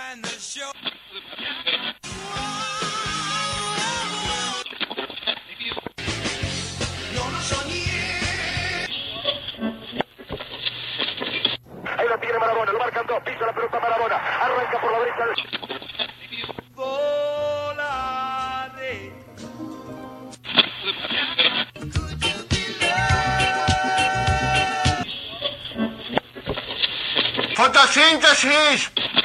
Ahí lo tiene Maradona, lo marcan dos, pisa la pelota Maradona, arranca por la derecha. Volare. Fotosíntesis.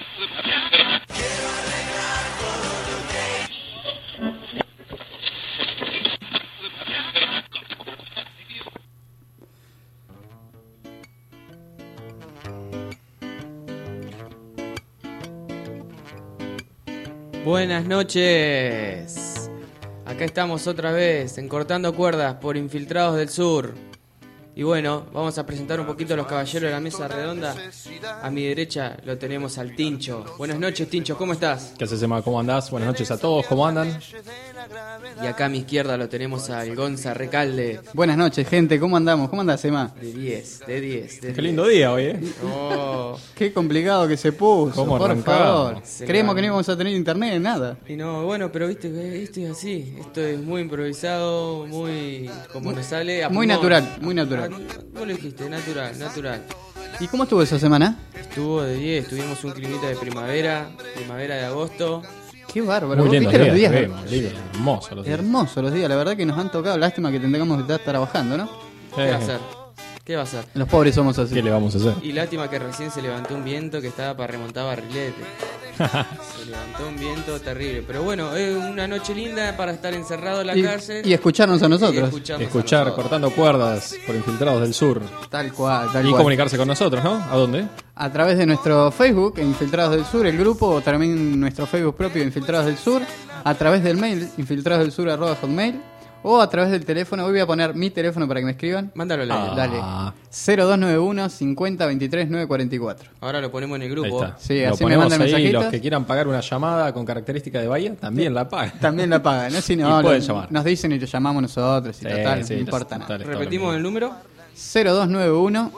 Buenas noches. Acá estamos otra vez en Cortando Cuerdas por Infiltrados del Sur. Y bueno, vamos a presentar un poquito a los caballeros de la mesa redonda. A mi derecha lo tenemos al Tincho. Buenas noches, Tincho, ¿cómo estás? ¿Qué haces, Emma? ¿Cómo andás? Buenas noches a todos, ¿cómo andan? Y acá a mi izquierda lo tenemos al Gonza Recalde. Buenas noches, gente, ¿cómo andamos? ¿Cómo andás, Emma? De 10, de 10. Qué lindo día hoy, ¿eh? Oh. Qué complicado que se puso, ¿Cómo por arrancamos? favor. Creíamos que no íbamos a tener internet, nada. Y no, bueno, pero viste que esto es así. Esto es muy improvisado, muy como nos sale. A Muy pulmón. natural, muy natural. Vos lo dijiste, natural, natural. ¿Y cómo estuvo esa semana? Estuvo de 10, tuvimos un climita de primavera de agosto. Qué bárbaro. Muy ¿Vos lindos viste los días, días? lindo, hermoso los días. Hermosos los días, la verdad que nos han tocado. Lástima que tengamos que estar trabajando, ¿no? ¿Qué va a hacer? ¿Qué va a hacer? Los pobres somos así. ¿Qué le vamos a hacer? Y lástima que recién se levantó un viento que estaba para remontar barrilete. Se levantó un viento terrible. Pero bueno, es una noche linda para estar encerrado en la cárcel. Y escucharnos a nosotros. Escuchar Cortando Cuerdas por Infiltrados del Sur. Tal cual, tal Y cual. comunicarse con nosotros, ¿no? ¿A dónde? A través de nuestro Facebook, Infiltrados del Sur, el grupo, o también nuestro Facebook propio, Infiltrados del Sur, a través del mail, infiltradosdelsur@hotmail, o a través del teléfono. Hoy voy a poner mi teléfono para que me escriban. Mándalo al aire. Dale. 0291 50 23 944. Ahora lo ponemos en el Ahí grupo. está. Sí, Lo así me ponemos mandan ahí, mensajitos. los que quieran pagar una llamada con característica de Bahía, también la pagan. También la pagan, ¿no? Si no, Y pueden llamar. nos dicen y lo llamamos nosotros. Y Sí, total, sí, no importa total, nada. Repetimos el número. 0291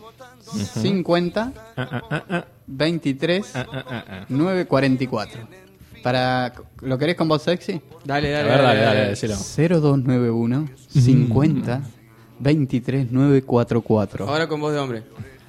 50 23 944. ¿Lo querés con voz sexy? Dale, A dale. ver, dale, decilo. 0291 50 23 944. Ahora con voz de hombre.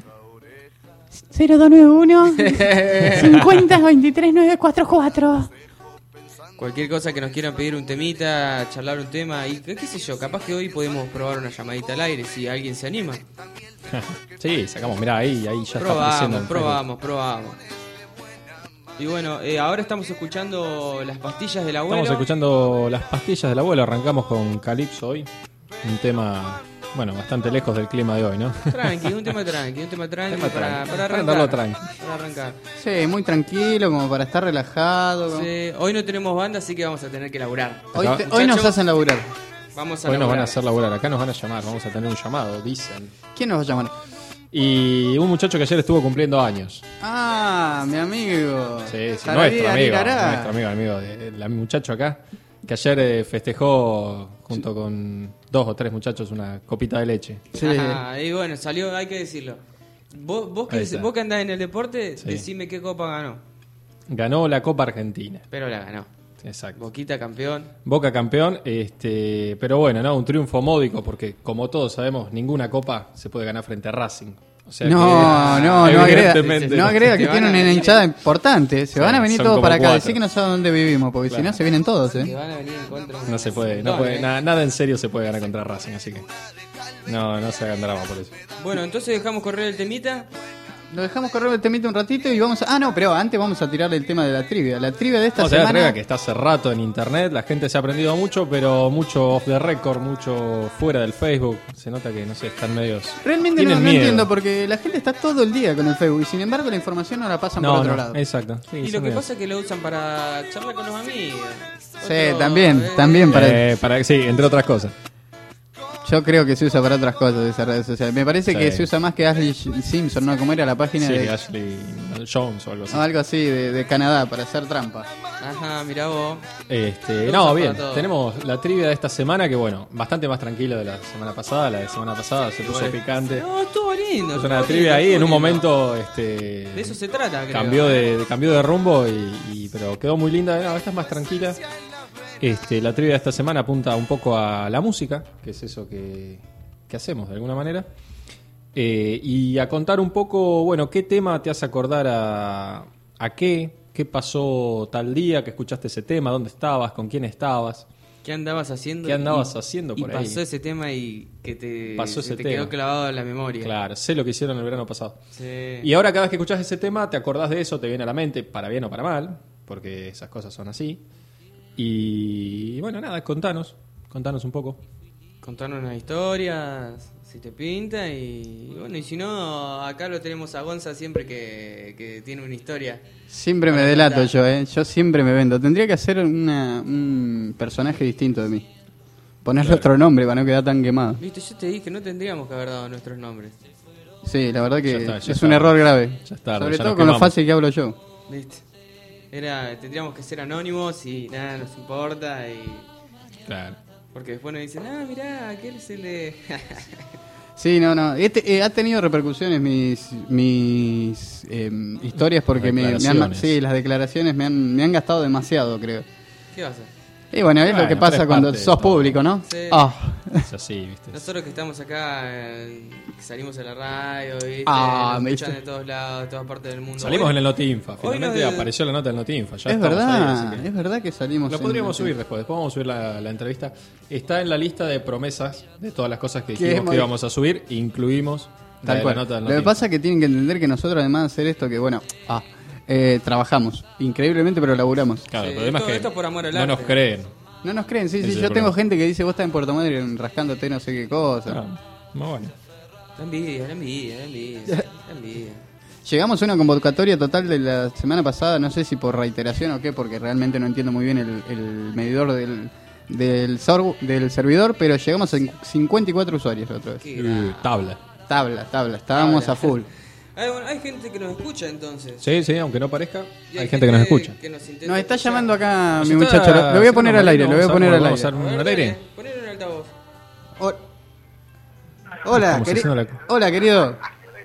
0291 50 23 944. Cualquier cosa que nos quieran pedir un temita, charlar un tema y qué sé yo, capaz que hoy podemos probar una llamadita al aire si alguien se anima. Sí, sacamos, mirá, ahí ya está apareciendo. Probamos. Y bueno, ahora estamos escuchando Las Pastillas del Abuelo. Estamos escuchando Las Pastillas del Abuelo, arrancamos con Calypso hoy. Un tema, bueno, bastante lejos del clima de hoy, ¿no? Tranqui, un tema tranqui para Para arrancar. andarlo tranqui. Para arrancar. Sí, muy tranquilo, como para estar relajado. Sí, hoy no tenemos banda, así que vamos a tener que laburar. Hoy, Acá- hoy nos Muchachos, hacen laburar. Vamos a Hoy nos laburar. van a hacer laburar, acá nos van a llamar, vamos a tener un llamado, dicen. ¿Quién nos va a llamar? Y un muchacho que ayer estuvo cumpliendo años. Ah, mi amigo. Sí, Tararira, lirará. nuestro amigo, el muchacho acá, que ayer festejó junto con 2 o 3 muchachos una copita de leche. Sí. Ajá, y bueno, salió, hay que decirlo. Vos Ahí está. que andás en el deporte, Sí. decime qué copa ganó. Ganó la Copa Argentina. Pero la ganó. Exacto. Boquita campeón. Boca campeón, pero bueno, no, un triunfo módico porque como todos sabemos, ninguna copa se puede ganar frente a Racing. O sea No agrega, evidentemente no agrega que Se tiene van a una venir. hinchada importante. Se Sí, van a venir son todos como para acá. 4. Decir que no saben dónde vivimos, porque si Claro. no se vienen todos, Que van a venir en contra. No se puede, nada en serio se puede ganar contra Racing, así que no se hagan drama por eso. Bueno, entonces dejamos correr el temita. Lo dejamos correr el temita un ratito y vamos a... Ah, no, pero antes vamos a tirarle el tema de la trivia. La trivia de esta Vamos a ver la semana... trivia que está hace rato en internet, la gente se ha aprendido mucho, pero mucho off the record, mucho fuera del Facebook. Se nota que, no sé, están medios... Realmente no tienen miedo. entiendo, porque la gente está todo el día con el Facebook y sin embargo la información no la pasan por otro lado. Exacto. Sí, Y son lo que medios- pasa es que lo usan para charlar con los amigos. Sí, también para... sí, entre otras cosas. Yo creo que se usa para otras cosas esa red social. Me parece Sí. que se usa más que Ashley Simpson, ¿no? ¿Cómo era la página Sí, de Ashley Jones o algo así. algo así de Canadá para hacer trampa? Ajá, mirá vos. No, usa bien. para todo. Tenemos la trivia de esta semana que, bueno, bastante más tranquila de la semana pasada. La de semana pasada se puso picante. No, estuvo lindo. Es estuvo una lindo, trivia ahí, estuvo en un lindo. momento De eso se trata, creo. cambió de rumbo, pero quedó muy linda. No, esta es más tranquila. La trivia de esta semana apunta un poco a la música, que es eso que hacemos de alguna manera. Y a contar un poco, bueno, qué tema te hace acordar a qué pasó tal día que escuchaste ese tema, dónde estabas, con quién estabas. ¿Qué andabas haciendo? ¿Qué andabas haciendo por y ahí? pasó ese tema y que te, Pasó se ese te tema. quedó clavado en la memoria. Claro, sé lo que hicieron el verano pasado. Sí. Y ahora cada vez que escuchás ese tema, te acordás de eso, te viene a la mente, para bien o para mal, porque esas cosas son así. Y bueno, nada, contanos un poco. Contarnos unas historias, si te pinta, y bueno, y si no, acá lo tenemos a Gonza siempre que tiene una historia. Siempre me Para delato contar. yo, Yo siempre me vendo. Tendría que hacer un personaje distinto de mí. Ponerle otro nombre para no quedar tan quemado. Viste, yo te dije que no tendríamos que haber dado nuestros nombres. Sí, la verdad Ya que está, ya es está. un error grave. Ya está, Sobre ya todo nos con lo quemamos. fácil que hablo yo. Viste. Tendríamos que ser anónimos y nada nos importa y Claro. porque después nos dicen, mirá, aquel es el de... Sí, no. Ha tenido repercusiones mis historias porque Declaraciones. sí, las declaraciones me han gastado demasiado, creo. ¿Qué va a hacer? Y bueno, es Bueno, lo que pero pasa es cuando parte de sos todo. público, ¿no? Sí. Ah. Es así, ¿viste? Nosotros que estamos acá, que salimos a la radio, ¿viste? Ah, Nos me escuchan viste. de todos lados, de todas partes del mundo. Salimos Hoy- en el Notinfa. hoy Finalmente nos- apareció la nota del Notinfa. Ya Es estamos ahí, verdad, así que- es verdad que salimos. Lo en- podríamos subir después vamos a subir la entrevista. Está en la lista de promesas de todas las cosas que Que dijimos hemos- que íbamos a subir. Incluimos Tal la cual. nota del Lo que Notinfa. pasa es que tienen que entender que nosotros, además de hacer esto, que bueno, trabajamos increíblemente, pero laburamos. Claro, Sí, el problema esto- es esto que por amor al no nos arte. creen. No nos creen, sí, Ese sí. es Yo el tengo problema. gente que dice, vos estás en Puerto Madryn rascándote no sé qué cosa. Claro, muy bueno. La envidia, la envidia, la envidia, la envidia. Llegamos a una convocatoria total de la semana pasada, no sé si por reiteración o qué, porque realmente no entiendo muy bien el medidor del servidor, pero llegamos a 54 usuarios la otra vez. Qué grande. Tabla. Tabla, estábamos Tabla. a full. Hay gente que nos escucha entonces. Sí, sí, aunque no parezca, Y hay gente que nos escucha. que nos intenta Nos está escuchar. llamando acá Nos mi está muchacho, lo voy a haciendo poner al aire, lo voy a marino, poner al vamos a aire. hacer A un ver, aire. dale, ponelo en altavoz. Ho- Hola, Estamos haciendo la- Hola, querido.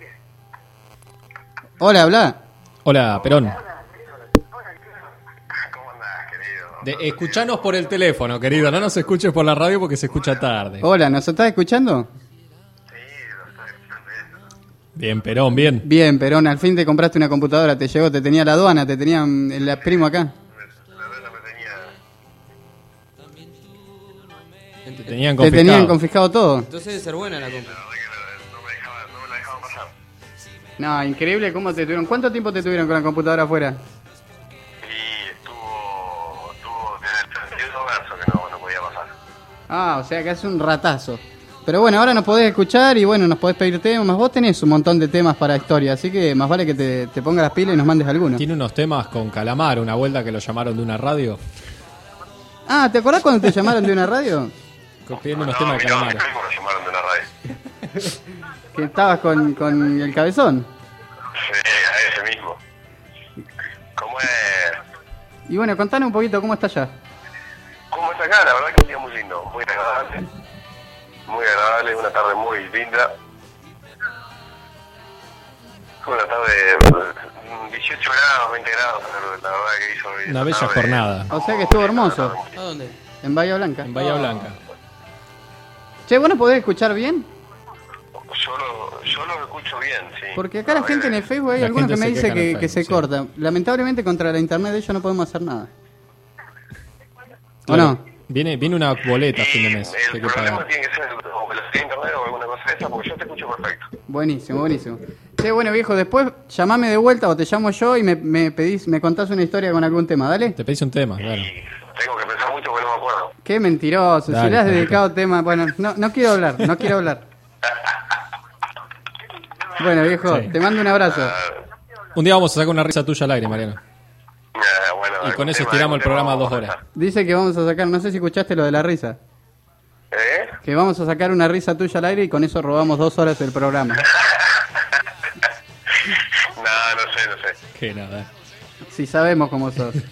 Hola, habla. Hola, Perón. ¿Cómo andás, querido? Escuchanos por el teléfono, querido. No nos escuches por la radio porque se escucha tarde. Hola, ¿nos estás escuchando? Bien, Perón, bien. Bien, Perón, al fin te compraste una computadora, te llegó, te tenía la aduana, te tenía el primo acá. La verdad me tenía... Te tenían Te tenían confiscado. confiscado todo. Entonces debe ser buena la compra. No me la dejaban pasar. No, increíble cómo te tuvieron. ¿Cuánto tiempo te tuvieron con la computadora afuera? Y estuvo desde el 31 de marzo que no podía pasar. Ah, o sea que hace un ratazo. Pero bueno, ahora nos podés escuchar y bueno, nos podés pedir temas. Vos tenés un montón de temas para historia, así que más vale que te pongas las pilas y nos mandes alguno. Tiene unos temas con Calamar, una vuelta que lo llamaron de una radio. Ah, ¿te acordás cuando te llamaron de una radio? Tiene unos temas de mirá, Calamar. mi primo lo llamaron de una radio. Que estabas con el cabezón. Sí, a ese mismo. ¿Cómo es? Y bueno, contanos un poquito cómo está allá. ¿Cómo está acá? La verdad que un día muy lindo, muy agradable. Muy agradable, una tarde muy linda. Una tarde 18 grados, 20 grados, la verdad que hizo hoy. Una esta bella tarde. jornada. O sea que estuvo hermoso. ¿A dónde? En Bahía Blanca. En Bahía Blanca. Che, ¿vos nos podés escuchar bien? Yo lo escucho bien, sí. Porque acá la gente en el Facebook hay La algunos gente que me se dice queja en el que se Facebook, sí. corta. Lamentablemente contra la internet de ellos no podemos hacer nada. ¿O Claro. no? Viene una boleta a fin de Y mes. que hay el que problema pagar. tiene que ser o velocidad de internet o alguna cosa de esa, porque yo te escucho perfecto. Buenísimo, buenísimo. Che, bueno viejo, después llamame de vuelta o te llamo yo y me contás una historia con algún tema, ¿dale? Te pedís un tema, claro. Y tengo que pensar mucho porque no me acuerdo. Qué mentiroso, Dale, si le has dale. dedicado tema. Bueno, no quiero hablar. Bueno viejo, Sí. te mando un abrazo. Un día vamos a sacar una risa tuya al aire, Mariano. Bueno, Y algún con eso tema, estiramos algún el programa tema 2 vamos a horas. hacer. Dice que vamos a sacar, no sé si escuchaste lo de la risa. ¿Eh? Que vamos a sacar una risa tuya al aire y con eso robamos 2 horas del programa. No sé. Que nada. Si sabemos cómo sos. No.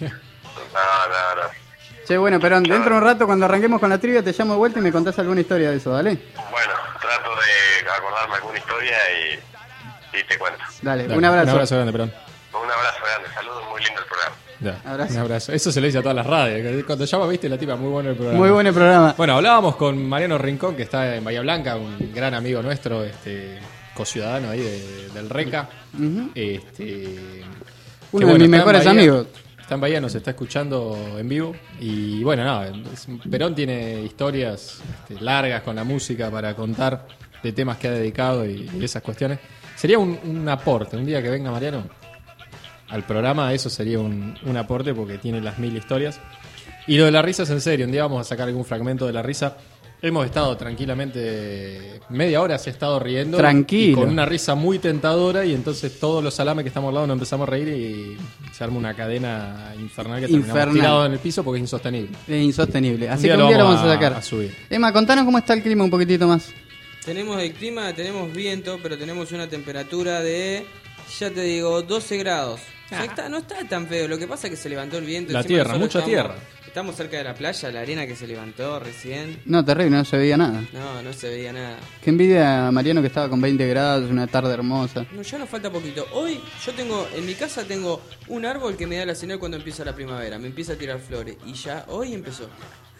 Che, bueno, pero dentro de un rato, cuando arranquemos con la trivia, te llamo de vuelta y me contás alguna historia de eso, ¿dale? Bueno, trato de acordarme alguna historia y te cuento. Dale, un abrazo. Un abrazo grande, Perón. Un abrazo grande, saludos, muy lindo el programa. Ya, Abrazo. un abrazo. Eso se le dice a todas las radios. Cuando llama, viste, la tipa, muy bueno el programa. Muy buen programa. Bueno, hablábamos con Mariano Rincón, que está en Bahía Blanca, un gran amigo nuestro, co-ciudadano ahí del RECA. Ujú. Que, Uno de bueno, mis está en mejores Bahía, amigos. Está en Bahía, nos está escuchando en vivo. Y bueno, nada, Perón tiene historias largas con la música para contar de temas que ha dedicado y esas cuestiones. Sería un aporte, un día que venga Mariano al programa, eso sería un aporte porque tiene las 1000 historias. Y lo de la risa es en serio, un día vamos a sacar algún fragmento de la risa. Hemos estado tranquilamente, media hora se ha estado riendo. Tranquilo. Y con una risa muy tentadora y entonces todos los salames que estamos al lado nos empezamos a reír y se arma una cadena infernal que terminamos tirados en el piso porque es insostenible. Es insostenible. Así día que lo un día lo vamos vamos a sacar. a subir. Emma, contanos cómo está el clima un poquitito más. Tenemos el clima, tenemos viento, pero tenemos una temperatura de, ya te digo, 12 grados. O sea, no está tan feo, lo que pasa es que se levantó el viento. La encima tierra, nosotros mucha tierra. Estamos cerca de la playa, la arena que se levantó recién. No, terrible, no se veía nada. No se veía nada. Qué envidia a Mariano que estaba con 20 grados, una tarde hermosa. No, ya nos falta poquito. Hoy yo tengo, en mi casa tengo un árbol que me da la señal cuando empieza la primavera. Me empieza a tirar flores. Y ya hoy empezó.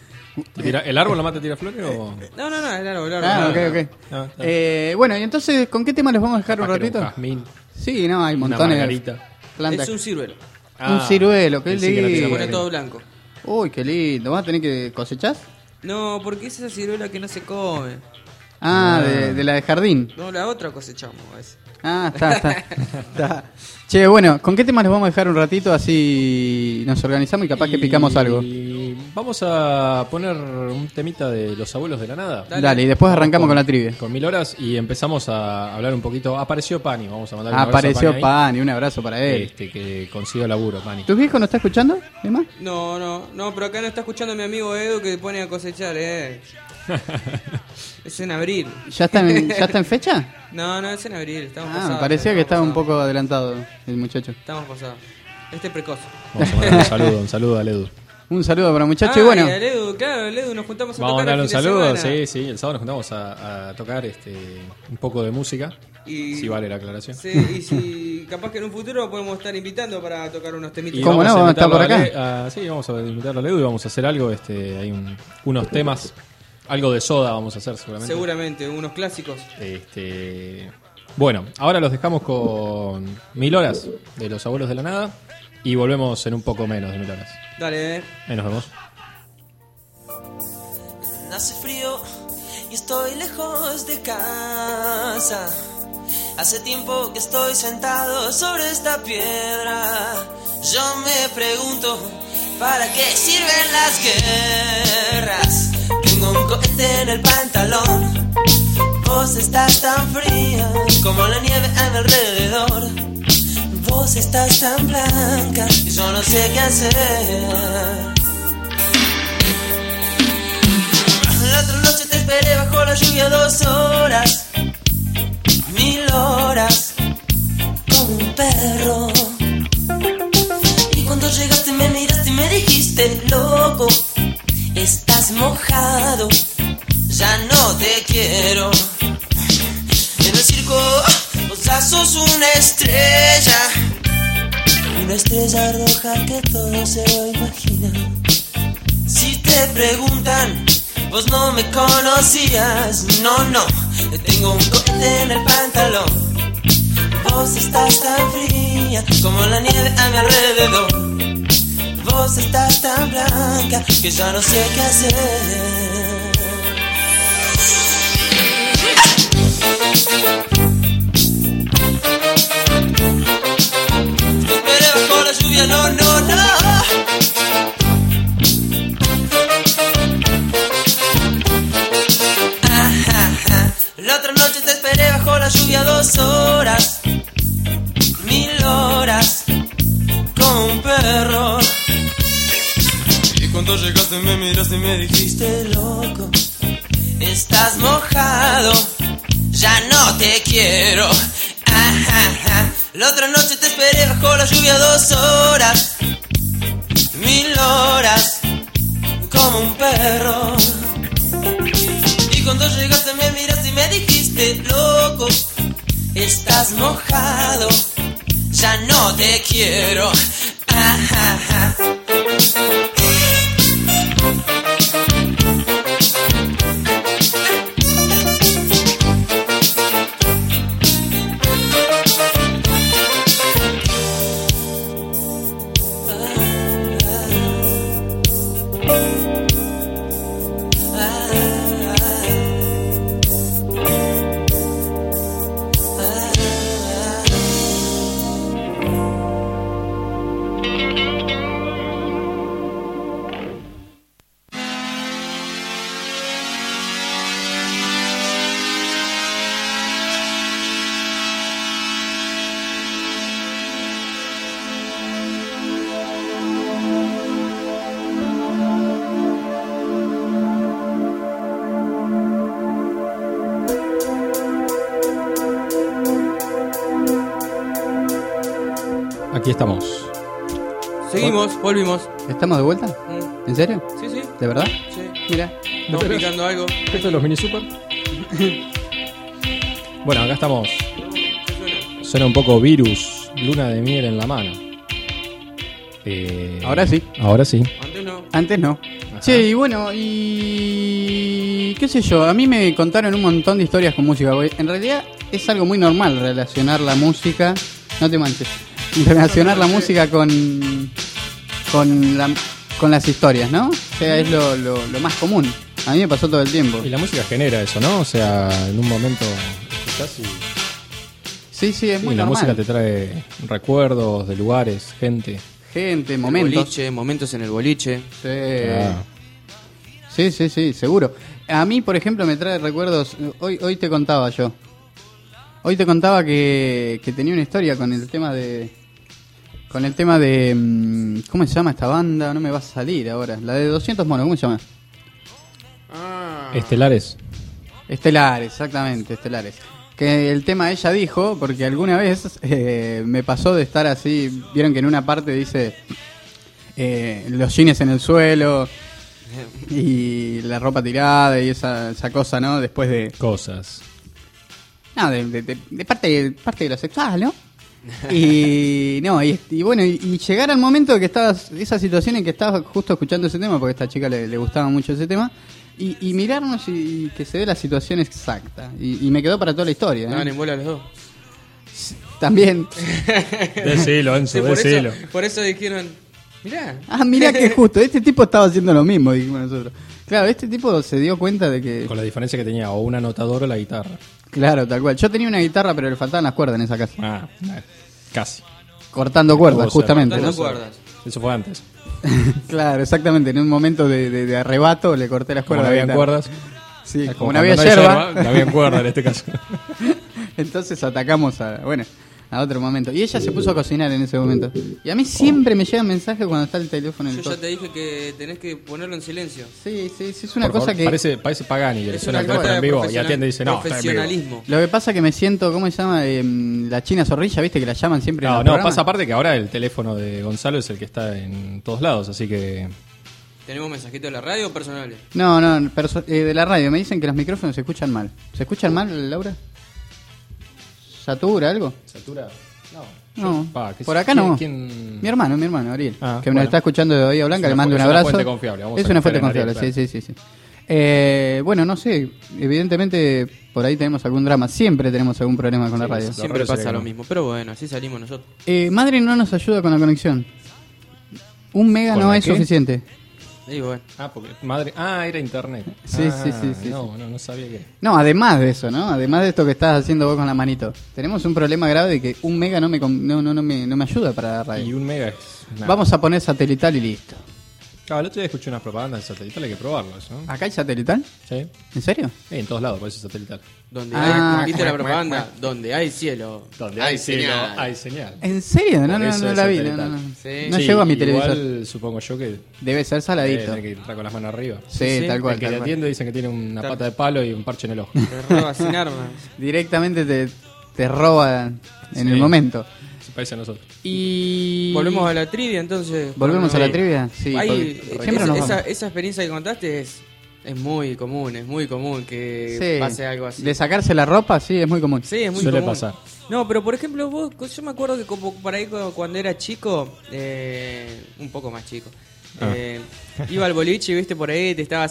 ¿El árbol nomás te tira flores o...? No, el árbol. Ah, ok. Ah, está. Bueno, y entonces, ¿con qué tema les vamos a dejar un Capaz que era ratito? un jazmín, Sí, no, hay una montones de margarita. plantas. Es un ciruelo. Un ciruelo, qué pensé que era Se lindo. tira pone todo blanco. Uy, qué lindo. ¿Vas a tener que cosechar? No, porque es esa ciruela que no se come. Ah, de la de jardín. No, la otra cosechamos a veces. Ah, está. Che, bueno, ¿con qué temas les vamos a dejar un ratito? Así nos organizamos y capaz que picamos algo. Vamos a poner un temita de Los Abuelos de la Nada. Dale, y después arrancamos con la trivia. Con 1000 horas y empezamos a hablar un poquito. Apareció Pani, vamos a mandar un abrazo Apareció a Pani. Pani, un abrazo para él. Que consiga laburo, Pani. ¿Tus viejos no está escuchando, Emma? No, pero acá no está escuchando mi amigo Edu que pone a cosechar, Es en abril. ¿Ya está en fecha? No, es en abril, estamos pasados. Me parecía que estaba un pasados. poco adelantado el muchacho. Estamos pasados. Este es precoz. Vamos a mandar un saludo al Edu. Un saludo para el muchacho y bueno. Y al Edu, claro, el Edu nos juntamos a Vamos a tocar darle un el fin de saludo, semana. sí, el sábado nos juntamos a tocar un poco de música, Y, si vale la aclaración. Sí, y si capaz que en un futuro podemos estar invitando para tocar unos temitas. Y ¿Cómo no? Vamos a estar por acá. Sí, vamos a invitarlo a Edu y vamos a hacer algo, hay unos temas, algo de Soda vamos a hacer seguramente. Seguramente, unos clásicos. Bueno, ahora los dejamos con 1000 horas de Los Abuelos de la Nada y volvemos en un poco menos de 1000 horas. Dale, Ahí nos vemos. Hace frío y estoy lejos de casa. Hace tiempo que estoy sentado sobre esta piedra. Yo me pregunto, ¿para qué sirven las guerras? Tengo un cohete en el pantalón. Vos estás tan fría como la nieve a mi alrededor. Vos estás tan blanca y yo no sé qué hacer. La otra noche te esperé bajo la lluvia 2 horas, 1000 horas, como un perro. Y cuando llegaste me miraste y me dijiste, loco, estás mojado, ya no te quiero. En el circo vos ya sos una estrella roja que todo se lo imagina. Si te preguntan, vos no me conocías, no, tengo un cohete en el pantalón. Vos estás tan fría como la nieve a mi alrededor. Vos estás tan blanca que ya no sé qué hacer. Te esperé bajo la lluvia, no. La otra noche te esperé bajo la lluvia 2 horas, 1000 horas, como un perro. Y cuando llegaste me miraste y me dijiste, loco, Estás mojado, ya no te quiero. La otra noche te esperé bajo la lluvia 2 horas, 1000 horas, como un perro. Y cuando llegaste me miraste y me dijiste, loco, estás mojado, ya no te quiero. Aquí estamos. Seguimos, volvimos. ¿Estamos de vuelta? ¿En serio? Sí, sí. ¿De verdad? Sí. Mira. Estamos picando algo. ¿Esto de los mini super? Bueno, acá estamos. ¿Qué suena? Suena un poco Virus, Luna de miel en la mano. Ahora sí. Ahora sí. Antes no. Antes no. Ajá. Sí, y bueno, y qué sé yo, a mí me contaron un montón de historias con música, porque en realidad es algo muy normal relacionar la música, no te manches, relacionar la música con las historias, ¿no? O sea, es lo más común. A mí me pasó todo el tiempo. Y la música genera eso, ¿no? O sea, en un momento escuchás y Sí, es muy la normal. música te trae recuerdos de lugares, gente. Gente, momentos. Boliche, momentos en el boliche. Sí. Ah. Sí, seguro. A mí, por ejemplo, me trae recuerdos. Hoy te contaba yo. Hoy te contaba que tenía una historia con el tema de. Con el tema de. ¿Cómo se llama esta banda? No me va a salir ahora. La de 200 monos, ¿cómo se llama? Ah. Estelares. Estelares, exactamente, Estelares. Que el tema ella dijo, porque alguna vez me pasó de estar así. Vieron que en una parte dice. Los jeans en el suelo. Y la ropa tirada y esa cosa, ¿no? Después de... Cosas. No, de parte de lo sexual, ¿no? Y no, y bueno, y llegar al momento de que estabas, esa situación en que estabas justo escuchando ese tema, porque a esta chica le gustaba mucho ese tema, y mirarnos y que se ve la situación exacta. Y me quedó para toda la historia, ¿eh? Estaban en bola los dos. También. Decilo, Enzo, Sí, decilo. por eso dijeron, mirá. Ah, mirá que justo, este tipo estaba haciendo lo mismo, dijimos nosotros. Claro, este tipo se dio cuenta de que... Con la diferencia que tenía o un anotador o la guitarra. Claro, tal cual. Yo tenía una guitarra, pero le faltaban las cuerdas en esa casa. Ah, casi. Cortando cuerdas, Pudo ser, justamente, Cortando ¿no? cuerdas. Eso fue antes. Claro, exactamente. En un momento de arrebato le corté las Como cuerdas. no a la habían guitarra. cuerdas. Sí, como Como no había cuando yerba. no habían cuerda en este caso. Entonces atacamos a otro momento. Y ella se puso a cocinar en ese momento. Y a mí siempre me llegan mensajes cuando está el teléfono en Yo el ya top. te dije que tenés que ponerlo en silencio. Sí, es una Por cosa favor, que... Parece Pagani, que le Es suena una el teléfono cosa en de vivo y atiende y dice, no, está en vivo. profesionalismo. Lo que pasa que me siento, ¿cómo se llama? La China Zorrilla, ¿viste? Que la llaman siempre en No, los no, programas. pasa aparte que ahora el teléfono de Gonzalo es el que está en todos lados, así que... ¿Tenemos mensajitos de la radio o personales? No, de la radio. Me dicen que los micrófonos se escuchan mal. ¿Se escuchan mal, Laura? ¿Satura algo? ¿Satura? No, ¿qué por sé- acá quién- no. quién- Mi hermano, Ariel, Ah, que me bueno. está escuchando de Bahía Blanca, Es le una mando un fu- es una abrazo. fuente confiable, vamos Es a una fuente confiar en confiable, Ariel, sí. Bueno, no sé, evidentemente por ahí tenemos algún drama, siempre tenemos algún problema con la radio. Siempre radio pasa sería lo como- mismo, pero bueno, así salimos nosotros. Madre no nos ayuda con la conexión. 1 mega ¿Con no la es qué? suficiente. Digo, bueno. porque madre... era internet. Sí, sí, sí. No sabía que... No, además de eso, ¿no? Además de esto que estás haciendo vos con la manito. Tenemos un problema grave de que 1 mega no me ayuda para la radio. Y 1 mega es... nada. Vamos a poner satelital y listo. Claro, el otro día escuché unas propagandas de satelital, hay que probarlas, ¿no? ¿Acá hay satelital? Sí. ¿En serio? En todos lados parece satelital. Donde Ah, hay, ¿viste la propaganda? Donde hay cielo. Donde hay cielo, señal. hay señal. ¿En serio? No, Por no, eso no es la vi. satelital. Sí. No Sí, llego a mi igual televisor. supongo yo que Debe ser saladito. tiene que entrar con las manos arriba. Sí, Sí, tal cual. El que tal te cual. atiende dicen que tiene una Tal- pata de palo y un parche en el ojo. Te roba sin armas. Directamente te roba en Sí. el momento. Se parece a nosotros. Y... Volvemos a la trivia entonces. ¿Volvemos a la Sí. trivia? Sí, Ahí, porque siempre nos vamos. esa experiencia que contaste es muy común que Sí. pase algo así. De sacarse la ropa, sí, es muy común. Sí, es muy Suele común. pasar. No, pero por ejemplo, yo me acuerdo que como por ahí cuando era chico, un poco más chico, iba al boliche, viste, por ahí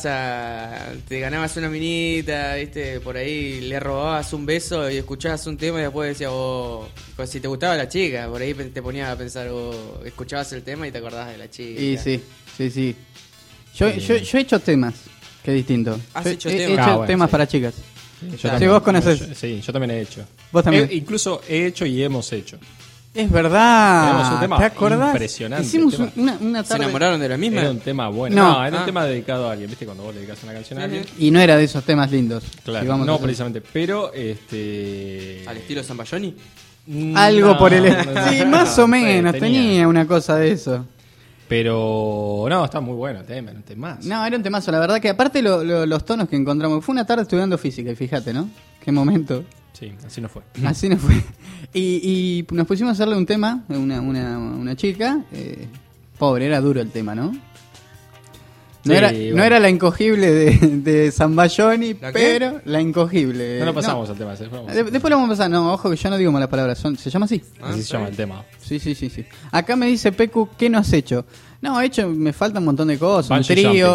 te ganabas una minita, viste, por ahí le robabas un beso y escuchabas un tema y después decías, pues si te gustaba la chica, por ahí te ponías a pensar, escuchabas el tema y te acordabas de la chica. Y sí. Yo he hecho temas, que es distinto. ¿Has Yo hecho he temas? hecho Ah, bueno, temas sí. para chicas. Yo Sí, también. vos conocés. Sí, yo también he hecho. Vos también. Incluso he hecho y hemos hecho. Es verdad. Tenemos un tema ¿Te acordás? impresionante, Hicimos tema. una ¿Se tarde. enamoraron de la misma? Era un tema bueno. No. No, era Ah. un tema dedicado a alguien. ¿Viste? Cuando vos le dedicas una canción a alguien. Y no era de esos temas lindos. Claro, Si vamos a no hacer- precisamente. Pero, ¿Al estilo Zambayoni? Algo no, por el no, Sí, no, más o sí, menos. Tenía una cosa de eso. Pero, no, está muy bueno el tema. Era un temazo. No, era un temazo. La verdad que aparte los tonos que encontramos. Fue una tarde estudiando física, y fíjate, ¿no? Qué momento. Sí, así no fue. Así nos fue. Y nos pusimos a hacerle un tema a una chica. Pobre, era duro el tema, ¿no? No, Sí, era, bueno. no era la incogible de Zambayoni, ¿La qué? pero la incogible. No lo pasamos al tema ese. Después lo vamos a pasar. No, ojo que yo no digo malas palabras. Se llama así. Así se llama el tema. Sí. Acá me dice Pecu, ¿qué no has hecho? No, he hecho, me falta un montón de cosas. Bungee un trío.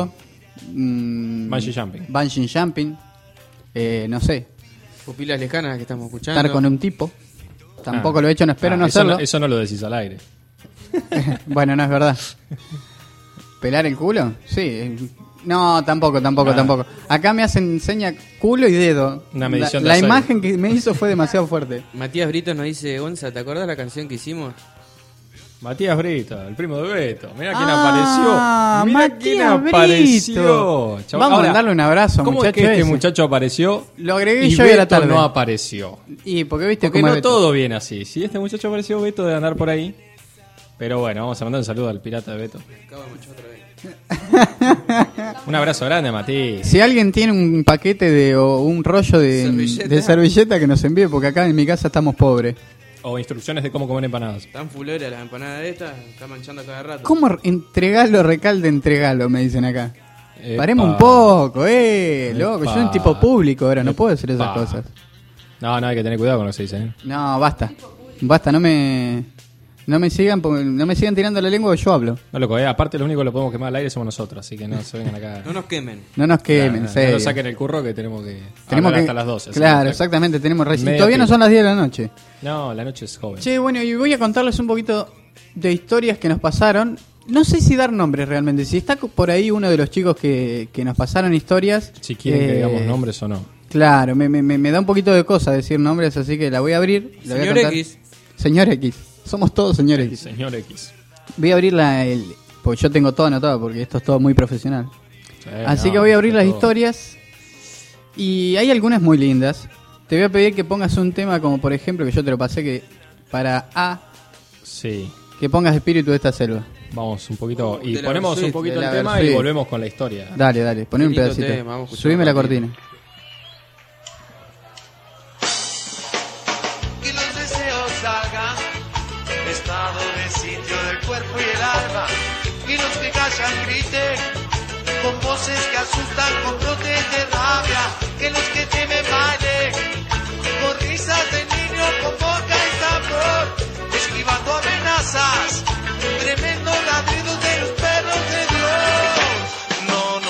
Bungee jumping. Bungee jumping. No sé. Pupilas lejanas que estamos escuchando. Estar con un tipo. Tampoco Ah. lo he hecho, no espero no eso hacerlo. Eso no lo decís al aire. Bueno, no es verdad. ¿Pelar el culo? Sí. No, tampoco. Acá me hacen seña culo y dedo. Una medición de La aceite. imagen que me hizo fue demasiado fuerte. Matías Brito nos dice, Gonza, ¿te acordás la canción que hicimos? Matías Brito, el primo de Beto. Mirá quién Ah, apareció. Mirá Matías quién apareció. Brito. Chabón, Vamos a ahora, darle un abrazo, ¿cómo muchacho es que este ese? muchacho apareció Lo agregué y yo hoy a la Beto tarde. no apareció? Y porque viste Porque cómo no es Beto. todo viene así. Si este muchacho apareció, Beto debe andar por ahí. Pero bueno, vamos a mandar un saludo al pirata de Beto. Un abrazo grande, Mati. Si alguien tiene un paquete o un rollo de servilleta que nos envíe, porque acá en mi casa estamos pobres. O instrucciones de cómo comer empanadas. Están fuleras las empanadas de estas, están manchando cada rato. ¿Cómo entregalo, recalde, entregalo? Me dicen acá. Epa. Paremos un poco, loco. Yo soy un Epa. tipo público ahora, no puedo hacer esas Epa. cosas. No, hay que tener cuidado con lo que se dice, ¿eh? No, basta. Basta, no me sigan tirando la lengua que yo hablo. No, loco, aparte lo único que lo podemos quemar al aire somos nosotros, así que no se vengan acá. No nos quemen. No nos quemen, No, en serio. no saquen el curro que tenemos que Tenemos hablar que hasta las 12. Claro, ¿sí? exactamente, tenemos Media todavía no pila. son las 10 de la noche. No, la noche es joven. Che, bueno, y voy a contarles un poquito de historias que nos pasaron. No sé si dar nombres realmente. Si está por ahí uno de los chicos que nos pasaron historias. Si quieren que digamos nombres o no. Claro, me da un poquito de cosa decir nombres, así que la voy a abrir. La voy a Señor contar. X. Señor X. Somos todos señor X. Señor X. Voy a abrir porque yo tengo todo anotado, porque esto es todo muy profesional. Sí, Así no, que voy a abrir está las todo. historias. Y hay algunas muy lindas. Te voy a pedir que pongas un tema como por ejemplo, que yo te lo pasé, que para A, Sí. que pongas Espíritu de esta selva. Vamos un poquito. Y de la ponemos Versuit, un poquito de el la tema Versuit. y volvemos con la historia. Dale, poné un Qué lindo pedacito. tema, vamos a escuchar Subime un la ratito. cortina. Que los deseos salgan de estado de sitio del cuerpo y el alma, y los que callan griten con voces que asustan, con brotes de rabia, que los que temen bailen con risas de niño, con boca y sabor, esquivando amenazas, tremendo ladridos de los perros de Dios. No.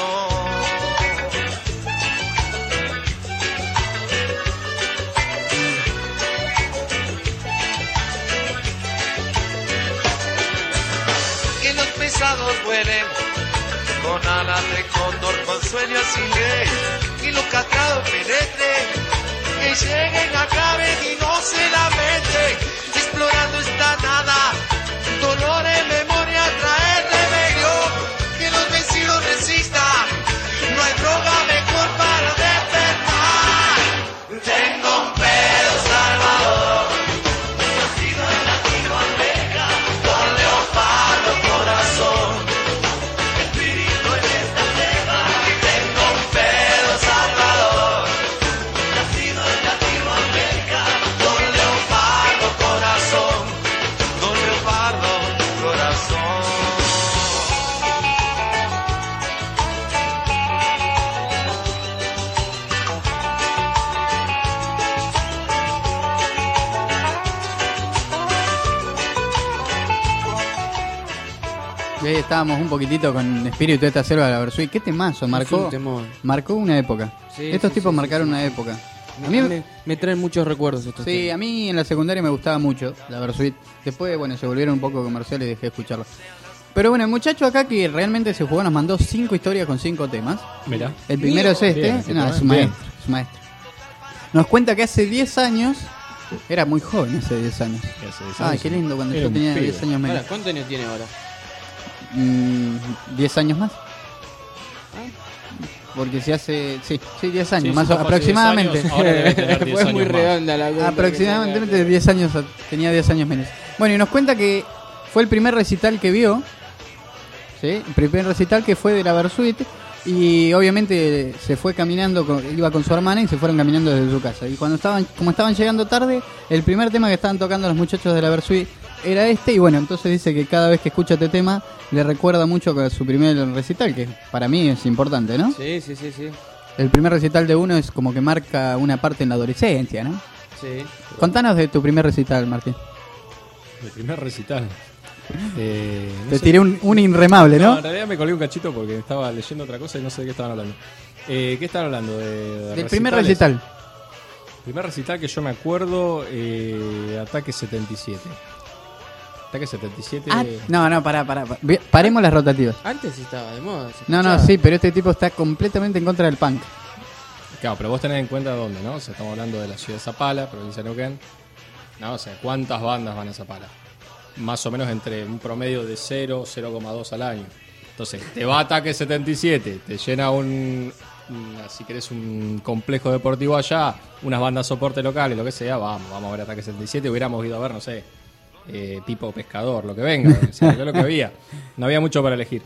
Que los pesados vuelen con alas de cóndor, con sueños sin ley, y los castrados penetren, que lleguen, acaben y no se lamenten, explorando esta nada, dolor en memoria, traer rebelión, que los estábamos un poquitito con Espíritu de esta selva de la Versuit. Qué temazo, Es marcó un temón. una época. Sí, Estos sí, tipos sí, marcaron sí, una sí. época. A A mí mí, me traen muchos recuerdos estos sí, temas. a mí en la secundaria me gustaba mucho la Versuit. Después, bueno, se volvieron un poco comerciales y dejé de escucharlo. Pero bueno, el muchacho acá que realmente se jugó nos mandó 5 historias con 5 temas. Mirá. El primero es este. Bien, sí, No, es bien. su maestro, es su maestro. Nos cuenta que hace 10 años, era muy joven hace 10 años. Ay, qué lindo cuando Era yo un tenía pibe. 10 años menos. Ahora, ¿cuántos años tiene ahora? 10 años más. Porque se hace, sí, 10 años, Sí, más sí, o hace aproximadamente. 10 años, ahora debe tener 10 Fue años muy más. redonda la cuenta. Aproximadamente 10 años, tenía 10 años menos. Bueno, y nos cuenta que fue el primer recital que vio, ¿sí? El primer recital que fue de la Versuit, y obviamente se fue caminando, iba con su hermana y se fueron caminando desde su casa. Y como estaban llegando tarde, el primer tema que estaban tocando los muchachos de la Versuit era este, y bueno, entonces dice que cada vez que escucha este tema le recuerda mucho a su primer recital, que para mí es importante, ¿no? Sí. El primer recital de uno es como que marca una parte en la adolescencia, ¿no? Sí. Contanos de tu primer recital, Martín. El primer recital. No Te sé. tiré un inremable, No, ¿no? en realidad me colgué un cachito porque estaba leyendo otra cosa y no sé de qué estaban hablando. ¿Qué estaban hablando? Del primer recitales. recital. Primer recital que yo me acuerdo, Ataque 77. Ataque 77. Ah, no, pará. Paremos las rotativas. Antes sí estaba de moda. se No, escuchaba. sí, pero este tipo está completamente en contra del punk. Claro, pero vos tenés en cuenta dónde, ¿no? O sea, estamos hablando de la ciudad de Zapala, provincia de Neuquén. No, o sea, ¿cuántas bandas van a Zapala? Más o menos entre un promedio de 0, 0,2 al año. Entonces, te va Ataque 77, te llena si querés, un complejo deportivo allá, unas bandas soporte locales, lo que sea, vamos a ver Ataque 77. Hubiéramos ido a ver, no sé, Pipo Pescador, lo que venga. O sea, yo lo que había. No había mucho para elegir.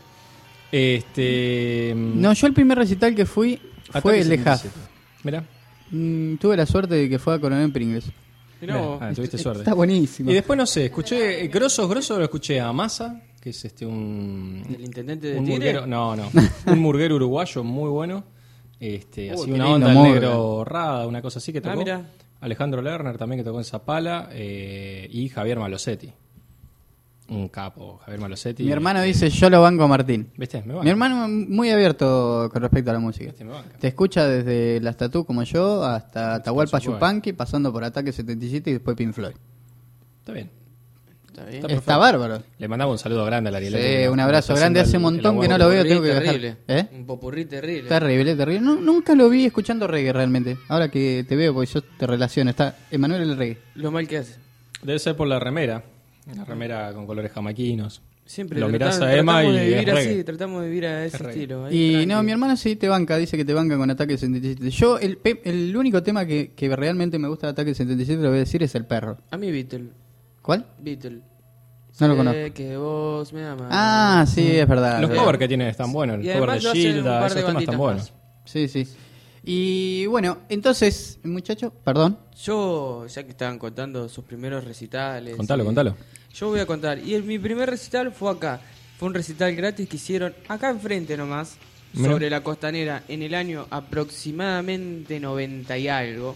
No, yo el primer recital que fui fue el de Huff. Mira. Tuve la suerte de que fue a Coronel Pringles. Mirá vos. Tuviste suerte. Está buenísimo. Y después, no sé, escuché grosso lo escuché a Massa, que es un ¿El intendente de un Tigre? murguero, no, un murguero uruguayo muy bueno. Así qué una lindo onda del murga. negro Rada, una cosa así que tocó. Mirá. Alejandro Lerner también que tocó en Zapala, y Javier Malosetti. Un capo, Javier Malosetti. Mi hermano dice, yo lo banco a Martín. ¿Viste? Me banca. Mi hermano muy abierto con respecto a la música. ¿Viste? Me banca. Te escucha desde las Tatú como yo hasta Atahualpa supuesto. Yupanqui, pasando por Ataque 77 y después Pink Floyd. Está bien. Está bien. Está Está perfecto. bárbaro. Le mandaba un saludo grande a la Sí, un abrazo grande. Hace un montón que no lo veo, tengo que dejar. terrible. ¿Eh? Un popurrí terrible. Terrible, terrible. Nunca lo vi escuchando reggae realmente. Ahora que te veo, porque yo te relaciono. Está Emanuel el reggae. Lo mal que hace. Debe ser por la remera. Una remera con colores jamaiquinos. Siempre Lo mirás tratamos- a Emma tratamos y de vivir es así, reggae. tratamos de vivir a ese reggae. estilo. ahí Y tranqui. no, mi hermano sí te banca, dice que te banca con Ataque 77. Yo, el único tema que realmente me gusta de Ataque 77, lo voy a decir, es El Perro. A mí Beatle. ¿Cuál? Beatle. No lo Sé conozco. que vos me amas. Ah, sí, es verdad. Los es verdad. covers que tienen están buenos. El Y cover además de lo hacen un Gilda, par esos de temas banditas están buenos. más. Sí, sí. Y bueno, entonces, muchacho, perdón. Yo, ya que estaban contando sus primeros recitales. Contalo. Yo voy a contar. Y mi primer recital fue acá. Fue un recital gratis que hicieron acá enfrente nomás, Mirá. sobre la Costanera, en el año aproximadamente 90 y algo.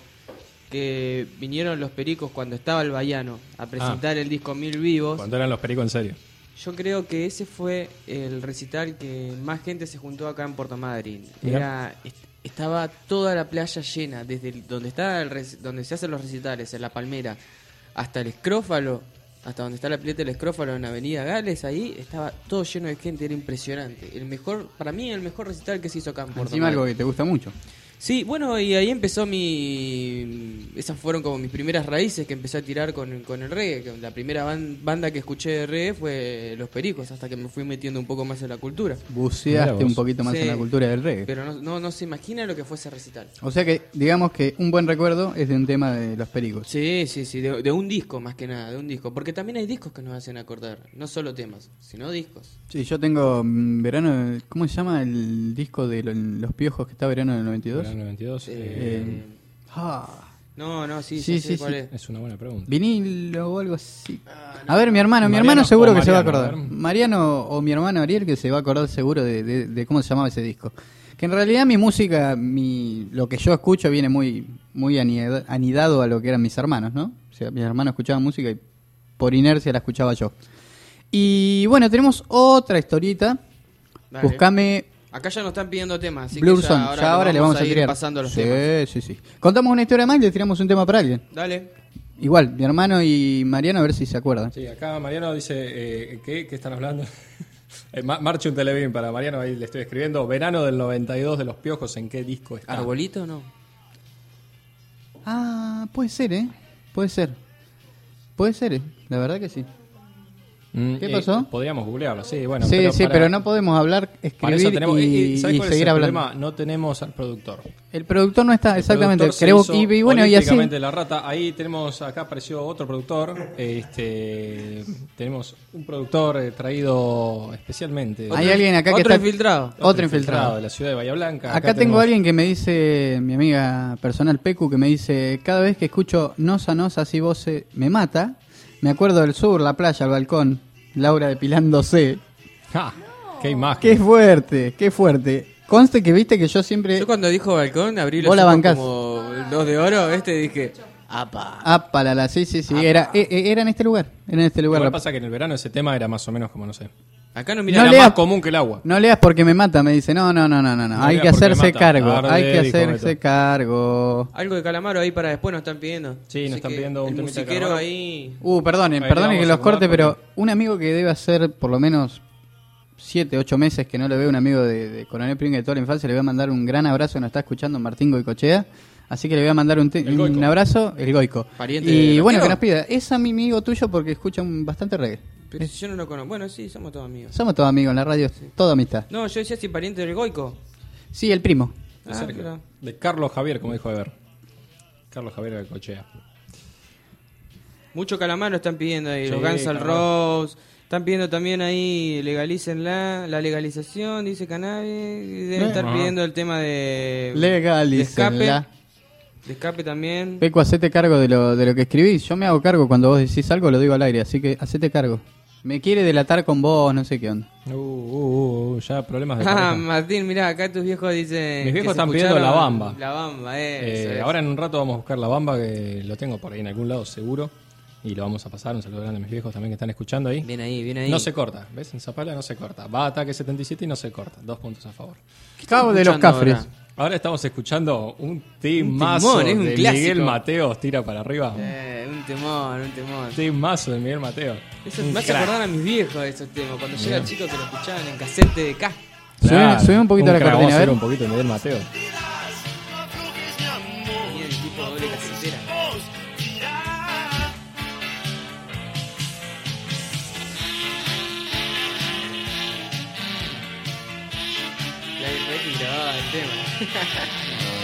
Que vinieron los Pericos cuando estaba el Baiano a presentar el disco Mil Vivos. Cuando eran los pericos en serio. Yo creo que ese fue el recital que más gente se juntó acá en Puerto Madryn. Mirá. Estaba toda la playa llena, desde donde está donde se hacen los recitales, en La Palmera, hasta el Escrófalo, hasta donde está la pileta del Escrófalo en Avenida Gales, ahí estaba todo lleno de gente, era impresionante. Para mí el mejor recital que se hizo acá en Puerto Encima algo Madryn. que te gusta mucho. Sí, bueno, y ahí empezó esas fueron como mis primeras raíces que empecé a tirar con el reggae. Que la primera banda que escuché de reggae fue Los Pericos, hasta que me fui metiendo un poco más en la cultura. Mirá Buceaste vos. un poquito más Sí. en la cultura del reggae. Pero no se imagina lo que fue ese recital. O sea que, digamos que un buen recuerdo es de un tema de Los Pericos. Sí, de un disco más que nada, de un disco. Porque también hay discos que nos hacen acordar, no solo temas, sino discos. Sí, yo tengo verano, ¿cómo se llama el disco de Los Piojos que está verano del 92? Verano 92. No, sí, Sí, ya sé sí, cuál sí. es. Es una buena pregunta. Vinilo o algo así. no. A ver, mi hermano Mariano seguro o que se va a Mariano, acordar. a ver. Mariano o mi hermano Ariel que se va a acordar seguro de cómo se llamaba ese disco. Que en realidad mi música, lo que yo escucho viene muy anidado a lo que eran mis hermanos, ¿no? O sea, mis hermanos escuchaban música y por inercia la escuchaba yo. Y bueno, tenemos otra historita. Dale. Buscame Acá ya nos están pidiendo temas, así Blue que Zone. Ya ahora le vamos a ir tirar. pasando los Sí, temas. sí. Contamos una historia más y le tiramos un tema para alguien. Dale. Igual, mi hermano y Mariano, a ver si se acuerdan. Sí, acá Mariano dice, ¿qué están hablando? Marche un Televín para Mariano, ahí le estoy escribiendo. Verano del 92 de Los Piojos, ¿en qué disco está? ¿Arbolito o no? Ah, puede ser, ¿eh? Puede ser, la verdad que sí. ¿Qué pasó? Podríamos googlearlo, sí, bueno. Sí, pero no podemos hablar, para escribir eso tenemos, y ¿sabes cuál es seguir el hablando. problema? No tenemos al productor. El productor no está, El exactamente. productor se Creo, hizo y bueno, y así. olímpicamente la rata. Ahí tenemos, acá apareció otro productor. Tenemos un productor traído especialmente. Hay alguien acá que Otro está. infiltrado. Otro infiltrado. de la ciudad de Bahía Blanca. Acá tengo a alguien que me dice, mi amiga personal Pecu, que me dice, cada vez que escucho Nosa Nosa así vos me mata, me acuerdo del sur, la playa, el balcón, Laura depilándose. ¡Ja! ¡Qué imagen! Qué fuerte, qué fuerte. Conste que viste que yo siempre... Yo cuando dijo balcón abrí los Vos la ojos bancás. como dos de oro, dije, apa. Apalala, sí, era en este lugar. Era en este lugar. Igual pasa que en el verano ese tema era más o menos como, no sé. Acá no No mira Era leas- más común que el agua. No leas porque me mata, me dice. No. Hay leas que porque hacerse mata. cargo. Tarde, Hay que dijo hacerse Beto. algo cargo. de Calamaro ahí para después nos están pidiendo. Sí, nos Así están que pidiendo un el temita de musiquero Calamaro. ahí. Perdonen Ahí que vamos los a corte, acomodar pero un amigo que debe hacer por lo menos 7, 8 meses que no le veo, un amigo de Coronel Pringue de toda la infancia, le voy a mandar un gran abrazo, nos está escuchando Martín Goicochea, así que le voy a mandar un Goico. abrazo, el Goico. Pariente Y de bueno, Loquero. que nos pida, es amigo tuyo porque escucha bastante reggae. Pero si yo no lo conozco. Bueno, sí, somos todos amigos. Somos todos amigos en la radio, toda amistad. No, yo decía si pariente del Goico. Sí, el primo. De Ah, cerca. mira. De Carlos Javier, como dijo Ever. Carlos Javier de Cochea. Mucho Calamaro están pidiendo ahí. Sí, Los Guns N' Calamaro. Roses. Están pidiendo también ahí, legalícenla, la legalización, dice Cannabis. Y deben estar Ajá. pidiendo el tema de Legalícenla. De escape también. Peco, hacete cargo de lo que escribís. Yo me hago cargo cuando vos decís algo, lo digo al aire, así que hacete cargo. Me quiere delatar con vos, no sé qué onda. Ya problemas de Ah, pareja. Martín, mirá, acá tus viejos dicen... Mis viejos que se están pidiendo escucharon La Bamba. La Bamba, eso. Ahora en un rato vamos a buscar La Bamba, que lo tengo por ahí en algún lado seguro. Y lo vamos a pasar. Un saludo grande a mis viejos también que están escuchando ahí. Bien ahí. No se corta, ¿ves? En Zapala no se corta. Va a ataque 77 y no se corta. 2 puntos a favor. Cabo de los escuchando Cafres. ahora? Ahora estamos escuchando un timazo timón, es un de clásico. Miguel Mateos, tira para arriba. Un temón. Timazo de Miguel Mateos. Eso Un me hace crack. acordar a mis viejos esos temas. Cuando yo era chico que lo escuchaban en casete de K. Subí un poquito la crack. cortina, Vamos a a ver. hacer un poquito de Miguel Mateos. Tenía el tipo doble casetera. Y ahí Ricky grababa el tema.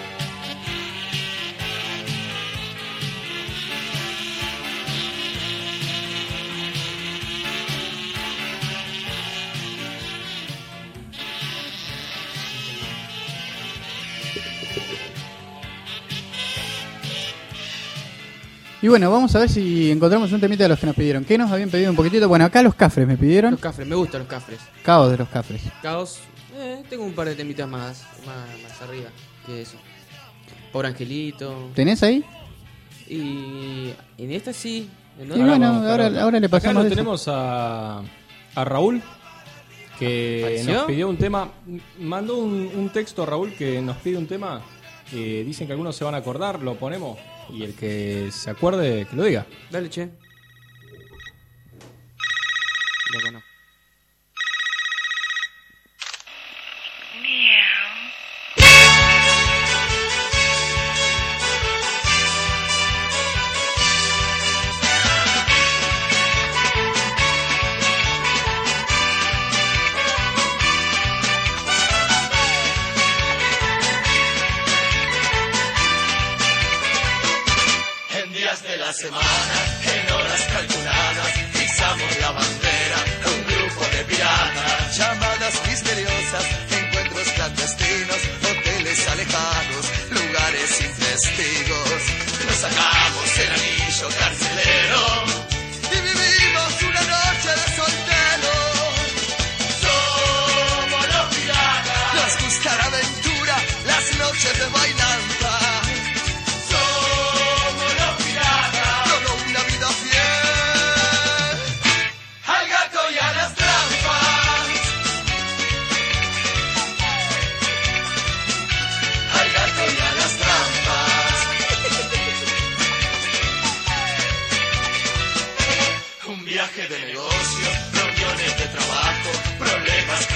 Y bueno, vamos a ver si encontramos un temita de los que nos pidieron. ¿Qué nos habían pedido un poquitito? Bueno, acá los Cafres me pidieron. Los Cafres, me gustan los Cafres. Caos de los Cafres. Caos, tengo un par de temitas más arriba que eso. Pobre Angelito. ¿Tenés ahí? Y en esta sí. En Y otra bueno, vamos a buscar otra. ahora le Acá pasamos lo de eso. tenemos a Raúl, que ¿Apareció? nos pidió un tema. Mandó un texto a Raúl que nos pide un tema. Dicen que algunos se van a acordar, lo ponemos. Y el que se acuerde, que lo diga. Dale, che. Loco, no. En días de la semana, en horas calculadas, izamos la bandera, un grupo de piratas. Llamadas misteriosas, encuentros clandestinos, hoteles alejados, lugares sin testigos. Nos sacamos el anillo carcelero y vivimos una noche de solteros. Somos los piratas. Nos gusta la aventura, las noches de bailanta. Somos los piratas. Solo una vida fiel al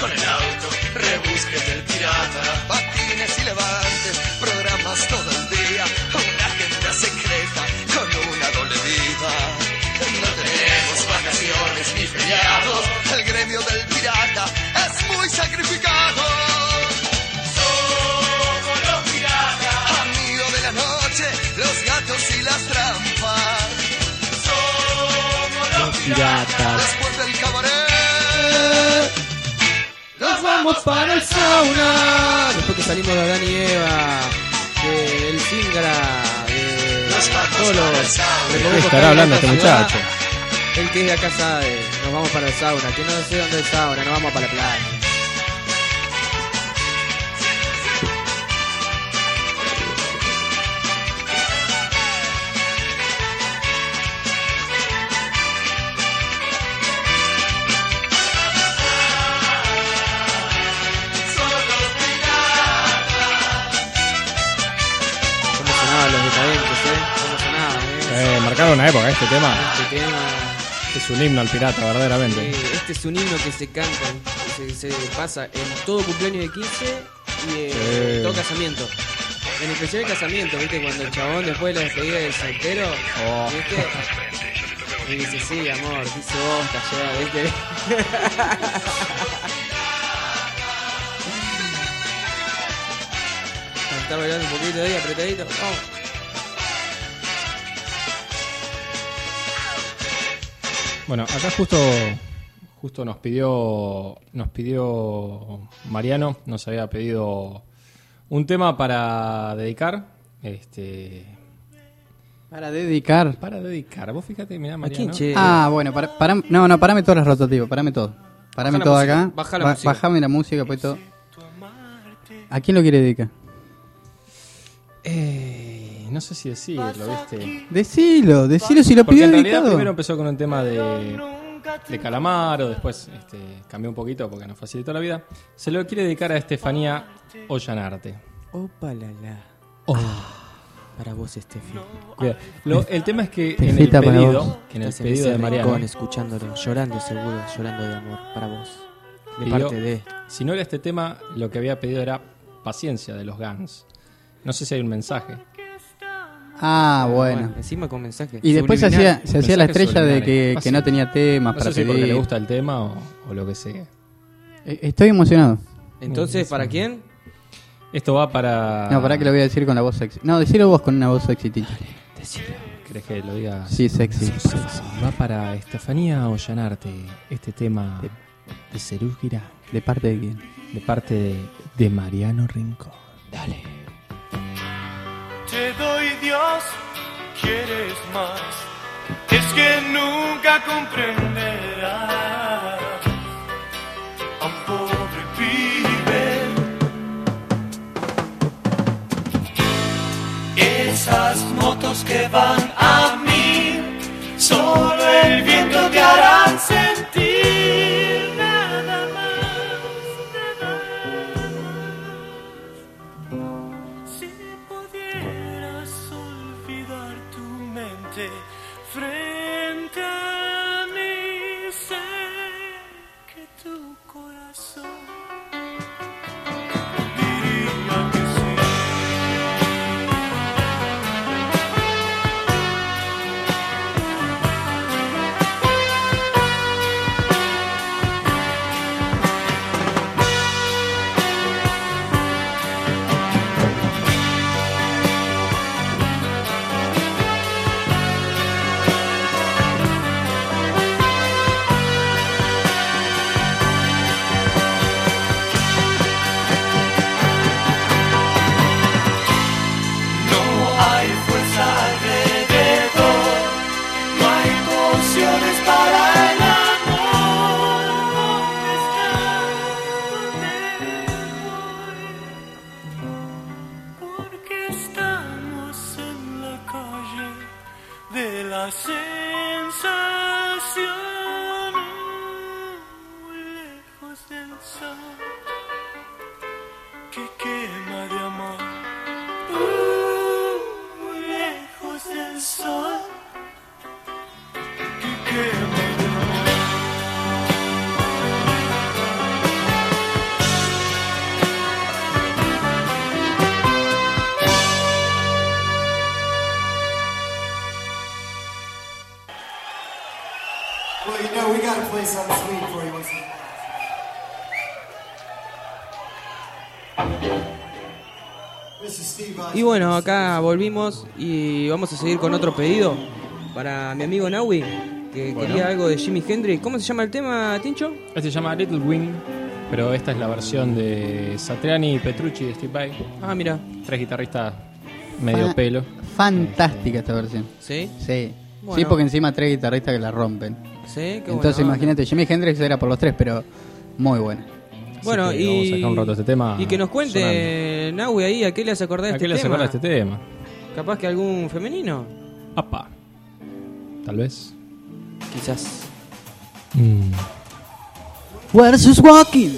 con el auto, rebusques del pirata, patines y levantes, programas todo el día, una agenda secreta con una doble vida. No tenemos vacaciones ni feriados, el gremio del pirata es muy sacrificado. Somos los piratas, amigos de la noche, los gatos y las trampas. Somos los piratas, después del cabaret nos vamos para el sauna. Después que salimos de Adán y Eva, del Singra, de todos los... ¿Qué estará hablando este muchacho? El que es de acá sabe, nos vamos para el sauna. Que no sé dónde es el sauna, nos vamos para la playa. Los decadentes, cómo sonaban, Marcaron una época este tema. Este tema Es un himno al pirata, verdaderamente. este es un himno que se canta, se pasa en todo cumpleaños de 15 y en todo casamiento. En especial el casamiento, ¿viste? Cuando el chabón después de la despedida del soltero, ¿viste? Y dice, sí, amor, dice bosta ya, ¿viste? Está bailando un poquito ahí, apretadito. Vamos. Bueno, acá justo nos pidió Mariano, nos había pedido un tema para dedicar, Para dedicar. Vos fíjate, mirá, Mariano. Bueno, parame todas las rotativas, parame todo. Parame todo acá. Baja la música. Bajame la música, pues todo. ¿A quién lo quiere dedicar? No sé si decirlo, ¿viste? Decilo si lo Porque pidió en realidad dedicado. primero empezó con un tema de Calamaro, después cambió un poquito porque nos facilitó la vida. Se lo quiere dedicar a Estefanía Ollanarte. Opa la la. Para vos, Estefi. El tema es que en el Estefita para pedido, vos. en el Estás pedido de ese Mariano, rincón, escuchándolo, llorando seguro, llorando de amor. Para vos. De pidió, parte de... si no era este tema, lo que había pedido era Paciencia de los Guns. No sé si hay un mensaje. Bueno. Encima con mensaje. Y después se hacía la estrella de que no tenía temas No para sé si porque pedir. le gusta el tema o lo que sea. Estoy emocionado. Entonces, ¿para quién? Esto va para... No, pará que lo voy a decir con la voz sexy. No, decilo vos con una voz sexy, Tincho. ¿Querés que lo diga? Sí, sexy. Va para Estefanía Ollanarte, este tema de Serú Girán. ¿De parte de quién? De parte de Mariano Rincón. Dale. te doy Dios, quieres más, es que nunca comprenderás a un pobre pibe. Esas motos que van a mí, solo el viento te harán sentir nada más, nada más. Si pudieras olvidar tu mente frente a mí, sé que tu corazón diría que sí. play something sweet for you once This is Steve Vai. Y bueno, acá volvimos y vamos a seguir con otro pedido para mi amigo Naui, que quería algo de Jimi Hendrix. ¿Cómo se llama el tema, Tincho? Este se llama Little Wing, pero esta es la versión de Satriani y Petrucci de Steve Vai. Ah, mira. 3 guitarristas medio pelo. Fantástica esta versión. ¿Sí? Sí. Bueno. Sí, porque encima 3 guitarristas que la rompen. Sí, qué Entonces bueno. imagínate, Jimi Hendrix era por los 3, pero muy buena. Bueno, Así que vamos a sacar un rato este tema y que nos cuente, Naui, ahí, ¿a qué le hace acordar ¿A este qué le hace tema? acordar este tema? ¿Capaz que algún femenino? Apa. Tal vez. Quizás. Where's just walking?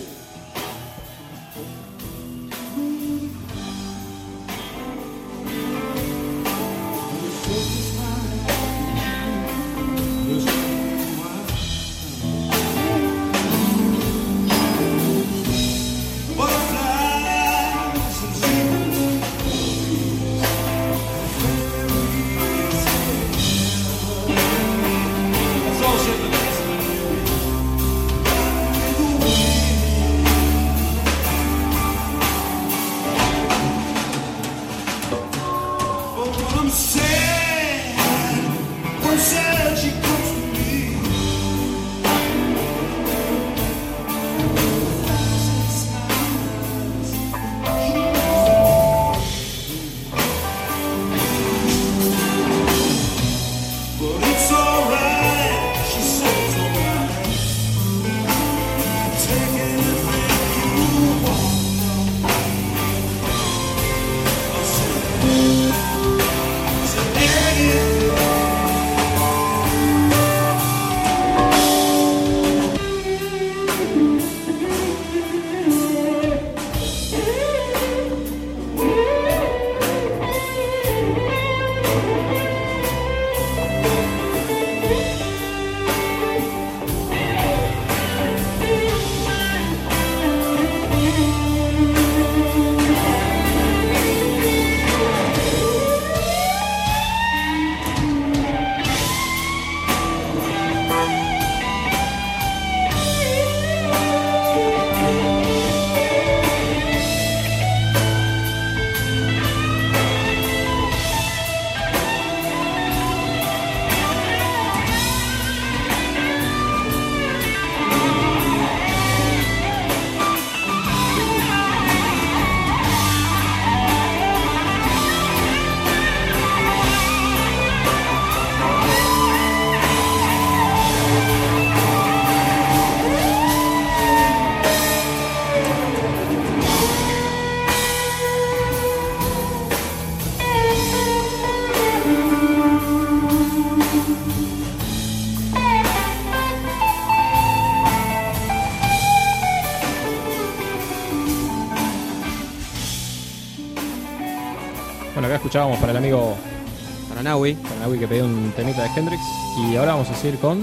Bueno, acá escuchábamos para el amigo Para Naui, que pidió un temita de Hendrix. Y ahora vamos a seguir con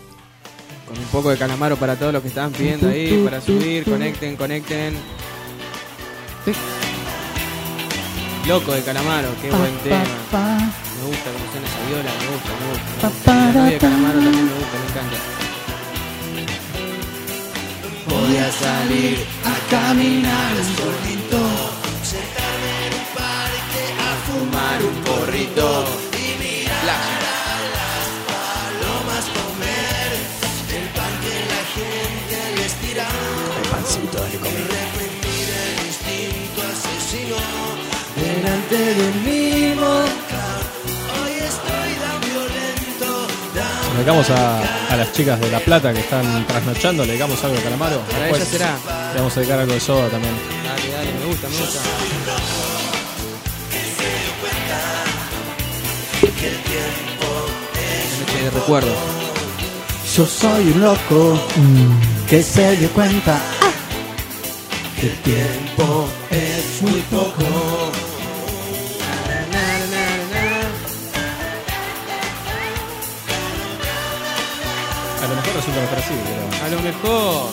con un poco de Calamaro para todos los que estaban pidiendo ahí, para subir, conecten. Loco de Calamaro, qué buen tema. Me gusta cómo suena esa viola, me gusta. La novia de Calamaro también me gusta, me encanta. Voy a salir a caminar solito, sentarme en un parque a fumar un porrito y mirar a las palomas comer el pan que la gente les tira. El pancito de comer. Reprimir el instinto asesino delante de mi boca. Hoy estoy tan violento. Le dedicamos a las chicas de La Plata que están trasnochando, le dedicamos algo de Calamaro. Para Después ella será. le vamos a dedicar algo de Soda también. Dale, me gusta. Una noche de recuerdo. Yo soy un loco que se dio cuenta que el tiempo es muy poco. A lo mejor resulta mejor así, pero... A lo mejor.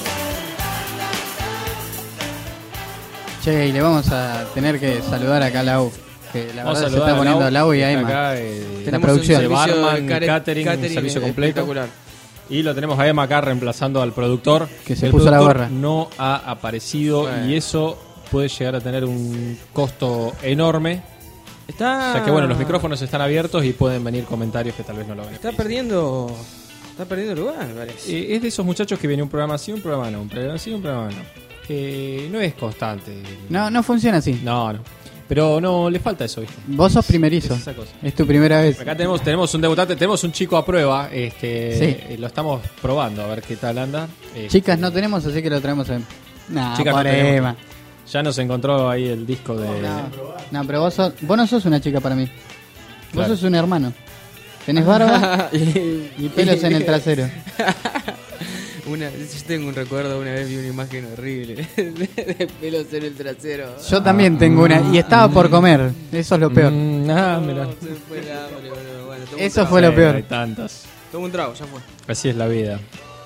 Che, y le vamos a tener que saludar acá a Lau, que la Vamos verdad a se saludar está poniendo a Lau y que está Aima. acá, De la Tenemos producción. un servicio Barman, de catering, un servicio completo. espectacular. Y lo tenemos a Emma acá reemplazando al productor. Que se El puso la productor gorra. no ha aparecido Bueno. y eso puede llegar a tener un costo enorme. Está... O sea que bueno, los micrófonos están abiertos y pueden venir comentarios que tal vez no lo ven. Está perdiendo lugar, me parece. Es de esos muchachos que viene un programa sí, un programa no, un programa sí, un programa no. No es constante. No funciona así. No. Pero no, le falta eso, ¿viste? Vos sos primerizo. Es esa cosa. Es tu primera vez. Acá tenemos un debutante, tenemos un chico a prueba. Sí. Lo estamos probando a ver qué tal anda. Chicas no tenemos, así que lo traemos a... Nah, Chicas no por tenemos. Emma. Ya nos encontró ahí el disco de. No, pero vos no sos una chica para mí. Claro. Vos sos un hermano. Tenés barba y pelos en el trasero. Yo tengo un recuerdo, una vez vi una imagen horrible de pelos en el trasero. Yo también tengo una y estaba por comer. Eso es lo peor. Mirá. Se fue el hambre, boludo. Bueno, tomo un Eso trago. fue lo peor. Hay tantas. Toma un trago, ya fue. Así es la vida.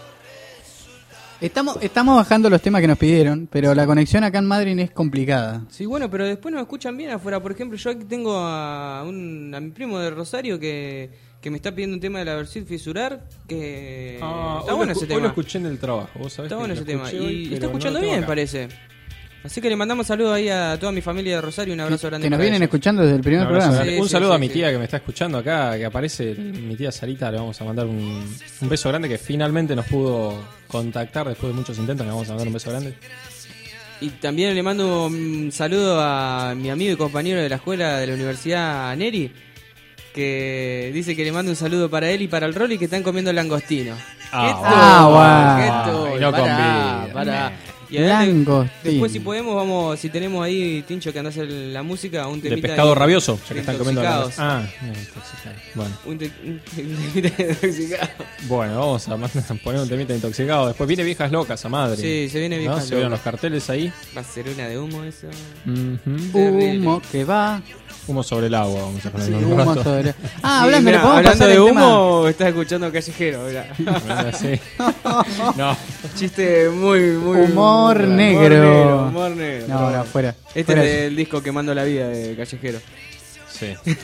Estamos bajando los temas que nos pidieron, pero la conexión acá en Madrid es complicada. Sí, bueno, pero después nos escuchan bien afuera. Por ejemplo, yo aquí tengo a mi primo de Rosario que me está pidiendo un tema de la versión Fisurar. Que está bueno ese Hoy lo tema. escuché en el trabajo. ¿Vos sabés Está que bueno lo ese tema. escuché hoy, Y pero está no lo escuchando tengo bien, acá. parece. Así que le mandamos saludos ahí a toda mi familia de Rosario. Un abrazo grande. Que nos para vienen ellos. escuchando desde el primer Un abrazo programa. grande. Sí, Un sí, saludo sí, a mi sí. tía que me está escuchando acá, que aparece, mi tía Sarita, le vamos a mandar un beso grande, que finalmente nos pudo contactar después de muchos intentos, le vamos a mandar un beso grande. Y también le mando un saludo a mi amigo y compañero de la escuela de la universidad, Neri, que dice que le mando un saludo para él y para el Rolly que están comiendo langostino. bueno. Y no convida. Pará. Y adelante, Langostino. después si podemos, si tenemos ahí, Tincho, que anda a hacer la música, un De temita pescado ahí rabioso, ya de que están comiendo la intoxicados. intoxicado. Bueno. Un temita de intoxicado. Bueno, vamos a poner un temita intoxicado. Después viene Viejas Locas a madre. Sí, se viene Viejas Se vieron los Locas. carteles ahí. Va a ser una de humo eso. Humo que va. Humo sobre el agua, vamos a poner Sí, un humo rato. sobre... Sí, hablando, mirá, ¿le podemos hablando pasar de el humo, estás escuchando Callejero, mirá. Sí. No. Chiste muy Humor negro. Humor negro. tema? No, fuera. Este Fuera. es del disco Quemando la Vida de Callejero. Sí.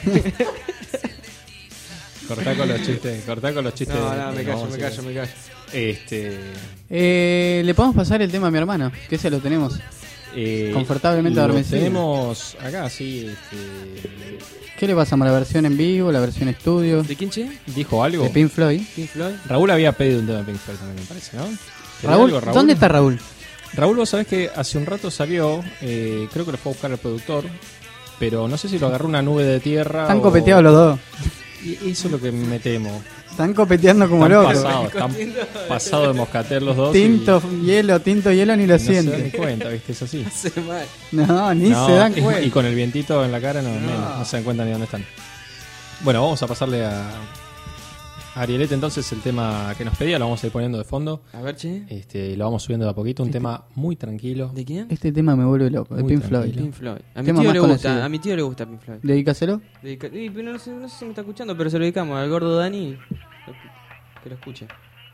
Cortá con los chistes. No, me callo. Le podemos pasar el tema a mi hermano, que ese lo tenemos. Confortablemente lo adormecido. tenemos acá, sí. ¿Qué le pasamos? ¿La versión en vivo? ¿La versión estudio? ¿De quién, che? ¿Dijo algo? ¿De Pink Floyd? Pink Floyd. Raúl había pedido un tema de Pink Floyd también, me parece, ¿no? ¿Querés Raúl, algo, ¿dónde está Raúl? Raúl, vos sabés que hace un rato salió, creo que lo fue a buscar el productor, pero no sé si lo agarró una nube de tierra. Están o- copeteados los dos. Y eso es lo que me temo. Están copeteando como Están locos. pasados de moscatel los dos. Tinto, hielo, ni lo y no se dan ni siente. cuenta, ¿viste? Es así. Hace mal. No, ni No, se dan y cuenta. con el vientito en la cara no se dan cuenta ni dónde están. Bueno, vamos a pasarle a Arielete entonces el tema que nos pedía, lo vamos a ir poniendo de fondo. A ver, che. Y lo vamos subiendo de a poquito, un tema muy tranquilo. ¿De quién? Este tema me vuelve loco, de Muy Pink tranquilo. Floyd. Pink Floyd. A mi Tema tío más le conocido. gusta. A mi tío le gusta Pink Floyd. Dedícaselo. Pero no sé si me está escuchando, pero se lo dedicamos al gordo Dani. Que lo escuche.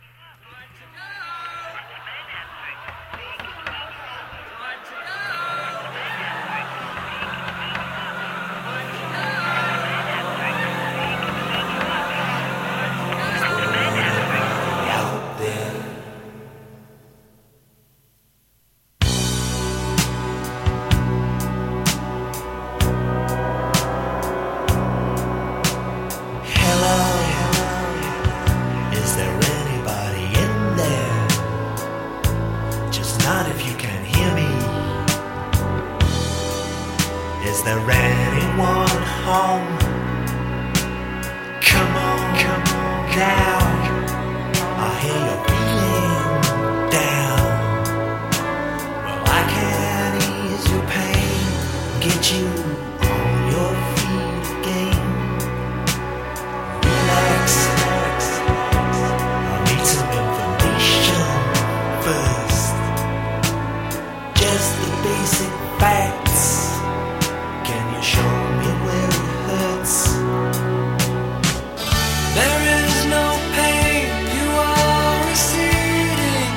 Is there anybody in there? Just not if you can hear me. Is there anyone home? Come on now. I hear you're feeling down. Well, I can ease your pain, get you on your feet again. Relax. I need some information first. Just the basic facts. Can you show me where it hurts? There is no pain, you are receding.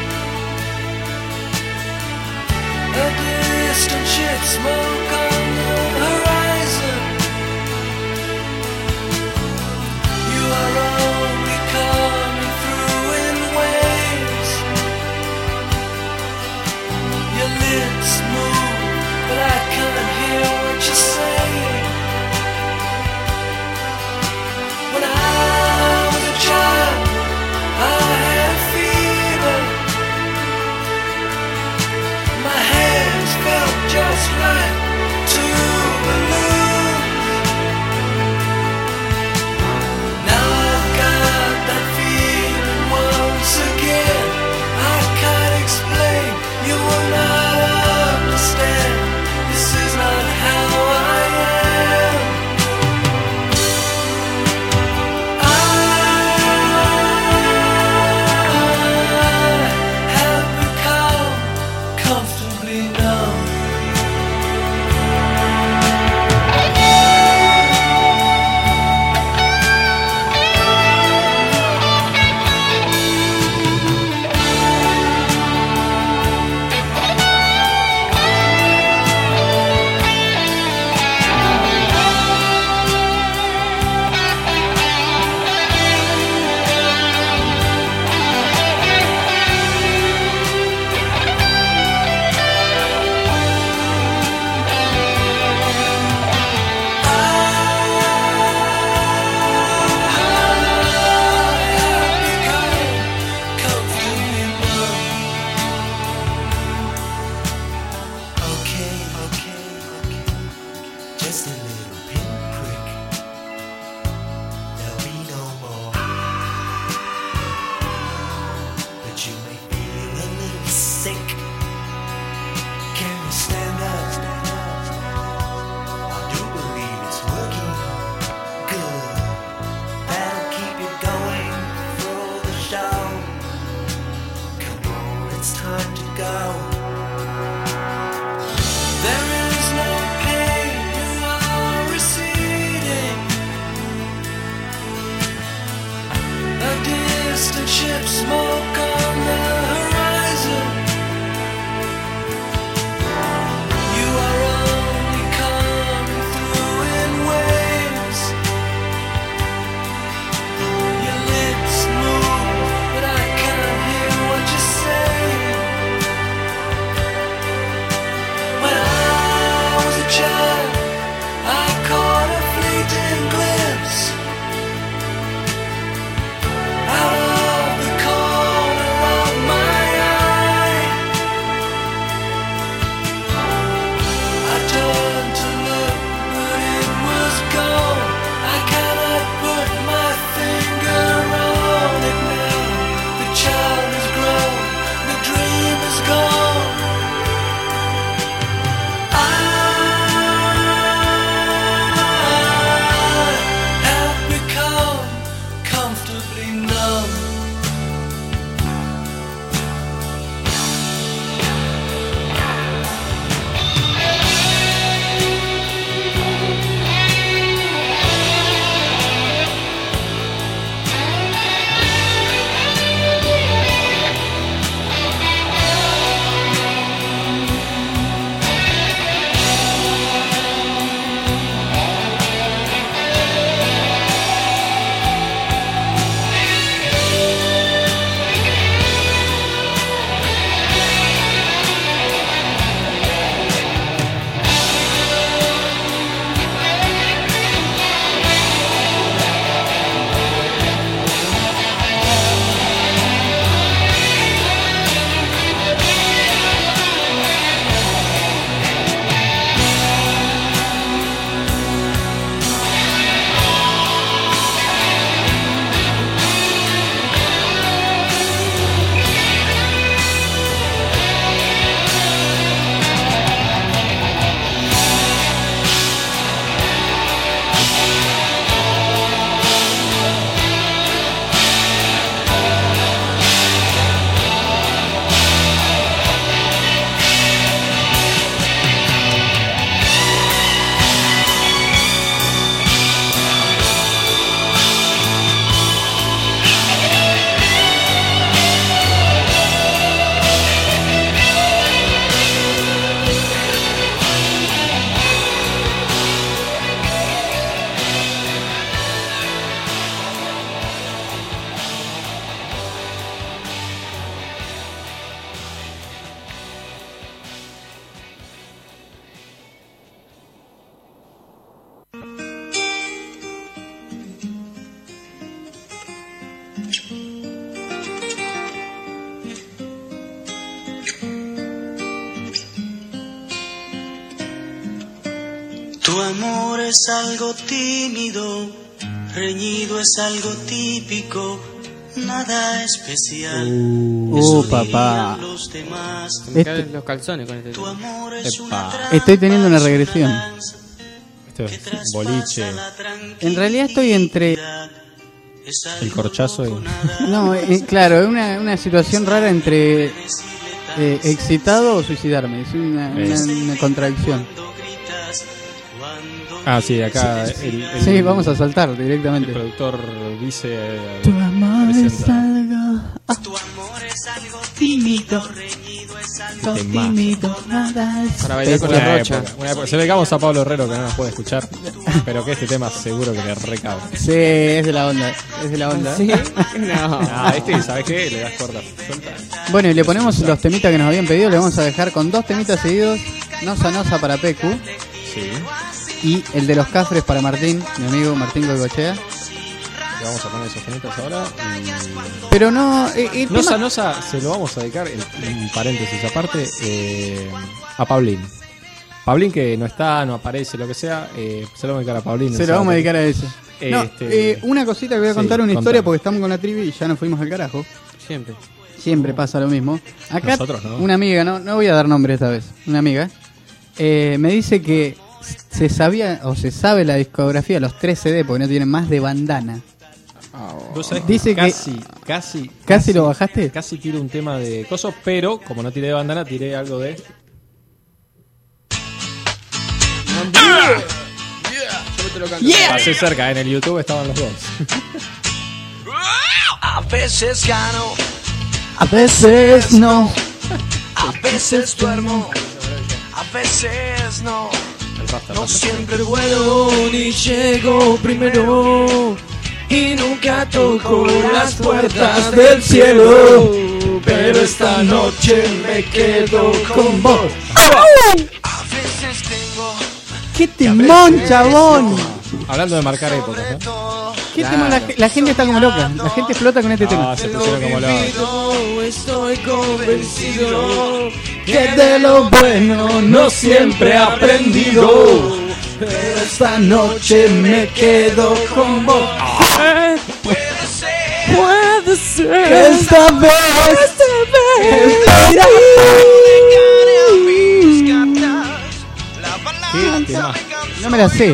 A distant ship, smoke on the horizon. You are only coming through lips move, but I can't hear what you're saying. When I was a child, I had fever. My hands felt just like two balloons. Now I've got that feeling once again. I can't explain, you will not understand. This is not how I am. I have become comfortably numb. Tu amor es algo tímido, reñido es algo típico, nada especial. Eso papá. dirían los demás. Se me caen los calzones con este Tu tema. amor es Epa. una Estoy teniendo una regresión. Esto es boliche, En realidad estoy entre... el corchazo y... No, claro, es una situación rara entre excitado o suicidarme. Es una contradicción. Ah, sí, acá el Sí, vamos a saltar directamente. el productor dice... Tu amor es presenta. algo tímido, tímido, nada es Para bailar con la Una rocha. época, una época. Se ve que vamos a Pablo Herrero que no nos puede escuchar, pero que este tema seguro que le recabe. Sí, es de la onda, es de la onda. ¿Sí? No. Ah, ¿sabes qué? Le das corda. Suelta. Bueno, y le ponemos los temitas que nos habían pedido, le vamos a dejar con 2 temitas seguidos, Nosa Nosa para Pecu Sí. y el de los Cafres para Martín, mi amigo Martín Goicochea. Le vamos a poner esos temitas ahora. Pero no, el Nosa tema- Nosa se lo vamos a dedicar, un paréntesis aparte, a Pablín. Pablín que no está, no aparece, lo que sea, se lo vamos a dedicar a Pablín. se lo vamos a dedicar a ese. No, Este- una cosita que voy a Sí, contar, una contame. historia porque estamos con la trivia y ya nos fuimos al carajo. Siempre. Siempre pasa lo mismo. Acá Nosotros no. una amiga, no voy a dar nombre esta vez, una amiga, me dice que se sabía o se sabe la discografía de los 3 CD porque no tienen más de Bandana. Vos sabés Dice que- casi lo bajaste. Casi tiro un tema de coso, pero como no tiré de bandana, tiré algo de... Yo te lo canto. Pasé cerca, en el YouTube estaban los dos. A veces gano, A veces no. a veces duermo, a veces no. El Rasta, No Rasta. siempre vuelo ni llego primero y nunca toco las puertas del cielo. Pero esta noche me quedo con vos. A veces tengo ¡Qué timón, chabón! Hablando de marcar épocas, ¿no? todo. ¿Qué timón? La gente está como loca. La gente explota con este tema. Ah, se pusieron como locos. No estoy convencido Que de lo bueno no siempre he aprendido. pero Esta noche me quedo con vos. puede ser. Puede ser. Esta vez. Qué tema. No me la sé.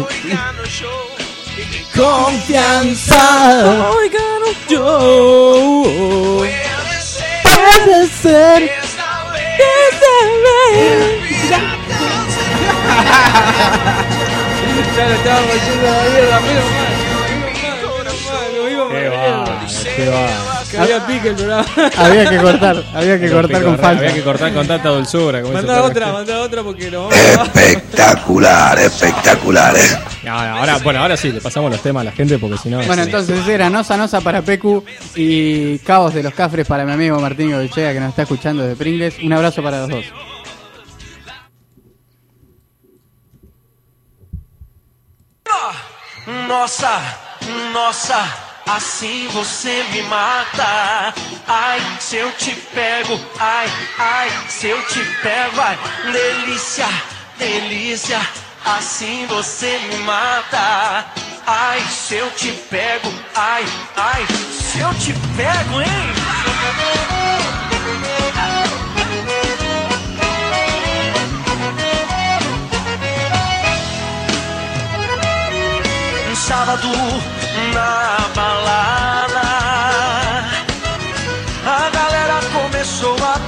Confianza. Hoy gano yo. Puede ser. Ya lo estábamos yendo a la mierda, menos mal. Lo iba Qué va, qué va. que había pique el programa. Había que cortar con falta. Había que cortar con tanta dulzura. Como Mandá dice otra porque nos vamos a... Espectacular, espectacular, No, ahora sí, le pasamos los temas a la gente porque si no... Bueno, entonces era Nosa para Pecu y Caos de los Cafres para mi amigo Martín Goichea que nos está escuchando desde Pringles. Un abrazo para los dos. Nossa, nossa, assim você me mata. Ai, se eu te pego, ai, ai, se eu te pego, ai, delícia, delícia, assim você me mata. Ai, se eu te pego, ai, ai, se eu te pego, hein? Sábado na balada, a galera começou a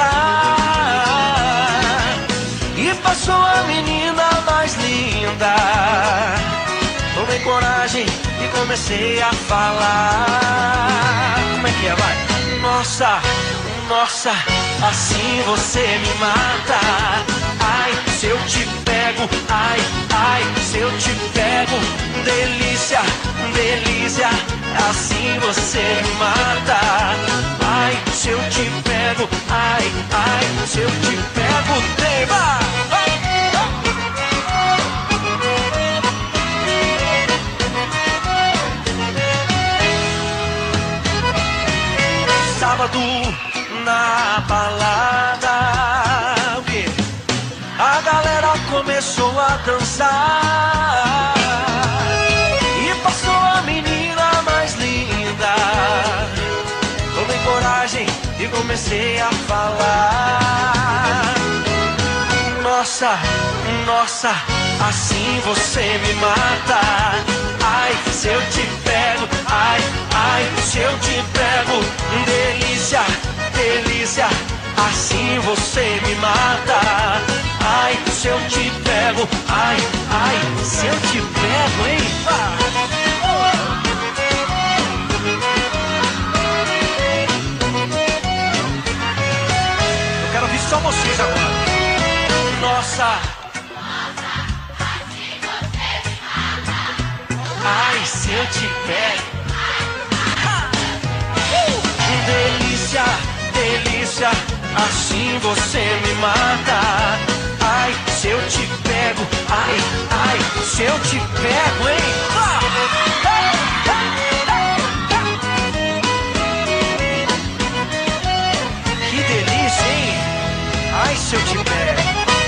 dançar e passou a menina mais linda. Tomei coragem e comecei a falar. Como é que é, vai? Nossa, nossa, assim você me mata. Ai, se eu te pego, ai, ai, se eu te pego, delícia, delícia, assim você me mata. Ai, se eu te pego, ai, ai, se eu te pego, tema. Sábado na balada, a galera começou a dançar e passou a menina mais linda. Tomei coragem e comecei a falar. Nossa, nossa, assim você me mata. Ai, se eu te pego, ai, ai, se eu te pego. Delícia, delícia, assim você me mata. Ai, se eu te pego, ai, ai, se eu te pego, hein? Eu quero ouvir só vocês agora. Nossa, assim você me mata. Ai, se eu te pego. Delícia, delícia, assim você me mata. Ai, se eu te pego, ai, ai, se eu te pego, hein? Que delícia, hein? Ai, se eu te pego.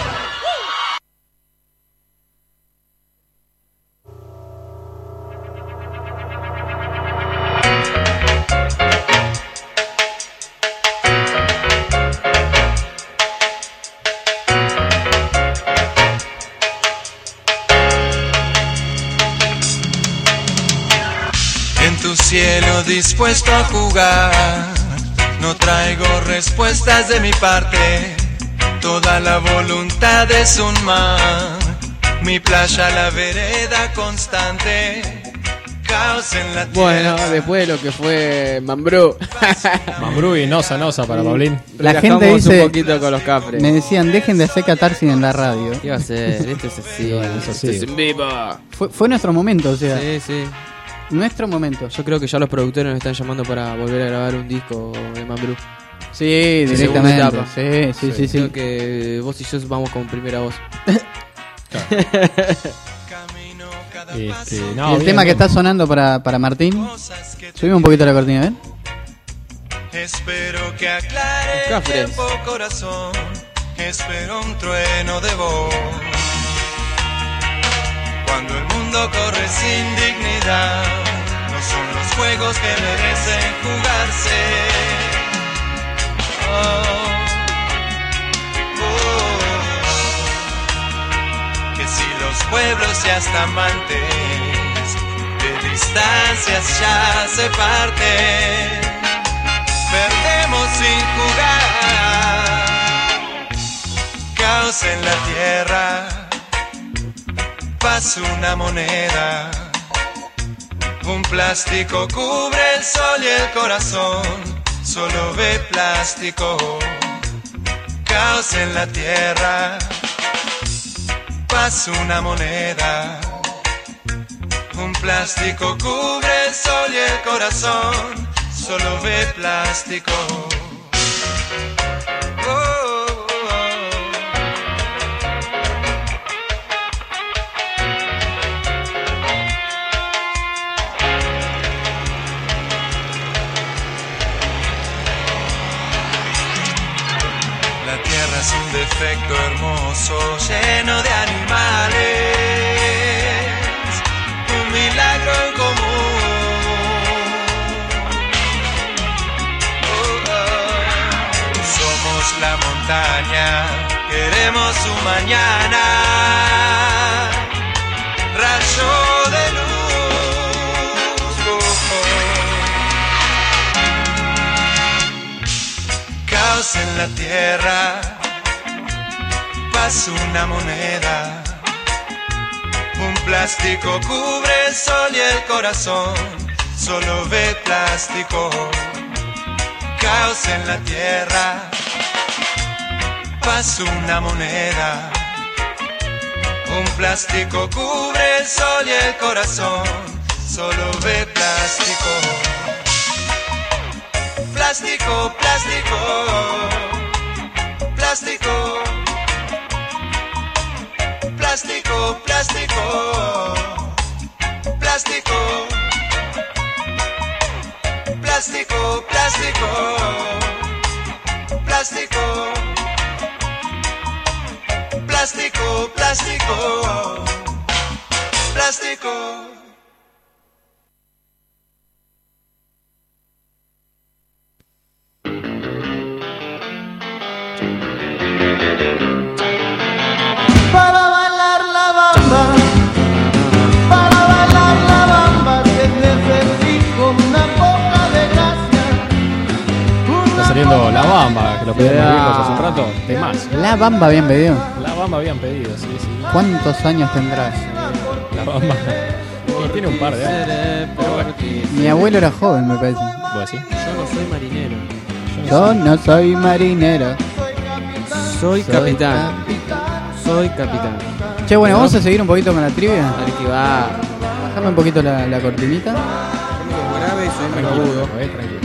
Cielo dispuesto a jugar, no traigo respuestas de mi parte, toda la voluntad es un mar, mi playa la vereda constante, caos en la tierra. Bueno, después de lo que fue Mambrú. Mambrú y Nosa Nosa para Pablín. La gente Relajamos dice, un poquito con los cafres. me decían, dejen de hacer catarsis en la radio. ¿Qué va a ser? Esto es así. Bueno, es así. Esto es en vivo. Fue nuestro momento, o sea, Sí, sí. nuestro momento. Yo creo que ya los productores nos están llamando para volver a grabar un disco de Mambrú. Sí, Sí, directamente. segunda etapa. Sí. Creo que vos y yo vamos con primera voz. No, Y el bien, tema que bien. está sonando para Martín, subimos un poquito la cortina, ¿ven? Espero que aclare Los el cafres. tiempo, corazón. Espero un trueno de voz. Cuando el mundo corre sin dignidad, no son los juegos que merecen jugarse. Que si los pueblos ya están amantes, de distancias ya se parten. Perdemos sin jugar, caos en la tierra, pasa una moneda, un plástico cubre el sol y el corazón, solo ve plástico, caos en la tierra, pasa una moneda, un plástico cubre el sol y el corazón, solo ve plástico. Oh, oh, oh. La tierra es un defecto hermoso, lleno de animales, un milagro en común. Somos la montaña, queremos un mañana, rayo de luz. Caos en la tierra, pasa una moneda, un plástico cubre el sol y el corazón, solo ve plástico. Caos en la tierra, pasa una moneda, un plástico cubre el sol y el corazón, solo ve plástico. Plástico, plástico, plástico, plástico, plástico, plástico. Plástico, plástico, plástico, plástico, plástico. Para bailar la bamba, para bailar la bamba, que necesito una poca de gracia. Está saliendo La Bamba, que lo pedían los viejos hace un rato. Temas. La Bamba habían pedido. La Bamba habían pedido, sí, sí. ¿Cuántos años tendrás? La Bamba. Y tiene un par de años. Pero bueno. Mi abuelo era joven, me parece. ¿Vos decís? Yo no soy marinero. Yo no soy marinero. Soy capitán. Soy capitán. Che, bueno, vamos a seguir un poquito con la trivia. A ver qué va. Bajame un poquito la cortinita. Como grave y soy muy agudo. Tranquilo.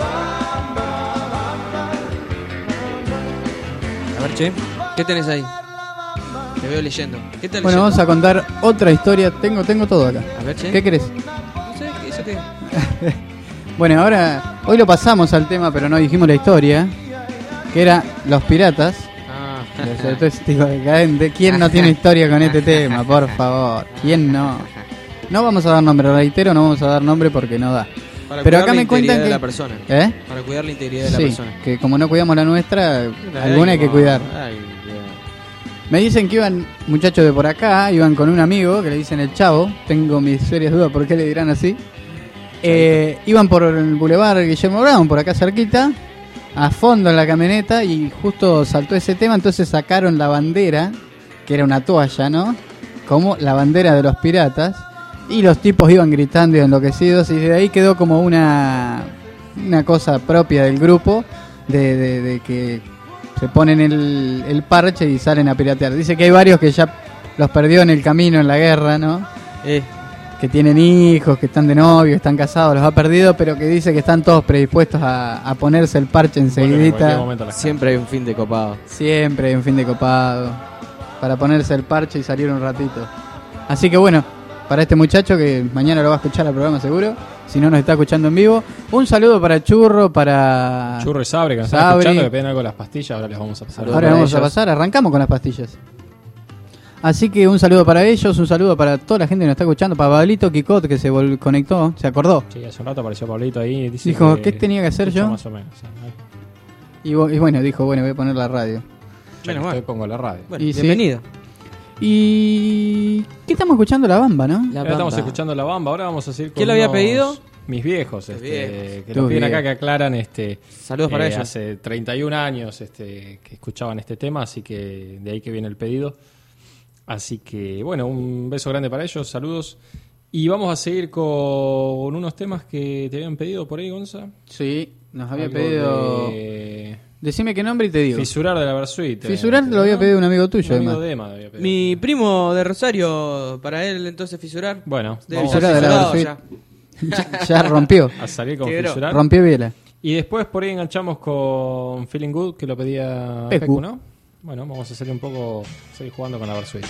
A ver, che. ¿Qué tenés ahí? Te veo leyendo. ¿Qué tal Bueno, vamos a contar otra historia. Tengo todo acá. A ver, che. ¿Qué querés? No sé, ¿qué eso qué? Bueno, ahora, hoy lo pasamos al tema, pero no dijimos la historia. Que era los piratas. Ah, Los auténticos decadentes. ¿Quién no tiene historia con este tema? Por favor. ¿Quién no? No vamos a dar nombre, reitero, no vamos a dar nombre porque no da. para Pero cuidar acá la me cuentan integridad que... de la persona. ¿Eh? Para cuidar la integridad de la Sí, persona. que como no cuidamos la nuestra, alguna hay que cuidar. Ay, Me dicen que iban muchachos de por acá, iban con un amigo que le dicen el Chavo. Tengo mis serias dudas por qué le dirán así. Iban por el Boulevard Guillermo Brown, por acá cerquita, a fondo en la camioneta, y justo saltó ese tema, entonces sacaron la bandera, que era una toalla, ¿no? Como la bandera de los piratas, y los tipos iban gritando y enloquecidos, y de ahí quedó como una cosa propia del grupo, de que se ponen el parche y salen a piratear. Dice que hay varios que ya los perdió en el camino, en la guerra, ¿no? Que tienen hijos, que están de novio, están casados, los ha perdido, pero que dice que están todos predispuestos a ponerse el parche enseguidita. Siempre hay un fin de copado. Siempre hay un fin de copado para ponerse el parche y salir un ratito. Así que bueno, para este muchacho que mañana lo va a escuchar al programa seguro, si no nos está escuchando en vivo, un saludo para Churro, para Churro y Sabre, que nos están Sabri. escuchando, que piden algo de las pastillas, ahora les vamos a pasar. Ahora vamos a pasar, arrancamos con las pastillas. Así que un saludo para ellos, un saludo para toda la gente que nos está escuchando, para Pablito Quicot que se conectó, se acordó. Sí, hace un rato apareció Pablito ahí. Dijo, ¿qué tenía que hacer yo? Más o menos. Y bueno, dijo, bueno, voy a poner la radio. Bueno, estoy, pongo la radio. Bueno, Y bienvenido. ¿Y qué estamos escuchando? La Bamba, ¿no? La Ahora estamos Bamba. escuchando La Bamba, ahora vamos a seguir con ¿Quién lo había unos- pedido? Mis viejos, Viejos. que Tus nos piden acá viejos. que aclaran Saludos para ellos. hace 31 años que escuchaban este tema, así que de ahí que viene el pedido. Así que bueno, un beso grande para ellos, saludos. Y vamos a seguir con unos temas que te habían pedido por ahí, Gonza. Sí, nos había Algo pedido... de Decime qué nombre y te digo. Fisurar de la Versuit. Fisurar lo había pedido un amigo tuyo, Un amigo además. de Emma había pedido. Mi primo de Rosario, para él entonces fisurar. Bueno, Debe vamos estar Fisurar de la fisurado Versuit. ya. Ya rompió. a salir con Quebró. Fisurar. Rompió biela. Y después por ahí enganchamos con Feeling Good, que lo pedía Pecu. Pecu, ¿no? Bueno, vamos a salir un poco, seguir jugando con la Versuit.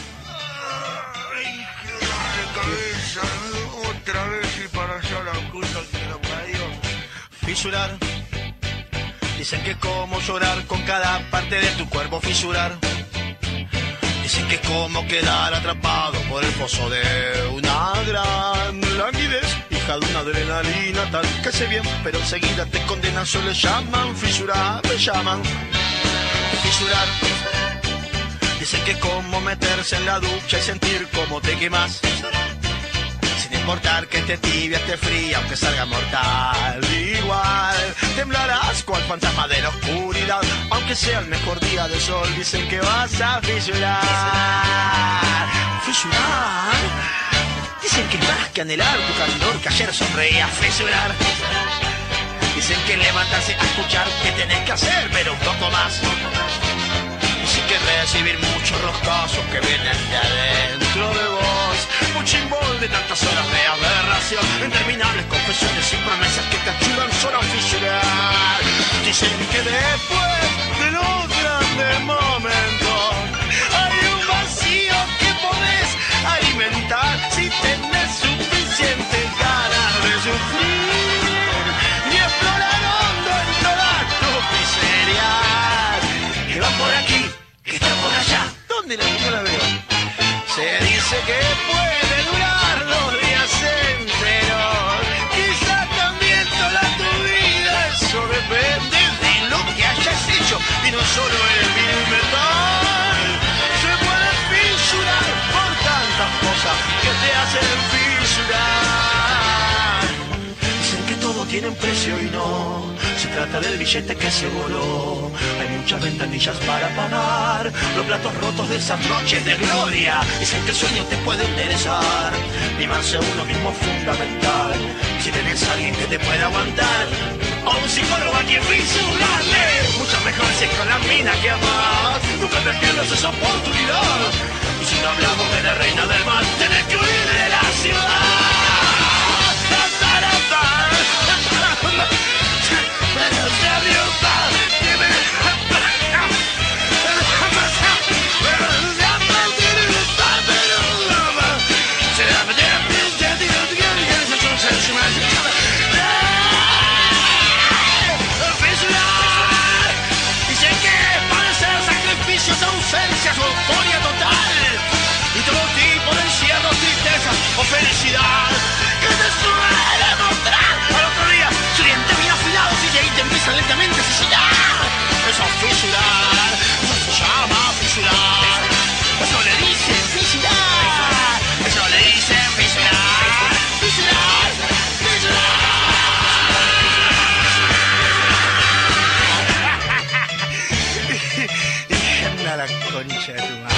Otra vez y para allá la culpa que lo parió. Fisurar. Dicen que es como llorar con cada parte de tu cuerpo. Fisurar. Dicen que es como quedar atrapado por el pozo de una gran languidez, hija de una adrenalina tal que hace bien, pero enseguida te condenan. Solo le llaman fisurar, me llaman fisurar. Dicen que es como meterse en la ducha y sentir cómo te quemas, sin importar que esté tibia, esté fría, aunque salga mortal. Igual temblarás cual fantasma de la oscuridad, aunque sea el mejor día de sol. Dicen que vas a fisurar. ¿Fisurar? Dicen que es más que anhelar tu candor que ayer sonreía. Fisurar. Dicen que levantarse a escuchar que tenés que hacer, pero un poco más. Dicen que recibir muchos roscazos que vienen de adentro de vos. Un chimbol de tantas horas de aberración, interminables confesiones y promesas que te ayudan solo a fisurar. Dicen que después de los grandes momentos hay un vacío que podés alimentar si tenés suficientes ganas de sufrir y explorar hondo en todas tus miserias. Que van por aquí, que están por allá. ¿Dónde no la veo? Se dice que puede durar 2 días enteros. Quizás también toda tu vida. Eso depende de lo que hayas hecho. Y no solo el heavy metal. Se puede fisurar por tantas cosas que te hacen fisurar. Dicen que todo tiene un precio y no. Se trata del billete que se voló. Hay muchas ventanillas para pagar los platos rotos de esas noches de gloria. Dicen que el sueño te puede interesar. Mimarse a uno mismo es fundamental. Si tenés a alguien que te pueda aguantar, o un psicólogo a quien fisurarle, mucho mejor si es con la mina que amás. Nunca te pierdas esa oportunidad. Y si no hablamos de la reina del mal, tenés que huir de la ciudad. Euforia total y todo tipo de encierro, tristeza o felicidad que te suele mostrar al otro día su diente bien afilados y de ahí te empiezan lentamente a asesinar. Eso es fisurar, eso se llama fisurar, eso le dicen fisurar, eso le dicen fisurar, fisurar, fisurar. La concha de tu madre.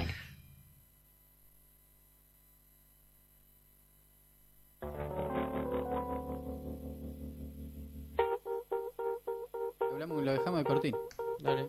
Hablamos y lo dejamos de cortín. Dale.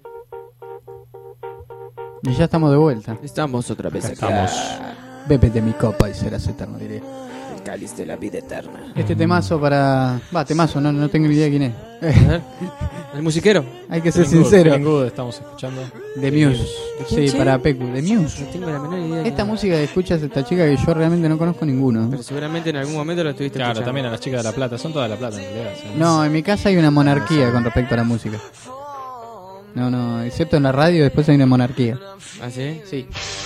Y ya estamos de vuelta. Estamos otra vez acá. Estamos. Bébete mi copa y serás eterno, diré. El cáliz de la vida eterna. Este temazo para... temazo, no tengo ni idea quién es. A ver, el musiquero. Hay que ser Feeling sincero. Good estamos escuchando. De Muse. quién, Sí, che? para Pecu. De Muse. No tengo la menor idea. Esta música que escuchas esta chica que yo realmente no conozco ninguno. Pero seguramente en algún momento lo estuviste Claro, escuchando. también a las chicas de La Plata. Son todas de La Plata en realidad. ¿Sí? No, en mi casa hay una monarquía con respecto a la música. No, excepto en la radio después hay una monarquía. ¿Ah, sí? Sí.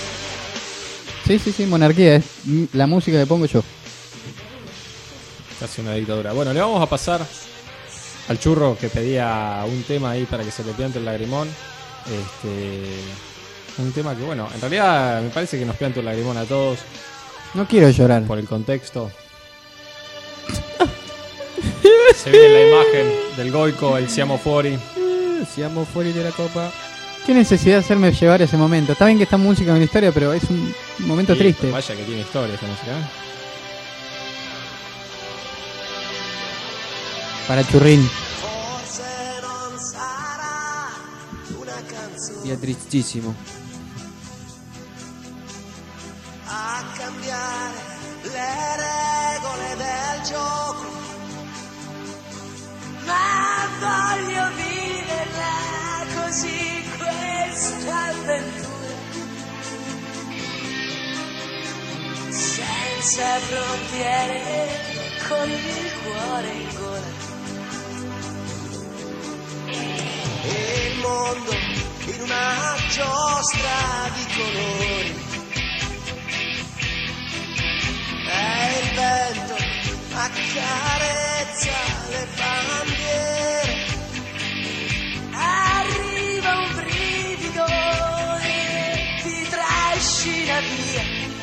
Sí, monarquía es la música que pongo yo. Casi una dictadura. Bueno, le vamos a pasar al churro que pedía un tema ahí para que se le piante el lagrimón. Un tema que, bueno, en realidad me parece que nos pianta el lagrimón a todos No quiero llorar. por el contexto. Se viene la imagen del Goico, el Siamo Fuori. Siamo fuori de la copa. ¿Qué necesidad de hacerme llevar ese momento? Está bien que esta música es una historia, pero es un momento Y triste. Vaya que tiene historia esta música, ¿eh? Para Churrín. Día tristísimo. A cambiare le regole del gioco, ma voglio viverla così questa avventura, senza frontiere, con il cuore in gola. Il mondo in una giostra di colori, e il vento accarezza le bandiere, arriva un brivido e ti trascina via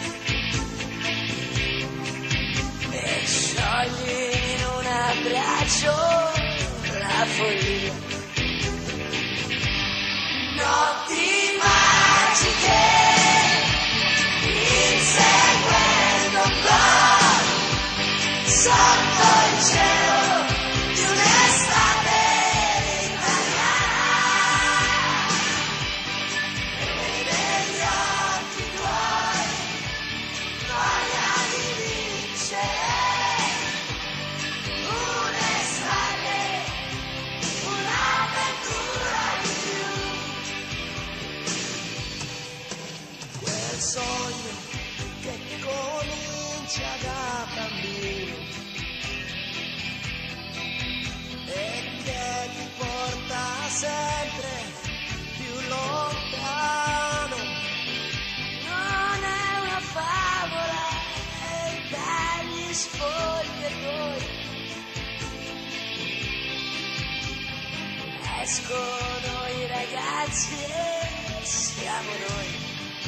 e sciogli in un abbraccio la follia. Notti magiche, inseguendo un gol sotto il cielo di un'estate italiana, e negli occhi tuoi voglia di vincere un'estate, un'avventura di più. Quel sogno che comincia da bambino e che ti porta sempre più lontano, non è nascono i ragazzi e siamo noi.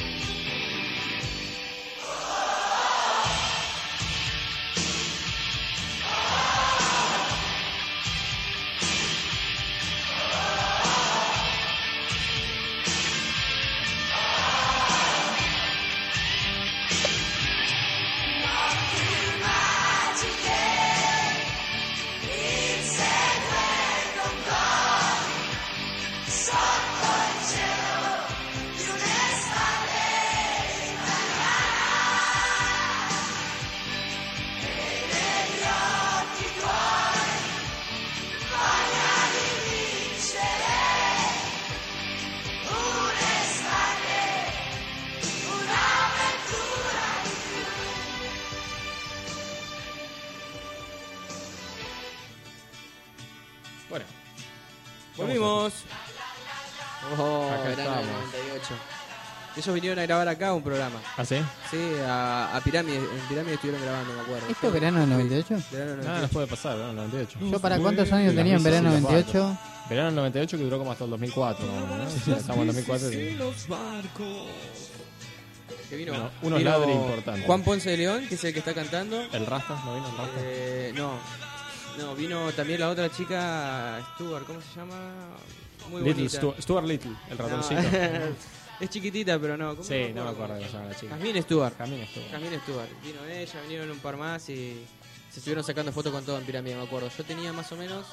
Bueno, Volvimos. Oh, Acá verano del estamos. 98. Ellos vinieron a grabar acá un programa. ¿Ah, sí? Sí, a Pirámide. En Pirámide estuvieron grabando, me acuerdo. ¿Esto es verano del 98? Verano del Nada 98. nos puede pasar, verano del 98. ¿Yo para cuántos años tenía en verano del 98? Verano del 98 que duró como hasta el 2004. ¿no? Sí, estamos en 2004. Los barcos. Que vino, Bueno, unos vino ladres importantes. Juan Ponce de León, que es el que está cantando. ¿El Rasta? ¿No vino el Rasta? No, vino también la otra chica, Stuart, ¿cómo se llama? Muy Little bonita. Stuart Little, el No, ratoncito. es chiquitita, pero no. ¿cómo Sí, no me acuerdo cómo se llama la chica. Jasmine Stuart. Jasmine Stuart. Jasmine Stuart. Vino ella, vinieron un par más y se estuvieron sacando fotos con todo en Pirámide, me acuerdo. Yo tenía más o menos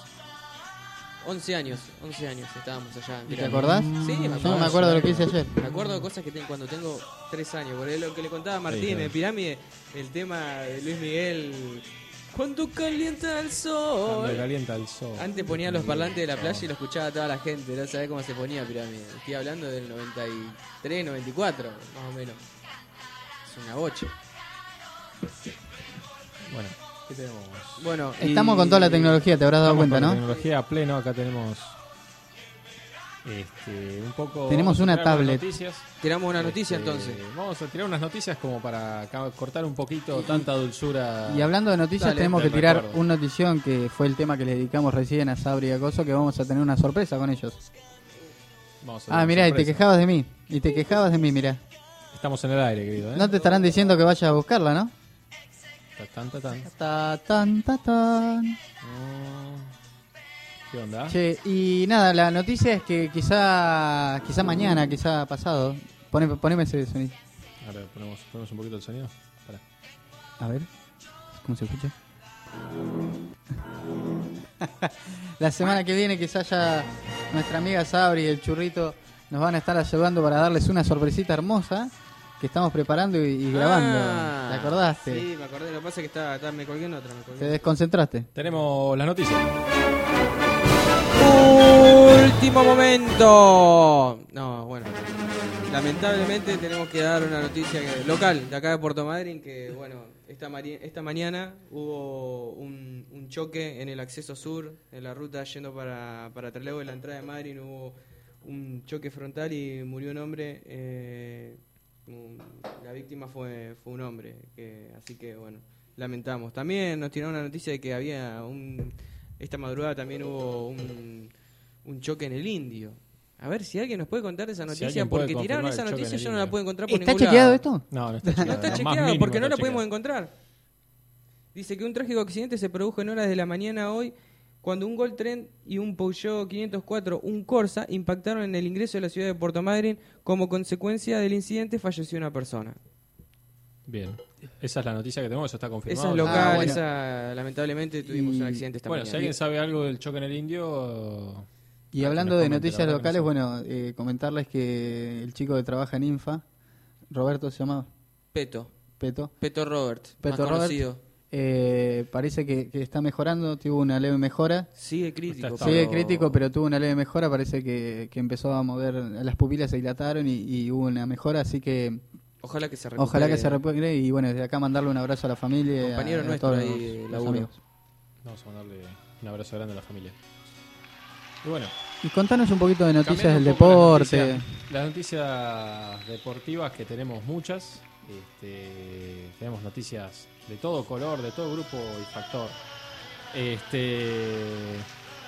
11 años estábamos allá en ¿Y te Pirámide. acordás? Sí, me Yo acuerdo. no me acuerdo de lo que hice ayer. Me acuerdo de cosas que cuando tengo 3 años. Por lo que le contaba a Martín, Sí, claro. en Pirámide, el tema de Luis Miguel. Cuando calienta el sol. Cuando calienta el sol. Antes ponía los parlantes de la playa y lo escuchaba toda la gente. No sabés cómo se ponía Pirámide. Estoy hablando del 93, 94, más o menos. Es una bocha. Bueno, ¿qué tenemos? Bueno, Estamos con toda la tecnología, te habrás dado Estamos cuenta, con la ¿no? tecnología a pleno. Acá tenemos un poco. Tenemos vamos a una tirar unas tablet. noticias. tiramos una noticia Este, entonces. Vamos a tirar unas noticias como para cortar un poquito tanta dulzura. Y hablando de noticias, Dale, tenemos que del tirar recuerdo. una notición que fue el tema que le dedicamos recién a Sabri y a Coso, que vamos a tener una sorpresa con ellos. Vamos a hacer una Mirá, y te sorpresa. quejabas de mí. Y te quejabas de mí, mirá. Estamos en el aire, querido. ¿eh? No te estarán diciendo que vayas a buscarla, ¿no? Tan. Ta, tan. ¿Qué onda? Che, y nada, la noticia es que quizá mañana, quizá pasado. Poneme ese sonido. Ahora ponemos un poquito el sonido. Pará. A ver, ¿cómo se escucha? La semana que viene quizá ya nuestra amiga Sabri y el Churrito nos van a estar ayudando para darles una sorpresita hermosa que estamos preparando y grabando. Ah, ¿Te acordaste? Sí, me acordé. Lo que pasa es que me colgué en otra. Me colgué. ¿Te desconcentraste? Tenemos las noticias. Último momento. No, bueno. Lamentablemente tenemos que dar una noticia local de acá de Puerto Madryn que, bueno, esta mañana hubo un choque en el acceso sur, en la ruta yendo para Trelew, en la entrada de Madryn hubo un choque frontal y murió un hombre. La víctima fue un hombre, así que, bueno, lamentamos. También nos tiraron una noticia de que había esta madrugada también hubo un choque en el Indio. A ver si alguien nos puede contar esa noticia, alguien puede porque tiraron confirmar esa el choque noticia en yo el no la Indio. puedo encontrar por ¿Está ningún chequeado lado. esto? No está chequeado. No está Lo más chequeado mínimo porque no está la podemos chequeado. encontrar. Dice que un trágico accidente se produjo en horas de la mañana hoy cuando un Gol Tren y un Peugeot 504, un Corsa, impactaron en el ingreso de la ciudad de Puerto Madryn. Como consecuencia del incidente falleció una persona. Bien. Esa es la noticia que tenemos, eso está confirmado. Esa es local, bueno. esa lamentablemente tuvimos un accidente esta Bueno, si mañana. alguien sabe algo del choque en el Indio. Y que hablando nos de comente, noticias la verdad que locales, no sé. bueno, comentarles que el chico que trabaja en Infa, Roberto se llama, Peto Peto Robert, más Robert, conocido. parece que está mejorando, tuvo una leve mejora. Sigue crítico. Está Sigue pero- crítico, pero tuvo una leve mejora. Parece que empezó a mover, las pupilas se dilataron y hubo una mejora. Así que Ojalá que se recupere. ojalá que se recupere. Y bueno, desde acá mandarle un abrazo a la familia. Compañero a nuestro todos ahí, los laburo. amigos. Vamos a mandarle un abrazo grande a la familia. Y bueno, Y contanos un poquito de noticias del cambiando un poco deporte. Las noticias deportivas que tenemos muchas. Tenemos noticias de todo color, de todo grupo y factor.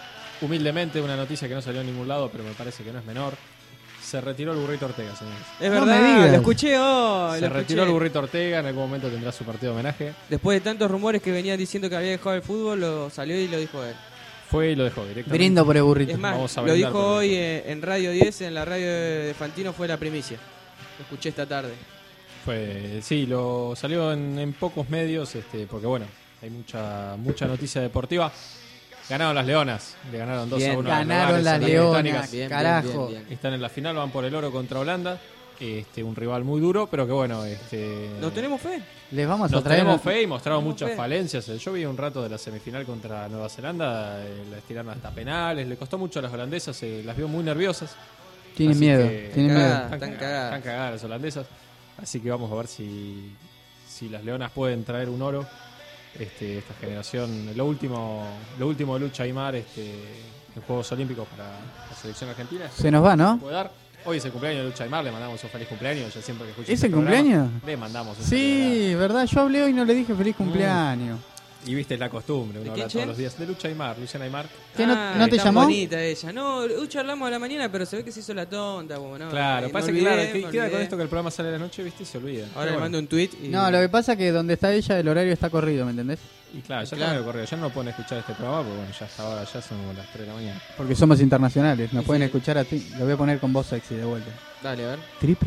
humildemente, una noticia que no salió en ningún lado, pero me parece que no es menor. Se retiró el Burrito Ortega, señores. Es No verdad, me digas. lo escuché hoy. Se retiró el Burrito Ortega, en algún momento tendrá su partido de homenaje. Después de tantos rumores que venían diciendo que había dejado el fútbol, lo salió y lo dijo él. Fue y lo dejó directamente. Brindo por el burrito. Es más, Vamos a lo brindar dijo por hoy el- en Radio 10, en la radio de Fantino fue la primicia. Lo escuché esta tarde. Sí, lo salió en pocos medios, porque bueno, hay mucha noticia deportiva. Ganaron las Leonas, le ganaron 2-1 Bien. a las Ganaron Leonas, las a las Leonas. británicas. Bien, Carajo. bien. Están en la final, van por el oro contra Holanda. Un rival muy duro, pero que bueno, ¿Nos tenemos fe? Les vamos a nos traer. tenemos fe y mostraron Tenemos muchas fe. falencias. Yo vi un rato de la semifinal contra Nueva Zelanda, la estiraron hasta penales, le costó mucho a las holandesas, las vio muy nerviosas. Tienen Así miedo. que- Tienen Cagada. miedo. Están cagadas. Están cagadas las holandesas. Así que vamos a ver si las Leonas pueden traer un oro. Esta generación, lo último de Lucha Aymar en Juegos Olímpicos para la selección argentina. Se nos va, ¿no? Puede dar. Hoy es el cumpleaños de Lucha Aymar, le mandamos un feliz cumpleaños. Ya siempre que escucho ¿Es este el programa, cumpleaños? le mandamos un Sí, verdad. Yo hablé hoy y no le dije feliz cumpleaños. Y viste la costumbre, uno ¿De habla quién, todos Chen? los días de Lucha Aymar, Luciana Aymar. ¿Qué, Ah, no te tan llamó? bonita ella. No, hoy charlamos a la mañana, pero se ve que se hizo la tonta. Bueno, Claro, me pasa olvidé, que claro, me queda con olvidé. esto que el programa sale a la noche, viste, y se olvida. Ahora Pero le bueno. mando un tweet y... No, lo que pasa es que donde está ella el horario está corrido, ¿me entendés? Y claro, ya Claro. está corrido, ya no pueden escuchar este programa, porque bueno, ya hasta ahora ya son como las 3 de la mañana. Porque somos internacionales. Nos Sí, pueden sí. escuchar a ti. Lo voy a poner con voz sexy de vuelta. Dale, a ver.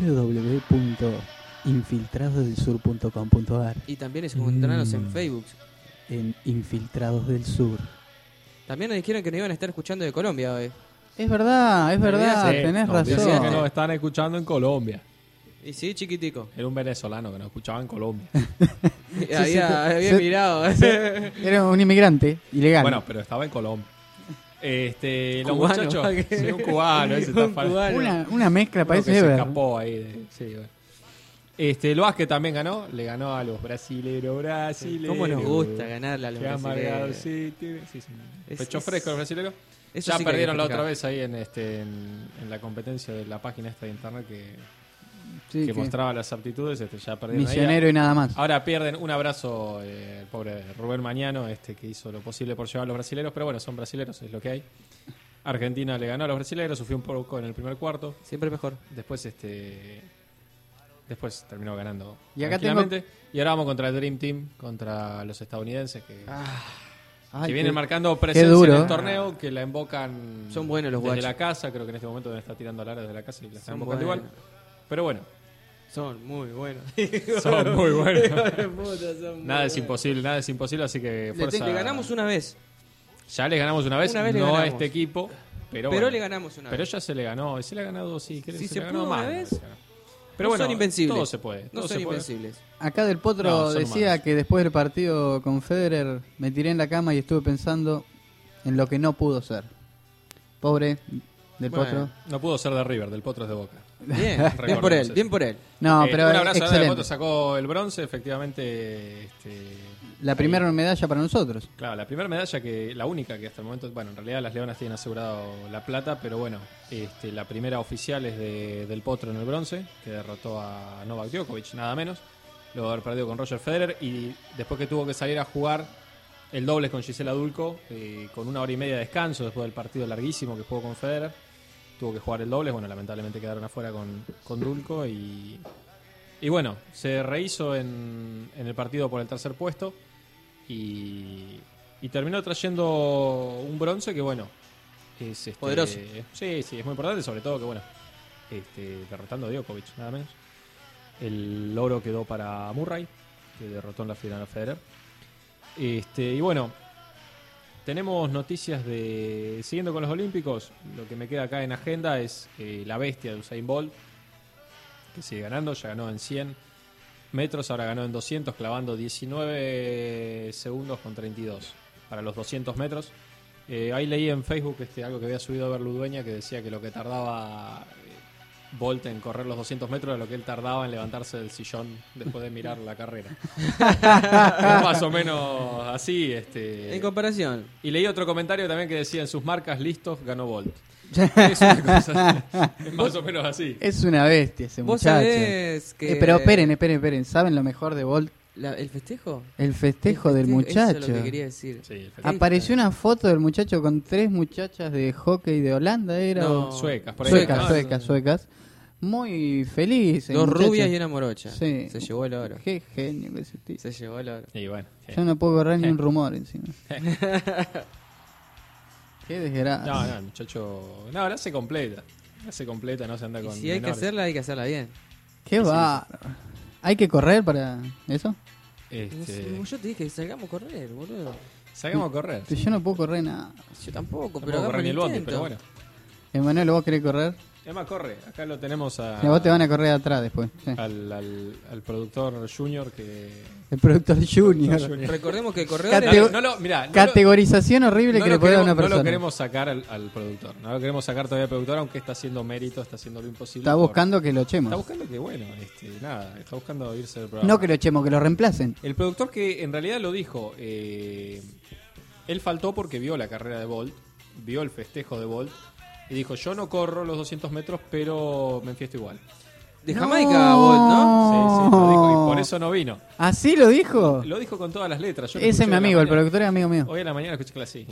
www.infiltradosdelsur.com.ar Y también es encontrarnos en Facebook. En Infiltrados del Sur. También nos dijeron que nos iban a estar escuchando de Colombia hoy. Es verdad, Sí, tenés nos decían que razón. nos están escuchando en Colombia. Y sí, chiquitico. Era un venezolano que nos escuchaba en Colombia. había sí. mirado. Era un inmigrante ilegal. Bueno, pero estaba en Colombia. Los Cubano, muchachos, ¿qué? sí, un cubano, ese está Un falso. cubano. una mezcla Uno parece que se Ever. escapó ahí. Sí, bueno. El Vázquez también ganó, le ganó a los brasileros. ¿Cómo nos gusta ganarle a los Qué amargado, brasileños? sí. Es- Pecho es- fresco los brasileros. Eso Ya sí que hay perdieron que la otra festejar. vez ahí en la competencia de la página esta de internet Sí, que que mostraba las aptitudes. Ya perdieron ahí. misionero y nada más. Ahora pierden. Un abrazo el pobre Rubén Mañano, que hizo lo posible por llevar a los brasileros, pero bueno, son brasileros, es lo que hay. Argentina le ganó a los brasileros, sufrió un poco en el primer cuarto. Siempre mejor. Después terminó ganando Y acá tranquilamente. Y ahora vamos contra el Dream Team, contra los estadounidenses que Ay, vienen qué- marcando presencia duro. en el torneo, que la invocan Son buenos los desde guachos. la casa. Creo que en este momento deben estar tirando al área desde la casa y la están Son invocando buenos. igual. Pero bueno, Son muy buenos. son muy buenos. Puta, son muy Nada es buenos. imposible, así que fuerza. Le ganamos una vez. Ya les ganamos una vez, Una vez le no a ganamos. este equipo, pero Pero bueno. le ganamos una Pero vez. ya se le ganó, se le ha ganado, sí, creo Si que se le ganó pudo más. una me vez, parece. Pero no bueno, son invencibles. todo se puede. No todo son se puede. invencibles. Acá Del Potro No, son decía humanos. que después del partido con Federer me tiré en la cama y estuve pensando en lo que no pudo ser. Pobre Del Bueno. Potro. No pudo ser de River, del Potro es de Boca. Bien, bien por Recordemos él, eso. bien por él. No, pero un abrazo grande, del excelente. Potro sacó el bronce, efectivamente. La primera medalla para nosotros. Claro, la primera medalla la única que hasta el momento, bueno, en realidad las Leonas tienen asegurado la plata, pero bueno, la primera oficial es del Potro en el bronce, que derrotó a Novak Djokovic, nada menos, luego de haber perdido con Roger Federer, y después que tuvo que salir a jugar el dobles con Gisela Dulco, con 1 hora y media de descanso después del partido larguísimo que jugó con Federer, tuvo que jugar el dobles, bueno, lamentablemente quedaron afuera con Dulco, y bueno, se rehizo en el partido por el tercer puesto, y terminó trayendo un bronce que bueno es Poderoso. sí, es muy importante, sobre todo que bueno derrotando a Djokovic, nada menos. El oro quedó para Murray, que derrotó en la final a Federer. Y bueno, tenemos noticias siguiendo con los Olímpicos. Lo que me queda acá en agenda es la bestia de Usain Bolt, que sigue ganando, ya ganó en 100 metros, ahora ganó en 200, clavando 19 segundos con 32 para los 200 metros. Ahí leí en Facebook algo que había subido Berlu Dueña, que decía que lo que tardaba Bolt en correr los 200 metros era lo que él tardaba en levantarse del sillón después de mirar la carrera. Más o menos así. En comparación. Y leí otro comentario también que decía: en sus marcas listos ganó Bolt. Es una cosa, es más o menos así. Es una bestia ese Vos muchacho. sabés que... Pero esperen. ¿Saben lo mejor de Bolt? ¿El festejo? El festejo del muchacho. Eso es lo que quería decir. Sí, el festejo. Apareció una foto del muchacho con 3 muchachas de hockey de Holanda, era. No, Suecas, por ahí. Suecas. Muy feliz. el 2 muchacho. rubias y una morocha. Sí. Se llevó el oro. Qué genio que ese tío. Se llevó el oro. Y bueno. Yo no puedo correr ni un rumor encima. Qué desgracia. No, el muchacho. No, la hace completa. La hace completa, no se anda Y con. si hay que menores. hacerla, hay que hacerla bien. Qué bárbaro. ¿Hay que correr para eso? No sé, yo te dije, salgamos a correr, boludo. Salgamos a correr. Yo no puedo correr nada. Yo tampoco, No pero puedo correr ni el hagamos bondi, intento. pero bueno. Emanuel, ¿vos querés correr? Emma corre, acá lo tenemos Y a vos te van a correr atrás después. Sí. al productor Junior que. El productor Junior. Recordemos que corredores... Categorización horrible que le puede dar a una persona. No lo queremos sacar al productor. No lo queremos sacar todavía al productor, aunque está haciendo mérito, está haciendo lo imposible. Está buscando que lo echemos. Está buscando que, bueno, nada, está buscando irse del programa. No que lo echemos, que lo reemplacen. El productor que en realidad lo dijo, él faltó porque vio la carrera de Bolt, vio el festejo de Bolt y dijo, yo no corro los 200 metros, pero me enfiesto igual. De Jamaica, Bolt, ¿no? Sí, lo dijo y por eso no vino. ¿Así lo dijo? Lo dijo con todas las letras. Yo lo Ese escuché es mi a la amigo, el mañana. productor es amigo mío. Hoy a la mañana lo escuché clasí.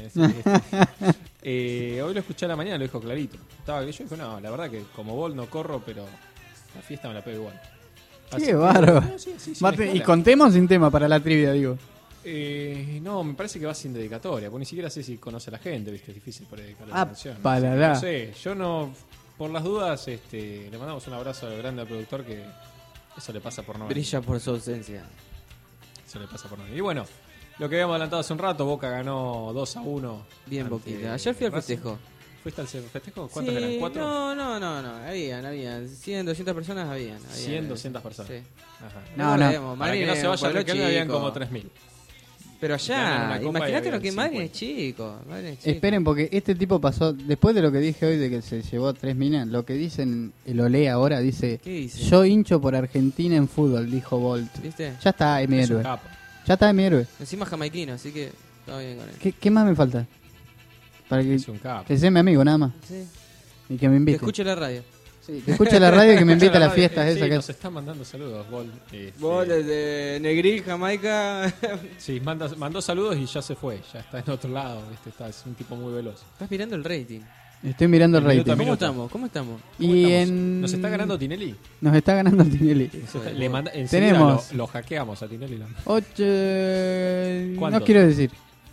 Hoy lo escuché a la mañana, lo dijo clarito. Yo dije, no, la verdad que como Bolt no corro, pero la fiesta me la pego igual. Así Qué que, bárbaro. no, sí, Mate, me y escuela. contemos sin tema para la trivia, digo. No, me parece que va sin dedicatoria, porque ni siquiera sé si conoce a la gente, ¿viste? Es difícil por dedicarle Ah, atención. palalá. No sé, yo no, por las dudas, le mandamos un abrazo al grande al productor que eso le pasa por no venir. Brilla por su ausencia. Eso le pasa por no venir. Y bueno, lo que habíamos adelantado hace un rato, Boca ganó 2-1. Bien, ante Boquita. Ayer fui al Racing. festejo. ¿Fuiste al festejo? ¿Cuántos Sí, eran? ¿4? No. Habían. 100, 200 personas habían. 100, 200 personas. Sí. Ajá. No, no. Para que no se vaya Riquelme, habían como 3.000. Pero Ganan allá, una copa y imagínate lo habían que Madrid 50. es chico. Madrid es chico. Esperen, porque este tipo pasó, después de lo que dije hoy de que se llevó 3 minas, lo que dicen el Olé ahora, dice, ¿Qué dice? yo hincho por Argentina en fútbol, dijo Bolt. ¿Viste? Ya está, es mi Es un héroe. capo. Ya está, es mi héroe. Encima jamaiquino, así que todo bien con él. ¿Qué más me falta? Para que Es un capo. sea mi amigo, nada más. Sí. Y que me Que invite. escuche la radio. Sí, que escuche la radio y que me invite a las fiestas Sí, esas. nos están mandando saludos, Bolt. Vos desde Negril, Jamaica. Sí, mandó saludos y ya se fue. Ya está en otro lado. Es un tipo muy veloz. Estás mirando el rating. Estoy mirando el El minuto rating. a minuto. ¿Cómo estamos? Y estamos? en... ¿Nos está ganando Tinelli? Nos está ganando Tinelli. Enseguida Tenemos- lo hackeamos a Tinelli. 8... ¿Cuánto? No quiero decir.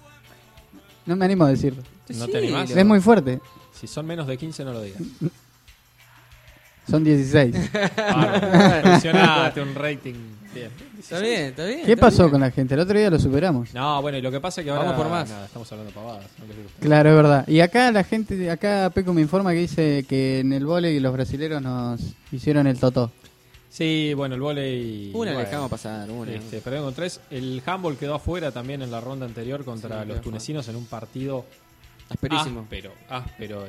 No me animo a decir. ¿No te animás? Es muy fuerte. Si son menos de 15 no lo digas. Son 16. Impresionante, un rating. Bien. Está bien. ¿Qué pasó con la gente? El otro día lo superamos. No, bueno, y lo que pasa es que ahora Vamos por más. nada, estamos hablando pavadas. No les gusta. Claro, es verdad. Y acá la gente, acá Peco me informa que dice que en el vóley los brasileros nos hicieron el totó. Sí, bueno, el vóley. Una le bueno, dejamos pasar, una. Perdieron con 3. El handball quedó afuera también en la ronda anterior contra Sí, los quedó tunecinos en un partido Asperísimo. áspero,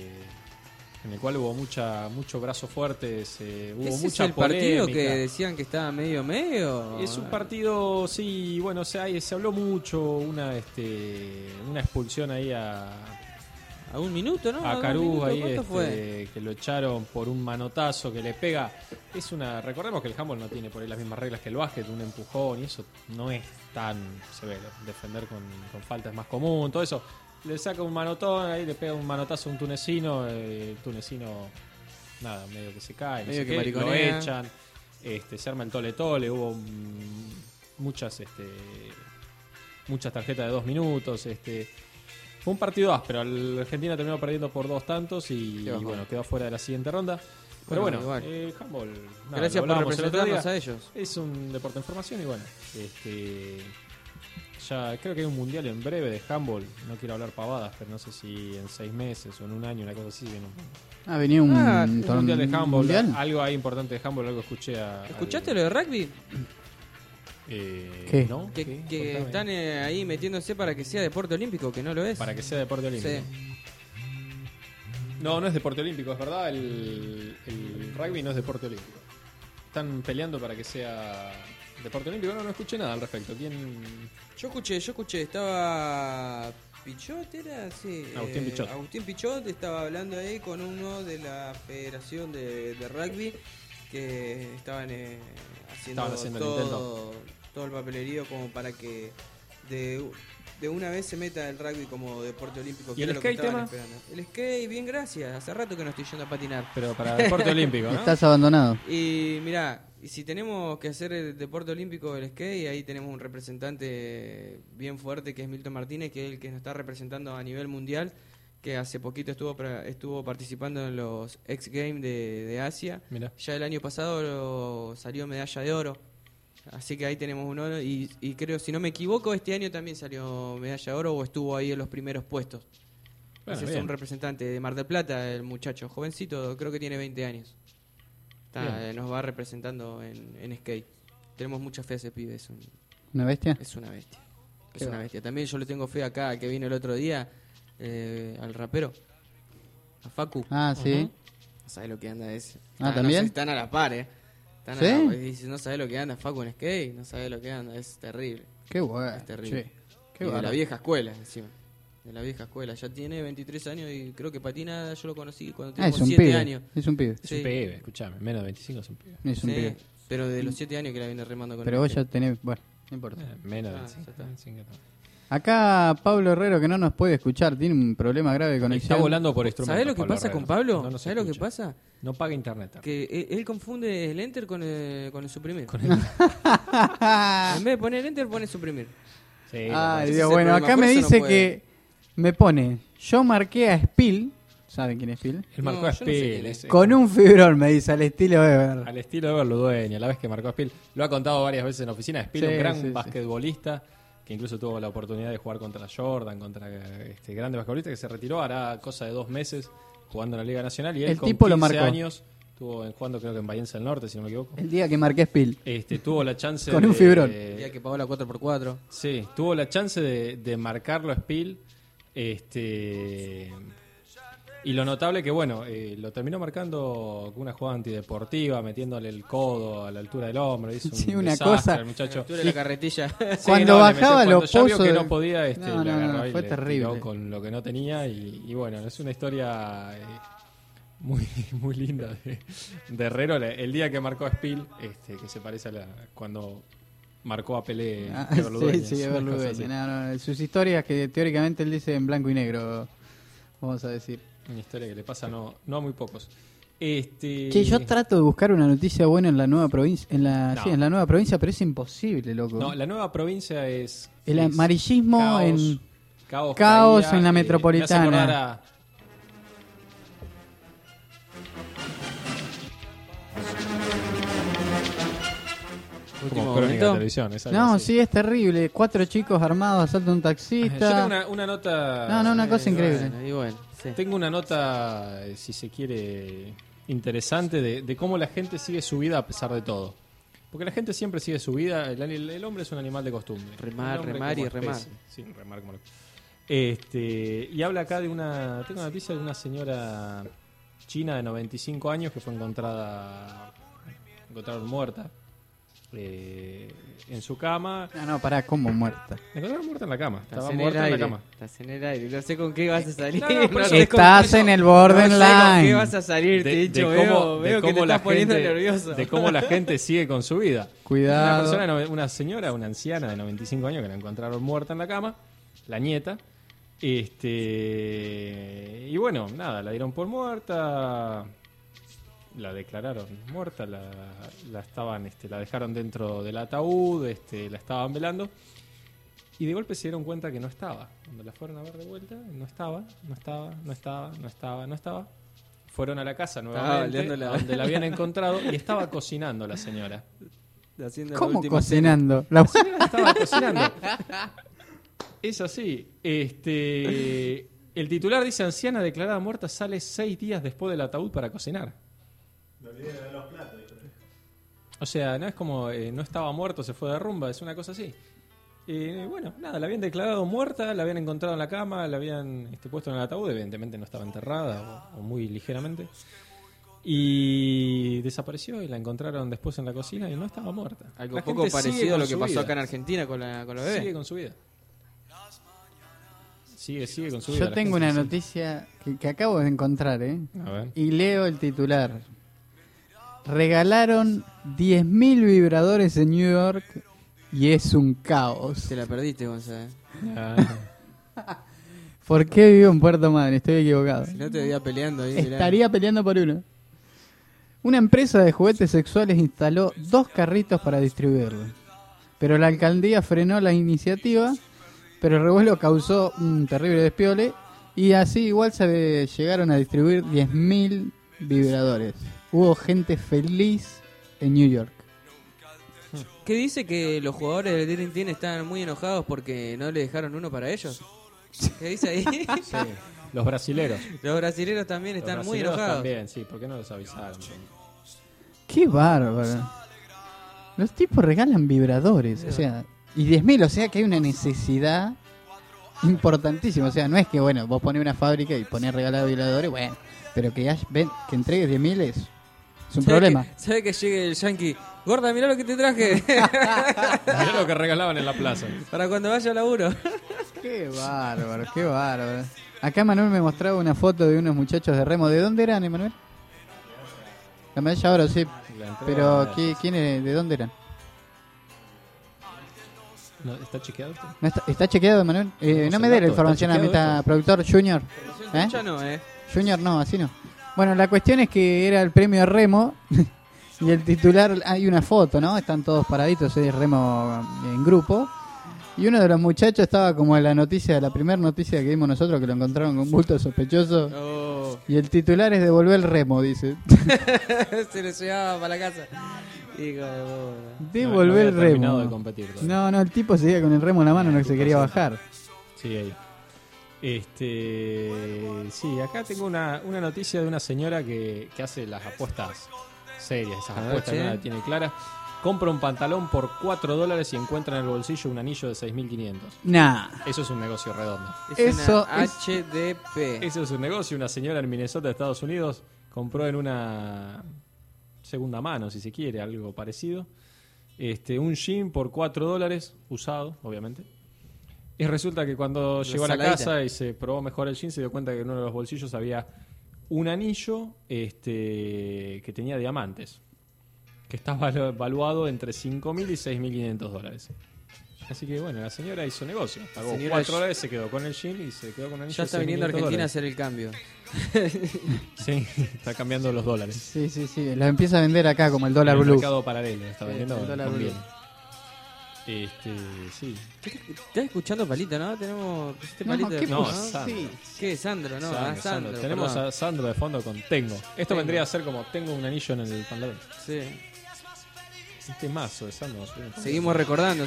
en el cual hubo mucho brazo fuerte, hubo ¿Ese mucha es el partido polémica. que decían que estaba medio? Es un partido, sí, bueno, se habló mucho, una expulsión ahí a un minuto, ¿no? a ¿2 Carú minutos? ahí, ¿Cuánto fue? que lo echaron por un manotazo que le pega. Recordemos que el handball no tiene por ahí las mismas reglas que el básquet, un empujón y eso no es tan severo. Defender con falta es más común, todo eso. Le saca un manotón, ahí le pega un manotazo a un tunecino, el tunecino, nada, medio que se cae, no Medio sé que qué, lo mariconea. echan, se arma el tole-tole, hubo muchas tarjetas de 2 minutos, fue un partido áspero, la Argentina terminó perdiendo por 2 tantos y bajón. bueno, quedó fuera de la siguiente ronda. Pero bueno, igual. handball, nada, Gracias lo por hablábamos el otro representarnos día. a ellos. Es un deporte en formación y bueno, ya creo que hay un mundial en breve de handball. No quiero hablar pavadas, pero no sé si en 6 meses o en un año, una cosa así. Viene Venía un, un mundial de handball. mundial. Algo ahí importante de handball, algo escuché ¿Escuchaste lo de rugby? ¿Qué? ¿No? Que Contame. están ahí metiéndose para que sea deporte olímpico, que no lo es. Para que sea deporte olímpico. Sí. No es deporte olímpico, es verdad. El rugby no es deporte olímpico. Están peleando para que sea deporte olímpico. No escuché nada al respecto. ¿Quién? Yo escuché, estaba Pichot, ¿era? Sí. Agustín Pichot. Agustín Pichot estaba hablando ahí con uno de la Federación de Rugby que estaban haciendo el todo, todo el papelerío como para que de una vez se meta el rugby como deporte olímpico. ¿Y que el era lo que skate, estaban tema? esperando. El skate, bien, gracias. Hace rato que no estoy yendo a patinar. Pero para deporte olímpico, ¿no? Estás abandonado. Y mirá, y si tenemos que hacer el deporte olímpico del skate, ahí tenemos un representante bien fuerte que es Milton Martínez, que es el que nos está representando a nivel mundial, que hace poquito estuvo participando en los X Games de Asia. Mirá. Ya el año pasado salió medalla de oro. Así que ahí tenemos un oro y creo, si no me equivoco, este año también salió medalla de oro o estuvo ahí en los primeros puestos. Bueno, Ese es bien. un representante de Mar del Plata, el muchacho, jovencito, creo que tiene 20 años. Nos va representando en skate. Tenemos mucha fe a ese pibe, es ¿Una bestia? una bestia. Es Qué una va. bestia. También yo le tengo fe acá, que vino el otro día, al rapero, a Facu. Ah, sí. No sabes lo que anda ese. ¿También? Están a la par, Están ¿Sí? a la par. Dice, no sabes lo que anda Facu en skate, no sabes lo que anda, es terrible. Qué bueno. Es terrible. Che, Y qué de la bárbaro. vieja escuela, encima. De la vieja escuela. Ya tiene 23 años y creo que patina, yo lo conocí cuando tenía Es un 7 pibe. años. Es un pibe. Es Sí. un pibe, escuchame. Menos de 25 es un pibe. Es un Sí, pibe. pero de los 7 años que la viene remando con Pero el vos skate. ya tenés. Bueno, no importa. Menos de Ah, 25. ya está. 25 no. Acá Pablo Herrero, que no nos puede escuchar, tiene un problema grave de conexión. Está volando por instrumentos. ¿Sabés lo que pasa con Pablo? No nos ¿Sabés lo que escucha. pasa? No paga internet. Que él confunde el enter con el suprimir. Con el- En vez de poner enter, pone suprimir. Sí, Ay, ese Dios, es el bueno, problema, acá por me eso no dice puede. que me pone, yo marqué a Spill, ¿saben quién es Spill? él marcó No, a yo no sé Spiel. quién es. Con un fibrón, me dice, al estilo Weber. Al estilo de Berludueña, la vez que marcó a Spiel. Lo ha contado varias veces en oficina. Spiel, Sí, un gran sí, sí. basquetbolista que incluso tuvo la oportunidad de jugar contra Jordan, contra grande basquetbolista que se retiró hará cosa de 2 meses jugando en la Liga Nacional. Y él El con tipo lo 15 marcó. años estuvo jugando creo que en Bahiense del Norte, si no me equivoco. El día que marqué Spill. Tuvo la chance Con un fibrón. El día que pagó la 4x4. Sí, tuvo la chance de marcarlo a Spiel. Y lo notable que, bueno, lo terminó marcando con una jugada antideportiva, metiéndole el codo a la altura del hombro. Hizo un Sí, una desastre cosa. al muchacho. Altura de la carretilla. Sí, Cuando le bajaba metió- los cuando ya vio pozos que de- no podía, No, le no, agarró no, y fue le terrible. tiró con lo que no tenía. Y bueno, es una historia muy muy linda de Herrero. El día que marcó a Spiel, que se parece a cuando marcó a Pelé. Ah, de Berludueña. sí, Es una cosa Berludueña. así. No, sus historias que teóricamente él dice en blanco y negro, vamos a decir. Una historia que le pasa no a muy pocos. Che, yo trato de buscar una noticia buena en la nueva provincia, No. sí, en la nueva provincia, pero es imposible, loco. No, la nueva provincia es... El es amarillismo caos, caos caía, en la me hace metropolitana. acordar a- Último como crónica de momento. televisión. Es algo No, así. sí, es terrible. 4 chicos armados asaltan a un Yo taxista. tengo una nota... No, una cosa increíble. Bueno, y bueno, sí. Tengo una nota, si se quiere, interesante de cómo la gente sigue su vida a pesar de todo. Porque la gente siempre sigue su vida. El hombre es un animal de costumbre. Remar, El hombre remar como y remar. especie. Sí, remar como loco. Y habla acá de una... Tengo una noticia de una señora china de 95 años que fue encontraron muerta en su cama. No, pará, ¿cómo muerta? La encontraron muerta en la cama. Estás Estaba en el muerta en la aire. cama. Estás en el aire. No sé con qué vas a salir. No, por eso- sé con Estás qué- en el No sé con qué borderline. vas a salir, Ticho. de Veo que te cómo la estás poniendo gente, nervioso. de cómo la gente sigue con su vida. Cuidado. Una señora, una anciana de 95 años que la encontraron muerta en la cama, la nieta. Y bueno, nada, la dieron por muerta, la declararon muerta, la estaban, la dejaron dentro del ataúd, la estaban velando. Y de golpe se dieron cuenta que no estaba. Cuando la fueron a ver de vuelta, no estaba. Fueron a la casa nuevamente, oleando la- donde la habían encontrado, y estaba cocinando la señora. Haciendo la ¿Cómo última cocinando? La- Estaba cocinando. Es así. El titular dice: anciana declarada muerta sale 6 días después del ataúd para cocinar. O sea, no es como no estaba muerto, se fue de rumba, es una cosa así. Bueno, nada, la habían declarado muerta, la habían encontrado en la cama, la habían puesto en el ataúd, evidentemente no estaba enterrada o muy ligeramente. Y desapareció y la encontraron después en la cocina y no estaba muerta. Algo La poco gente sigue parecido a con lo que su pasó vida. acá en Argentina con la bebé. Sigue con su vida. Sigue con su vida. Yo la tengo gente una sigue. noticia que acabo de encontrar, A ver. y leo el titular. Regalaron 10.000 vibradores en New York y es un caos. Te la perdiste, Gonzalo. ¿Por qué vivo en Puerto Madryn? Estoy equivocado. Si no te veía peleando ahí. mirá. Estaría peleando por uno. Una empresa de juguetes sexuales instaló 2 carritos para distribuirlos. Pero la alcaldía frenó la iniciativa, pero el revuelo causó un terrible despiole y así igual se llegaron a distribuir 10.000 vibradores. Hubo gente feliz en New York. ¿Qué dice que los jugadores del Dream Team están muy enojados porque no le dejaron uno para ellos? ¿Qué dice ahí? Sí, los brasileros. Los brasileños también están Los muy brasileros enojados. también, sí, ¿por qué no los avisaron? ¡Qué bárbaro! Los tipos regalan vibradores, o sea, y 10.000, o sea que hay una necesidad importantísima. O sea, no es que, bueno, vos ponés una fábrica y ponés regalar vibradores, bueno, pero que que entregues 10.000 es un problema. ¿Sabe que llegue el yankee? Gorda, mirá lo que te traje. Mirá lo que regalaban en la plaza. Para cuando vaya al laburo. ¡Qué bárbaro, qué bárbaro! Acá Manuel me mostraba una foto de unos muchachos de remo. ¿De dónde eran, Emanuel? La medalla ahora sí. Pero, ¿quién es? ¿De dónde eran? No, ¿está chequeado esto? ¿No está chequeado, Manuel? No me dé la información a mi productor Junior. Ya no, Junior no, así no. Bueno, la cuestión es que era el premio remo y el titular, hay una foto, ¿no? Están todos paraditos, es remo en grupo. Y uno de los muchachos estaba como en la noticia, la primera noticia que vimos nosotros, que lo encontraron con un bulto sospechoso. Oh. Y el titular es devolver el remo, dice. Se lo llevaba para la casa. Hijo de bola. Devolver el remo. De competir todavía. No, el tipo seguía con el remo en la mano, no que se quería bajar. Sí, ahí. Sí, acá tengo una noticia de una señora que hace las apuestas serias, esas apuestas que no la tiene clara. Compra un pantalón por $4 y encuentra en el bolsillo un anillo de 6.500. Nah. Eso es un negocio redondo. Eso es HDP. Eso es un negocio. Una señora en Minnesota, Estados Unidos, compró en una segunda mano, si se quiere, algo parecido, un jean por $4, usado, obviamente. Y resulta que cuando llegó a la casa y se probó mejor el jean, se dio cuenta que en uno de los bolsillos había un anillo que tenía diamantes, que estaba valuado entre $5.000 y $6.500. Así que bueno, la señora hizo negocio. Pagó $4, se quedó con el jean y se quedó con el anillo. Ya está viniendo a Argentina a hacer el cambio. Sí, está cambiando los dólares. Sí. Los empieza a vender acá como el dólar blue. El mercado paralelo está vendiendo. El dólar blue. Sí. ¿Estás escuchando Palito, no? Tenemos... Palito ¿qué de fondo, no, Sandro. Sí. ¿Qué? Sandro, no. Sandro. Tenemos perdón. a Sandro de fondo con Tengo. Esto vendría a ser como tengo un anillo en el pantalón. Sí. Un temazo de Sandro. Seguimos recordando.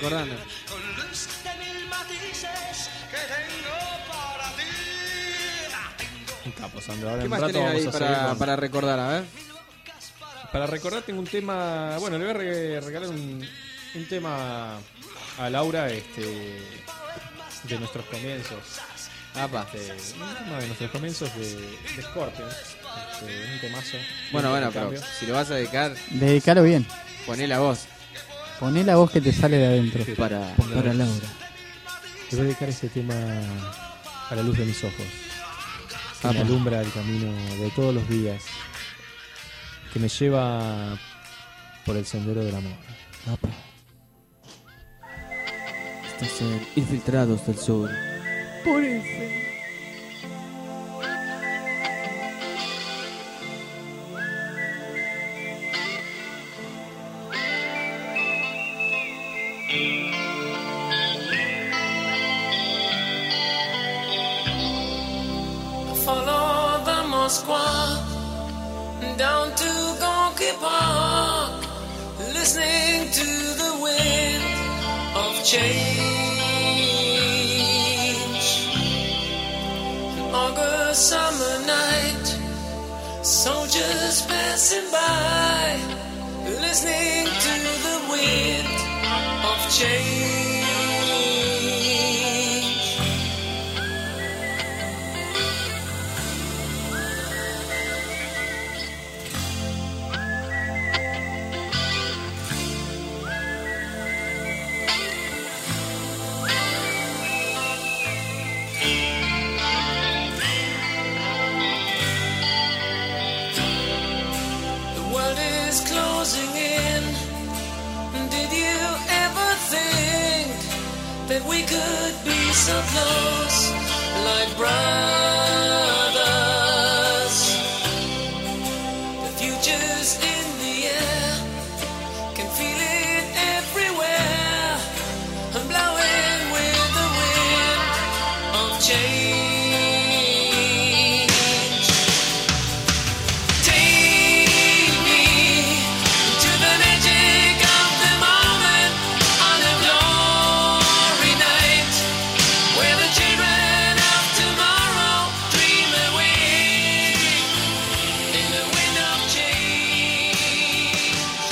Un capo, Sandro. Ahora ¿Qué en más un rato tenés ahí vamos a seguir para recordar? A ver. Para recordar tengo un tema... Bueno, le voy a regalar un tema a Laura de nuestros comienzos. Un tema de nuestros comienzos de Scorpions. Un temazo. Bueno, pero si lo vas a dedicar, Dedicalo bien. poné la voz. Poné la voz que te sale de adentro. Para Laura. Le voy a dedicar ese tema a la luz de mis ojos. Que me alumbra el camino de todos los días. Que me lleva por el sendero del amor. Estás en Infiltrados del Sur. Por eso. Follow the Moskwa down to Gonky Park, listening to the wind of change. An August summer night, soldiers passing by, listening to the wind of change. The world is closing in that we could be so close, like brothers. The future's in the air, can feel it everywhere. I'm blowing with the wind of change. Take me to the magic of the moment on a glory night, where the children of tomorrow dream away in the wind of change.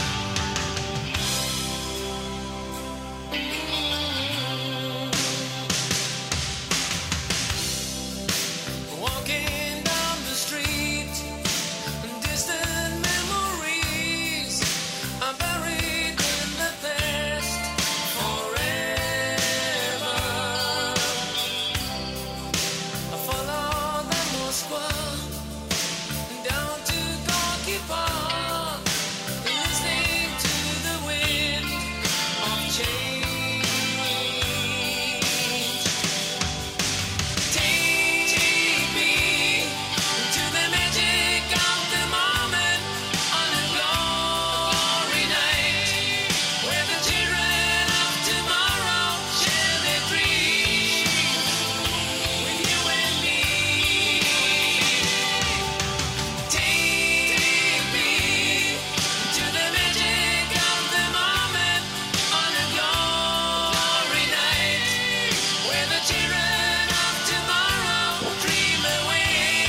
Walking down the street, distant memories are buried in the past forever. I follow the Moskva down to Gorky Park, listening to the wind of change. Take me to the magic of the moment on a glory night, where the children of tomorrow share their dreams with you and me. Take me to the magic of the moment on a glory night, where the children of tomorrow dream away.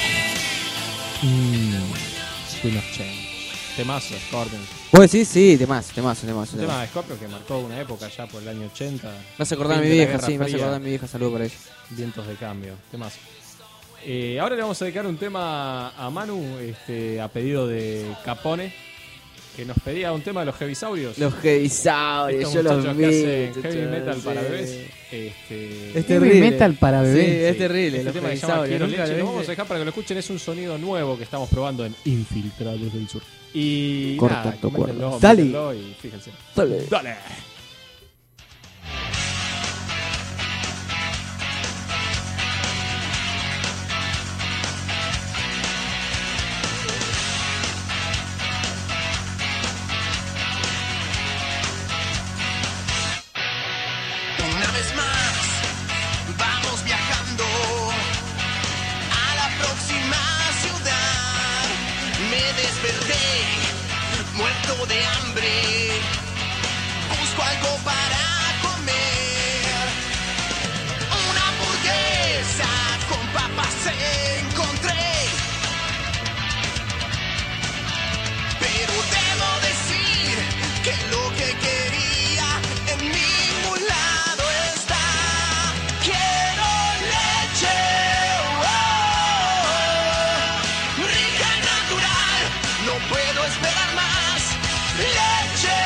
Wind of Change. Temazo, Scorpion. ¿Vos decís? Sí, temazo. Un tema de Scorpion que marcó una época ya por el año 80. Me hace acordar a mi Fin de la vieja, Guerra sí, me hace Fría. acordar a mi vieja, saludo para ella. Vientos de cambio, temazo. Ahora le vamos a dedicar un tema a Manu, a pedido de Capone, que nos pedía un tema de los Heavisaurios. Los Heavisaurios, Estos yo los muchachos que vi. hacen heavy metal para bebés. Es Heavy terrible. metal para bebés. Sí, es Sí, terrible. Este Los tema que se llama Heavisaurios, Quiero nunca Leche. lo Lo vi. vamos a dejar para que lo escuchen. Es un sonido nuevo que estamos probando en Infiltrados del Sur. Y Corta nada, tu coméntenlo, cuerda. Dale. métanlo y fíjense. Dale. Dale. Una vez más, vamos viajando a la próxima ciudad. Me desperté, muerto de hambre. Busco algo para comer. Una hamburguesa con papas encontré. Pero debo decir que lo que quería en ningún lado está. Quiero leche, rica y natural, no puedo esperar más. Leche,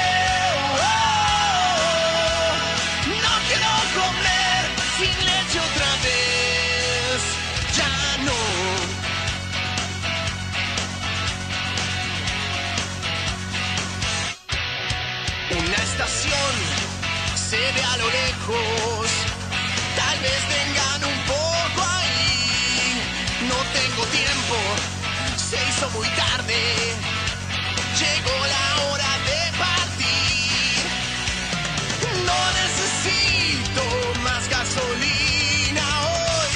no quiero comer sin leche otra vez. Ya no. Una estación se ve a lo lejos, tal vez vengan un poco ahí. No tengo tiempo, se hizo muy tarde, llegó la hora de partir. No necesito más gasolina hoy.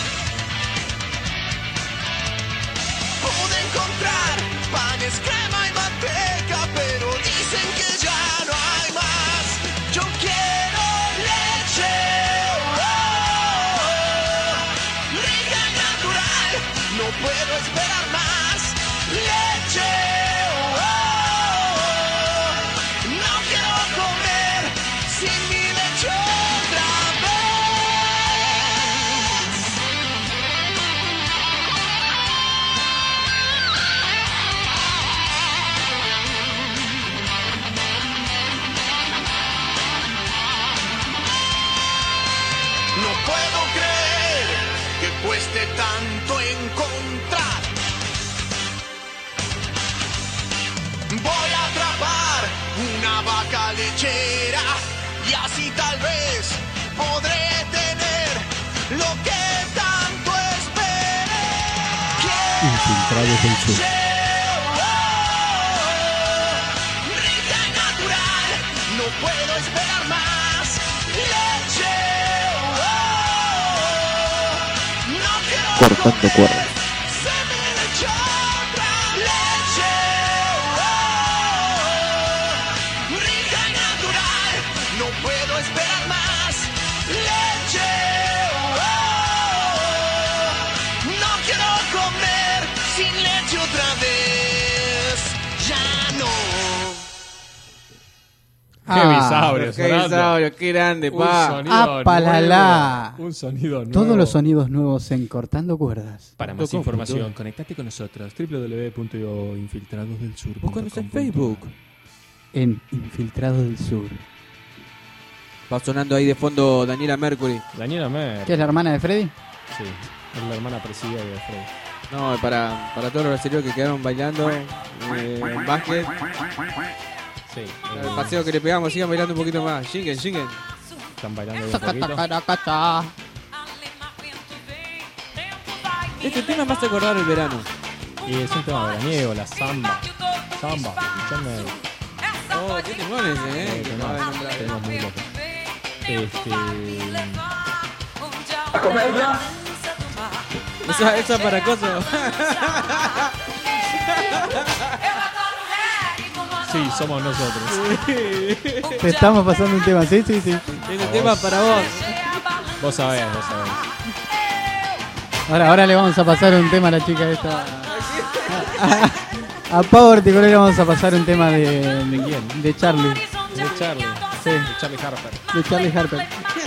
Pude encontrar panes, crema y manteca, pero dicen que ya no hay más. Yo quiero leche, rica y natural, no puedo esperar más. Leche, no quiero comer sin mi leche otra vez. No puedo creer que cueste tanto encontrar. Voy a atrapar una vaca lechera y así tal vez Infiltrados del Sur. Rica y natural, no puedo esperar más. Leche, no quiero Cortando cuerdas. se me echó otra leche, rica y natural, no puedo esperar más. Leche, no quiero comer sin leche otra vez. Ya no. Qué bisaurio, Qué bisaurio, qué grande, Un pa. sonido ¡Apalala! nuevo. Un sonido nuevo. Todos los sonidos nuevos en Cortando Cuerdas. Para más información, conectate con nosotros. www.infiltradosdelsur. Búscanos en Facebook. En Infiltrados del Sur. Va sonando ahí de fondo Daniela Mercury. Daniela Mer. ¿Qué es la hermana de Freddy? Sí, es la hermana presidia de Freddy. No, para todos los brasileños que quedaron bailando en básquet. Sí. El paseo que le pegamos, sigan bailando un poquito más. Shingen. Están bailando ahí un poquito. Este tema me hace acordar el verano. Y es un tema veraniego, la samba. Samba, escuchame. Oh, qué temones, que acaba de nombrar. Tenemos muy locos. Esa para coso. Sí, somos nosotros. Te estamos pasando un tema, sí. Este tema para vos. Vos sabés. Ahora le vamos a pasar un tema a la chica esta. A Power Ticolé le vamos a pasar un tema de quién? De Charlie. De Charlie. Sí. De Charlie Harper. De Charlie Harper.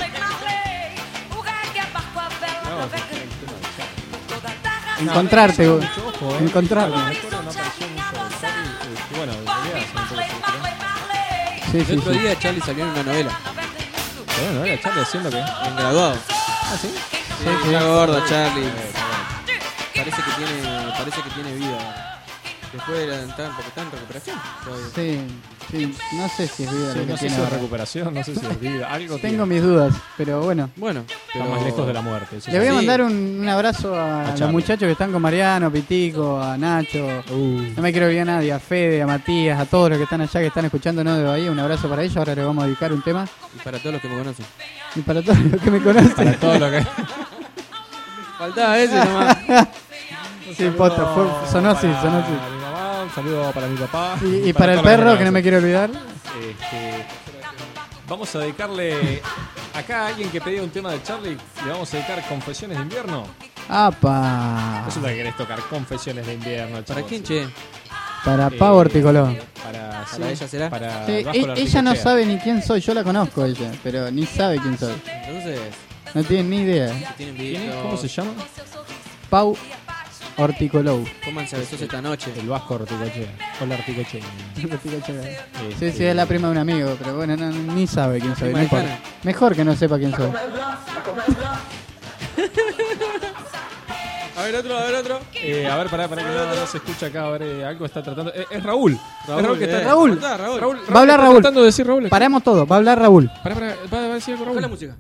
Encontrarte, vos. Encontrarme. Me acuerdo, no apareció mucho de Charlie. Bueno, en realidad hace un poco se El otro día Charlie salió en una novela. Bueno, ¿no era Charlie haciendo qué? En graduado. ¿Ah, sí? Sí, está gordo Charlie. Parece que tiene vida. Después está en recuperación. todavía. Sí, no sé si es vida Sí, lo que no sé tiene si es ahora. recuperación, no sé si es vida. Algo Tengo mis dudas, pero bueno. Bueno, Está más lejos de la muerte. eso Le voy a sí. mandar un abrazo a los Charlie. muchachos que están con Mariano, Pitico, a Nacho. No me quiero olvidar a nadie, a Fede, a Matías, a todos los que están allá, que están escuchándonos de Bahía. Un abrazo para ellos. Ahora les vamos a dedicar un tema. Y para todos los que me conocen. Y para todos los que me conocen. Para todo lo que... Faltaba ese nomás. Sí, posta, sonó así. Para mi mamá, un saludo para mi papá. Y para el todos los perro, que no conocen. me quiero olvidar. Vamos a dedicarle acá a alguien que pedía un tema de Charlie. Le vamos a dedicar Confesiones de Invierno. ¡Apa! Resulta que querés tocar Confesiones de Invierno. ¿Para chavos. quién, che? Para Power Ticoló. Para ella será. Para Sí, Vasco la ella no Articochea. sabe ni quién soy, yo la conozco ella, pero ni sabe quién soy. Entonces, No tiene ni idea. tienen ¿Quién es? videos. ¿Cómo se llama? Pau Horticolou. Pónganse a besos esta noche. El Vasco Articochea. Hola Articochea. Sí, es la prima de un amigo, pero bueno, ni sabe quién soy. Prima No importa. lejana. Mejor que no sepa quién soy. A ver otro. A ver, pará, que no se escucha acá. A ver, algo está tratando. Es Raúl. Raúl, Es Raúl que está. Raúl. Raúl. Va a hablar está Raúl. tratando de decir Raúl. Paramos todo, va a hablar Raúl. Pará, va a decir algo Baja la Raúl. música.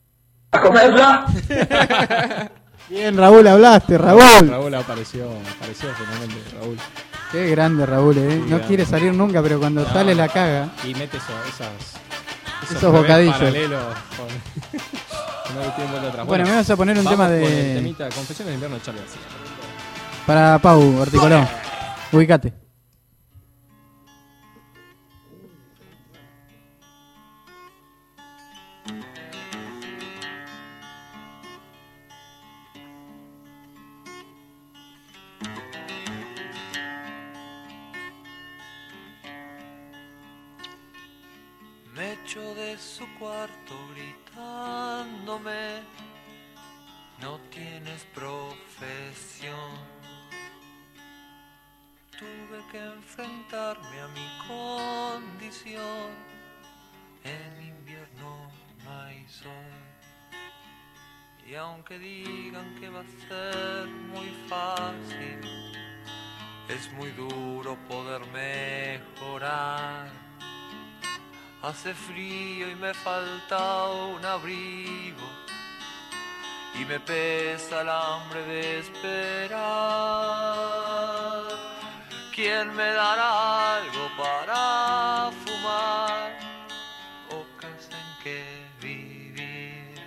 Bien, Raúl, hablaste, Raúl. Raúl apareció finalmente, Raúl. Qué grande Raúl, No grande. quiere salir nunca, pero cuando No. sale la caga. Y mete esos Esos bocadillos. paralelos con... no le tienen vuelta atrás. Bueno, me vas a poner un vamos tema con el de... temita Confesiones de Invierno de Charlie García. Para Pau Horticoló. Ubicate. Me echó de su cuarto gritándome, no tienes profesión. Tuve que enfrentarme a mi condición, en invierno no hay sol. Y aunque digan que va a ser muy fácil, es muy duro poder mejorar. Hace frío y me falta un abrigo, y me pesa el hambre de esperar. ¿Quién me dará algo para fumar o casa en que vivir?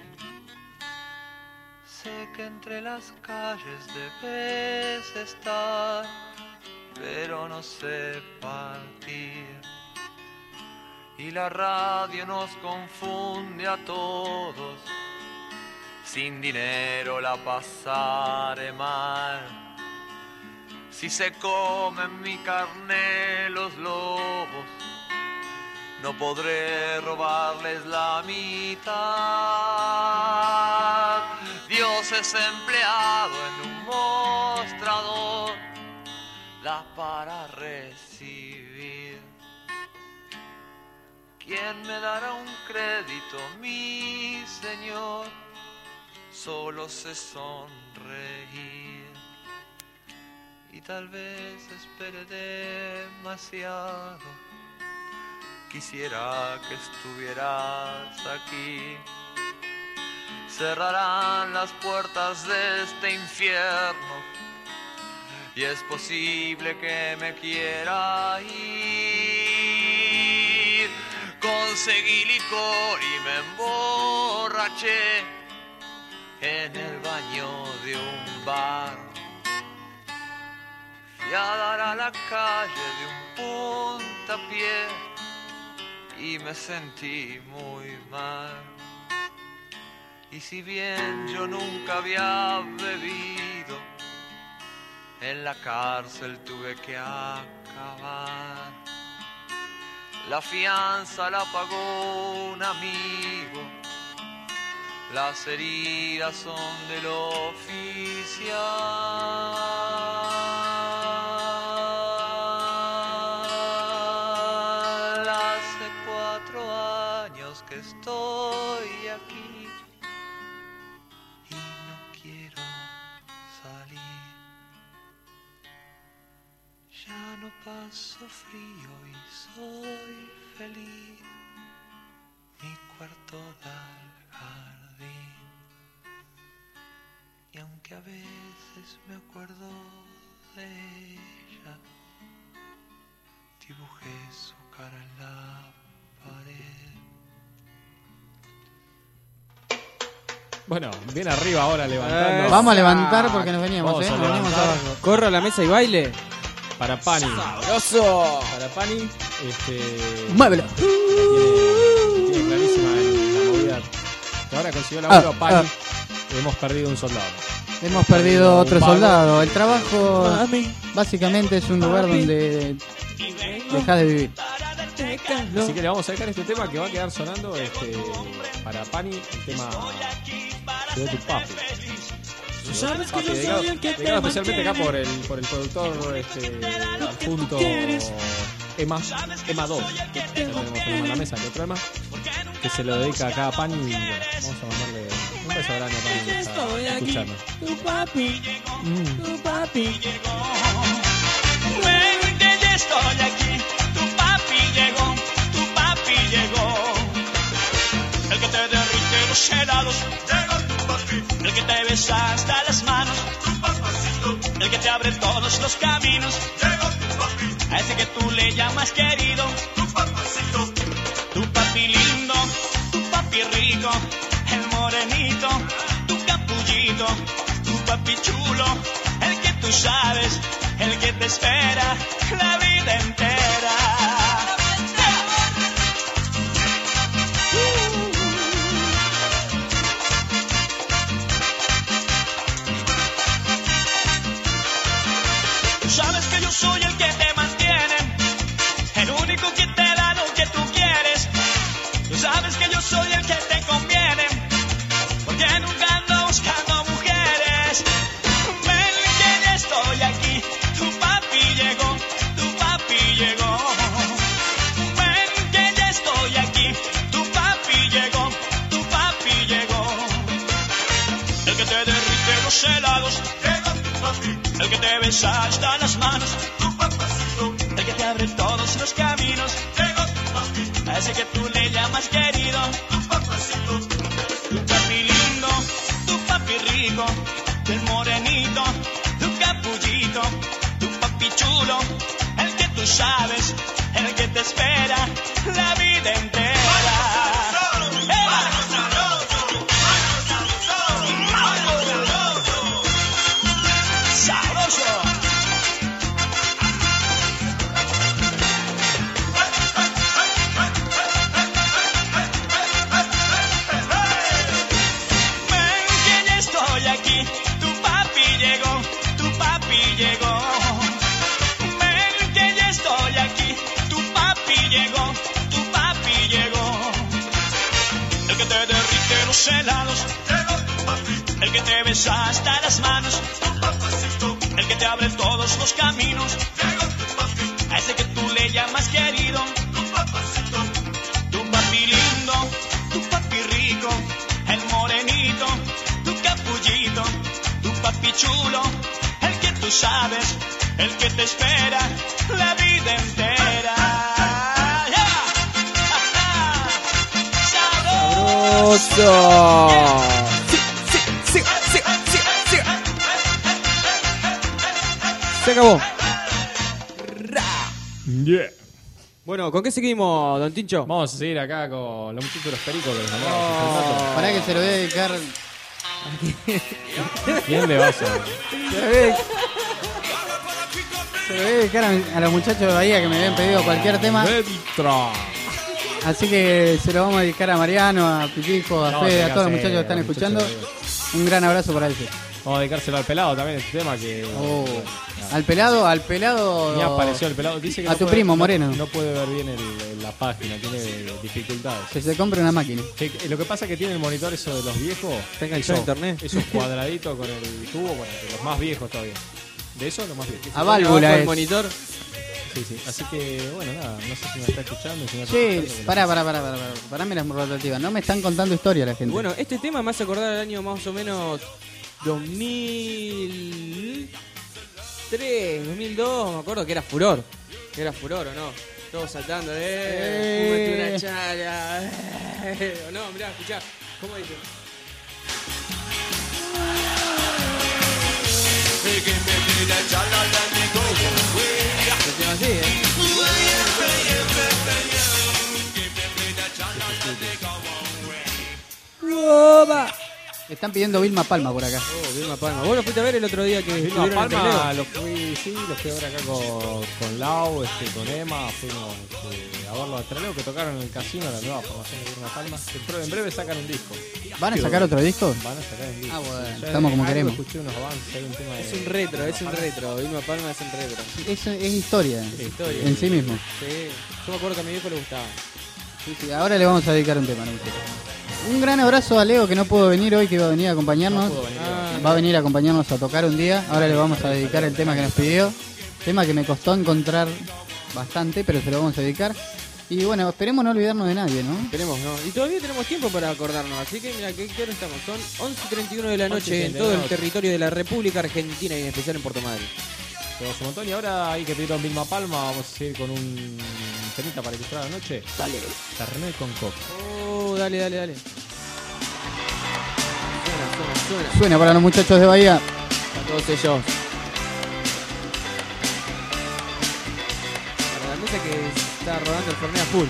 Sé que entre las calles debes estar, pero no sé partir. Y la radio nos confunde a todos, sin dinero la pasaré mal. Si se comen mi carne los lobos, no podré robarles la mitad. Dios es empleado en un mostrador, da para recibir. ¿Quién me dará un crédito, mi Señor? Solo sé sonreír. Y tal vez espere demasiado. Quisiera que estuvieras aquí. Cerrarán las puertas de este infierno y es posible que me quiera ir. Conseguí licor y me emborraché en el baño de un bar. Fui a dar a la calle de un puntapié y me sentí muy mal. Y si bien yo nunca había bebido, en la cárcel tuve que acabar. La fianza la pagó un amigo, las heridas son del oficial. Hace 4 años que estoy aquí y no quiero salir. Ya no paso frío y soy feliz. Mi cuarto da al jardín. Y aunque a veces me acuerdo de ella, dibujé su cara en la pared. Bueno, bien arriba ahora levantando. Vamos a levantar porque nos veníamos, Vamos a nos venimos levantar. abajo. Corro a la mesa y baile. Para Pani. ¡Sabroso! Para Pani, Muévelo. tiene clarísima la movida. Que ahora consiguió la laburo Pani. Hemos perdido un soldado. Hemos perdido otro Un pago. soldado. El trabajo básicamente es un lugar donde dejas de vivir. Así que le vamos a dejar este tema que va a quedar sonando para Pani, el tema de tu papi. Sabes que yo Dedicado soy el que te especialmente acá mantiene. por el productor adjunto Emma 2. Ya tenemos uno en la mesa, el otro Emma, que se lo dedica acá a Pani. Y bueno, vamos a mandarle un beso grande a Pani que está escuchando. Tu papi llegó. Ven que ya estoy aquí, tu papi llegó. El que te derrite los helados, llegó tu papi. El que te besa hasta las manos, tu papacito. El que te abre todos los caminos, llegó tu papi. A ese que tú le llamas querido, tu papacito. Tu papi lindo, tu papi rico, el morenito, tu capullito, tu papi chulo, el que tú sabes, el que te espera la vida entera. Tú sabes que yo soy el que te mantiene, el único que te da lo que tú quieres. Tú sabes que yo soy el que te conviene, porque nunca ando buscando mujeres. Ven que ya estoy aquí, tu papi llegó, tu papi llegó. Ven que ya estoy aquí, tu papi llegó, tu papi llegó. El que te derrite los helados, llegó tu papi. El que te besa hasta las manos, tu papacito. El que te abre todos los caminos, llegó tu papi. A ese que tú le llamas querido, tu papacito. Tu papi lindo, tu papi rico, el morenito, tu capullito, tu papi chulo, sabes, el que te espera la vida entera. Los helados, el que te besa hasta las manos, el que te abre todos los caminos, a ese que tú le llamas querido, tu papi lindo, tu papi rico, el morenito, tu capullito, tu papi chulo, el que tú sabes, el que te espera la vida entera. Se acabó. Yeah. Bueno, ¿con qué seguimos, don Tincho? Vamos a seguir acá con los muchachos de los pericos que nos mandamos. Pará que se lo voy a dedicar. ¿Quién le vas a...? Se lo voy a dedicar a los muchachos de Bahía que me habían pedido cualquier tema. Así que se lo vamos a dedicar a Mariano, a Pipijo, a Fede, a todos los muchachos que están escuchando. Un gran abrazo para ellos. Vamos a dedicárselo al pelado también, este tema que... Al pelado. Me apareció el pelado. Dice que a no tu puede, primo, Moreno. No puede ver bien la página, tiene dificultades. Que se compre una máquina. Lo que pasa es que tiene el monitor eso de los viejos. Tenga el internet. Esos cuadraditos con el tubo, bueno, de los más viejos todavía. De eso, los más viejos. A válvula el monitor. Sí. Así que, bueno, nada, no sé si me está escuchando. Si no está Sí, escuchando, parame las rotativas. No me están contando historia la gente. Bueno, este tema me hace acordar al año más o menos 2003, 2002, me acuerdo que era furor. Era furor, ¿o no? Todos saltando, fúmate una chala. No, mirá, escuchá, ¿cómo dice? Así, Están pidiendo Vilma Palma por acá. Vilma Palma. ¿Vos lo fuiste a ver el otro día que Vilma estuvieron en Palma, el lo fui a ver acá con Lau, con Emma, fuimos a verlo a Trelew, que tocaron en el casino, la nueva formación de Vilma Palma. En breve sacan un disco. ¿Van a sacar otro disco? Van a sacar un disco. Ah, bueno, Ya estamos como queremos. Escuché unos avances, hay un tema Es un retro, Vilma Palma es un retro. Es historia. Es historia. En sí mismo. Sí, yo me acuerdo que a mi viejo le gustaba. Sí, ahora le vamos a dedicar un tema, ¿no? Un gran abrazo a Leo que no pudo venir hoy, que iba a venir a acompañarnos. Va a venir a acompañarnos a tocar un día. Ahora le vamos a dedicar el tema que nos pidió. Tema que me costó encontrar bastante, pero se lo vamos a dedicar. Y bueno, esperemos no olvidarnos de nadie, ¿no? Esperemos, ¿no? Y todavía tenemos tiempo para acordarnos. Así que mira, ¿qué hora estamos? Son 11:31 de la noche en todo el territorio de la República Argentina y en especial en Puerto Madryn. Tenemos un montón y ahora hay que pedir a Vilma Palma. Vamos a seguir con un temita para ilustrar la noche. Dale. Fernet con coca. Oh, dale. Suena. Suena para los muchachos de Bahía. A todos ellos. Para la mesa que está rodando el Fernet a full.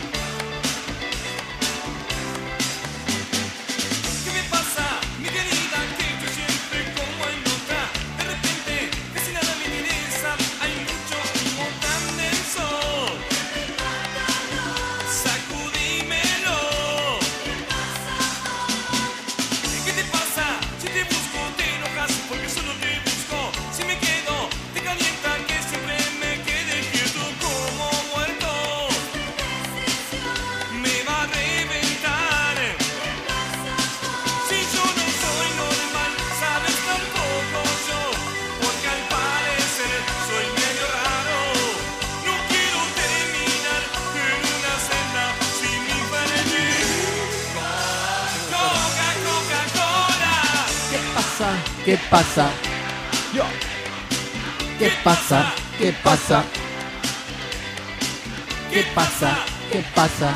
¿Qué pasa? ¿Qué pasa? ¿Qué pasa? ¿Qué pasa? ¿Qué pasa?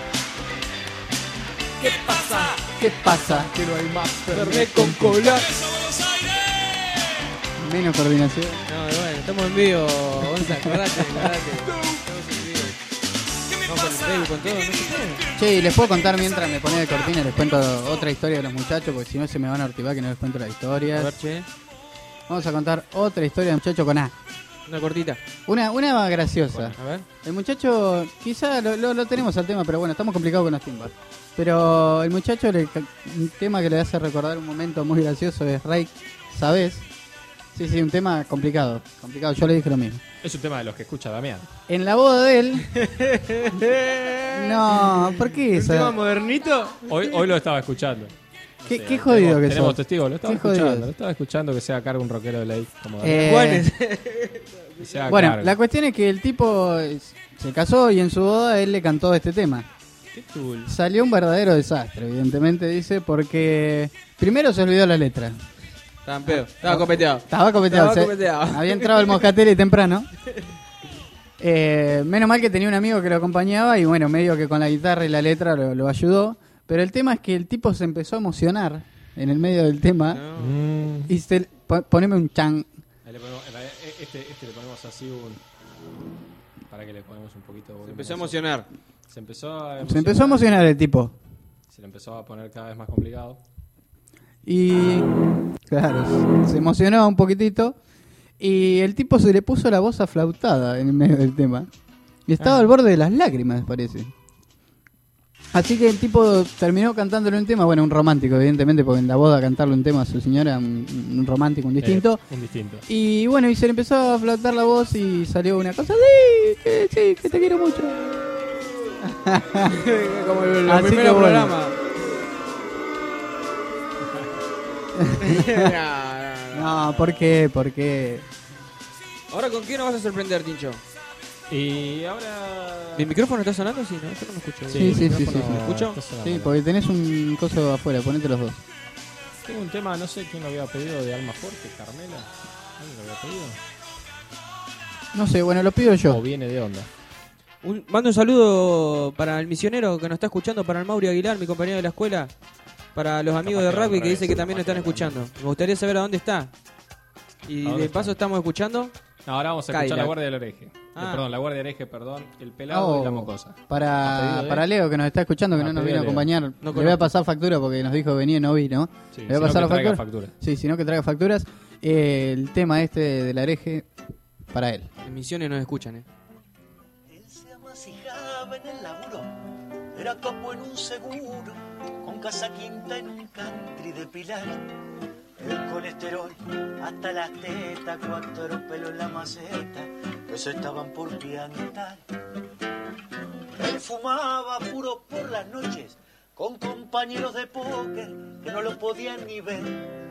¿Qué pasa? ¿Qué pasa? Que no hay más Fernet con cola. Menos coordinación. No, bueno, Estamos en vivo, Gonza, acordate. Estamos en vivo. Vamos con el Facebook, con todo, no sé qué. Che, y les puedo contar mientras me ponía de cortina, les cuento otra historia de los muchachos, porque si no se me van a ortivar que no les cuento las historias. A ver, che. Vamos a contar otra historia de muchacho con A. Una cortita. Una graciosa. A ver. El muchacho, quizá lo tenemos al tema, pero bueno, estamos complicados con los timbas. Pero el muchacho, un tema que le hace recordar un momento muy gracioso es Ray, ¿sabes? Sí, un tema complicado. Yo le dije lo mismo. Es un tema de los que escucha Damián. En la boda de él... No, ¿por qué ¿Un eso? tema modernito? Hoy lo estaba escuchando. ¿Qué jodido que sos? Tenemos testigos, lo estaba Qué jodido. escuchando. Lo estaba escuchando que se haga cargo un rockero de ley como Juanes. Que se haga Bueno, cargo. la cuestión es que el tipo se casó y en su boda él le cantó este tema. Qué cool. Salió un verdadero desastre, evidentemente, dice, porque primero se olvidó la letra. Estaba pedo. Estaba copeteado. Estaba copeteado. Había entrado el Moscatelli temprano. Menos mal que tenía un amigo que lo acompañaba y bueno, medio que con la guitarra y la letra lo ayudó. Pero el tema es que el tipo se empezó a emocionar en el medio del tema. No. Y poneme un chan. Ahí le ponemos, este le ponemos así para que le ponemos un poquito de Se volumen. empezó a emocionar. Se empezó a emocionar el tipo. Se le empezó a poner cada vez más complicado. Y claro, se emocionó un poquitito. Y el tipo se le puso la voz aflautada en el medio del tema. Y estaba al borde de las lágrimas, parece. Así que el tipo terminó cantándole un tema, bueno, un romántico, evidentemente, porque en la boda cantarle un tema a su señora, un romántico, un distinto. Un distinto. Y bueno, y se le empezó a flautar la voz y salió una cosa, sí, que te quiero mucho. Como el Así primer que bueno. programa. No, ¿por qué? ¿Por qué? Ahora, ¿con quién nos vas a sorprender, Tincho? Y ahora... ¿Mi micrófono está sonando? Sí, no, yo no me escucho. Sí. ¿Me escucho? Sí, porque tenés un coso afuera, ponete los dos. Tengo un tema, no sé quién lo había pedido, de Alma Fuerte, Carmela. ¿Alguien lo había pedido? No sé, bueno, lo pido yo. O viene de onda. Mando un saludo para el misionero que nos está escuchando, para el Mauri Aguilar, mi compañero de la escuela, para los amigos de rugby que dice que también nos están escuchando. Me gustaría saber a dónde está. Y de paso estamos escuchando. No, ahora vamos a escuchar La Guardia del Oreje. La Guardia del Oreje, El Pelado y La Mocosa. Para Leo que nos está escuchando, que no nos vino a acompañar, le voy a pasar factura porque nos dijo que venía y no vino. Sí, le voy a pasar la factura. Sí, sino que traiga facturas. El tema este del Oreje para él. En Misiones nos escuchan, Él se amasijaba en el laburo, era capo en un seguro, con casa quinta en un country de Pilar. El colesterol hasta las tetas, 4 pelos en la maceta, que se estaban por piantar. Él fumaba puro por las noches, con compañeros de póker que no lo podían ni ver.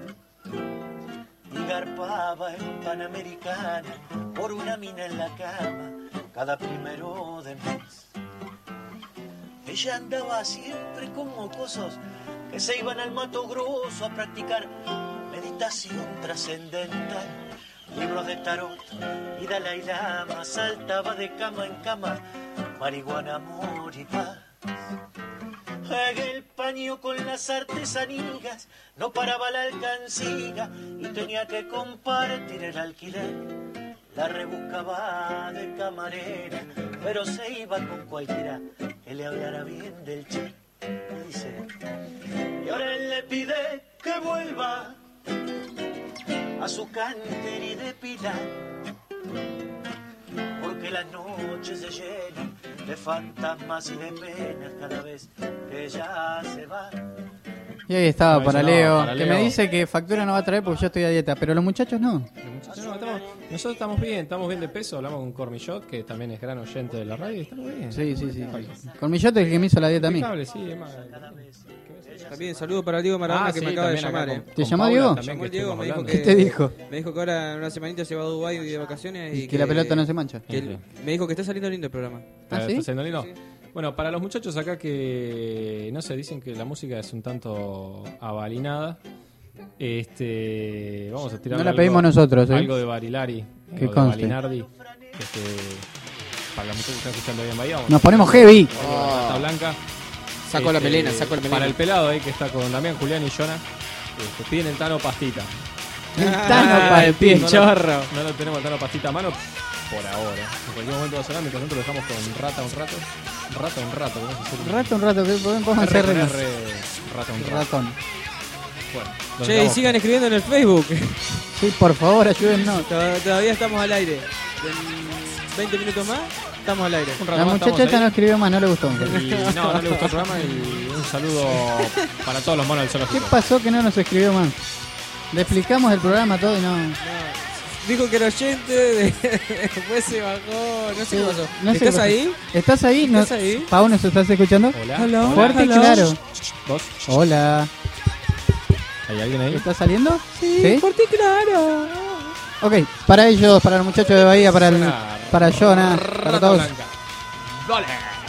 Y garpaba en Panamericana por una mina en la cama cada primero de mes. Ella andaba siempre con mocosos que se iban al Mato Grosso a practicar meditación trascendental, libros de tarot y Dalai Lama. Saltaba de cama en cama, marihuana, amor y paz. En el paño con las artesanías no paraba la alcancía y tenía que compartir el alquiler. La rebuscaba de camarera, pero se iba con cualquiera que le hablara bien del che. Y dice, y ahora él le pide que vuelva a su country de Pilar, porque las noches se llenan de fantasmas y de penas cada vez que ella se va. Y ahí estaba para Leo, para que Leo. me dice que factura no va a traer porque yo estoy a dieta, pero los muchachos no. Nosotros estamos bien de peso. Hablamos con Cormillot, que también es gran oyente de la radio. Estamos bien. Sí. Colmillote es el que me hizo la dieta a mí. Impecable, sí, es más. También saludo para Diego Maradona que me acaba de llamar. ¿Te llamó Diego? Me llamó el Diego, me dijo que, ¿Qué te dijo? Me dijo que ahora en una semanita se va a Dubái de vacaciones y que la pelota no se mancha. Me dijo que está saliendo lindo el programa. ¿Ah, sí? ¿Está saliendo lindo? Sí. Bueno, para los muchachos acá que, no sé, dicen que la música es un tanto avalinada. Vamos a tirar no la pedimos nosotros, algo de Barilari, que algo de conste. Balinardi. Para los muchachos que están escuchando bien Bahía. Nos ponemos heavy. Carta blanca. Saco la melena, saco la melena. Para el pelado ahí que está con Damián, Julián y Jonah, piden el Tano Pastita. Tano para el pie. Chorro. No lo tenemos el Tano Pastita a mano por ahora. En cualquier momento va a sonar, mientras tanto lo dejamos con Rata un rato. Rata un rato, ¿cómo se dice? Un rato, que podemos hacer remas. Rata un rato. Ratón. Bueno, nos Che, y dejamos sigan escribiendo en el Facebook. Sí, por favor, ayúdennos. Todavía estamos al aire. En 20 minutos más, estamos al aire. un rato La más, muchacha estamos esta ahí. no escribió más, no le gustó. Y no le gustó el programa y un saludo para todos los monos del ¿Qué zoológico. pasó que no nos escribió más? Le explicamos el programa todo y no. Dijo que era oyente, después se bajó, no sé qué pasó. No sé ¿Estás qué pasó. ahí? ¿Estás ahí? No. ¿Estás ahí? Pau, ¿nos estás escuchando? Hola. Hola. Fuerte y Hola. claro. ¿Vos? Hola. ¿Hay alguien ahí? ¿Estás saliendo? Sí, fuerte y claro. Ok, para ellos, para los muchachos de Bahía, para Jonas, para Rata todos. Blanca. Dale.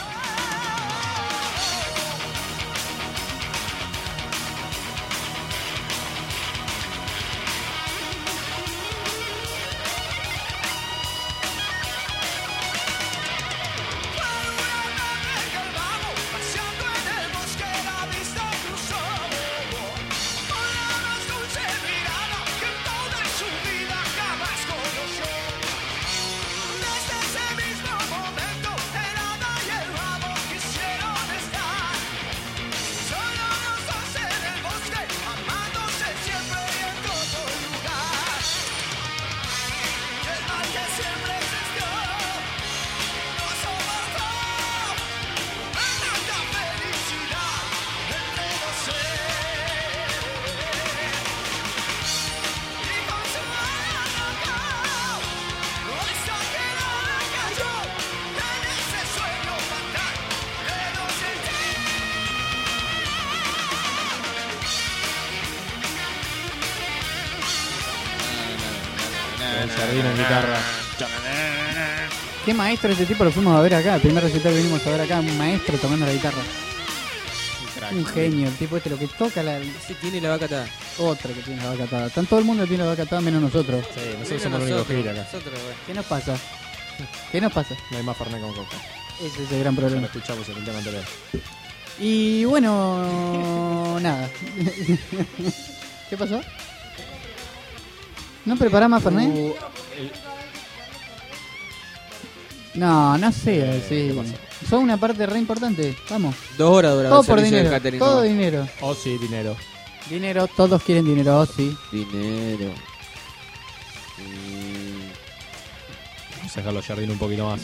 Paseando en el bosque la vista cruzó. Una dulce mirada que en toda su vida jamás conoció. Desde ese mismo momento el hada y el babo quisieron estar. Solo los dos en el bosque, amándose siempre y en todo lugar. Y el mal que siempre existió no soportó. Tanta felicidad entre los seres. Y con su alma hasta que la cayó en ese sueño fatal de los El Jardín en guitarra. Qué maestro este tipo, lo fuimos a ver acá. El primer recital que vinimos a ver acá, un maestro tomando la guitarra. Un genio, el tipo este lo que toca la Sí, tiene la vaca atada. otra que tiene la vaca atada. Todo el mundo tiene la vaca atada menos nosotros. Sí, nosotros somos los únicos que ir acá. Nosotros, bueno. ¿Qué nos pasa? ¿Qué nos pasa? No hay más Fernet con coca. Ese es el gran Ya lo problema. escuchamos en el tema anterior. Y bueno, nada. ¿Qué pasó? ¿No preparás más Fernet? No, no sé, ¿qué sí. pasó? Son una parte re importante. Vamos. 2 horas duraba Todo el por servicio de dinero. catering, Todo ¿no? dinero. Oh, sí, dinero. Dinero, todos quieren dinero, oh, sí. Dinero. Vamos a dejarlo Jardín un poquito más.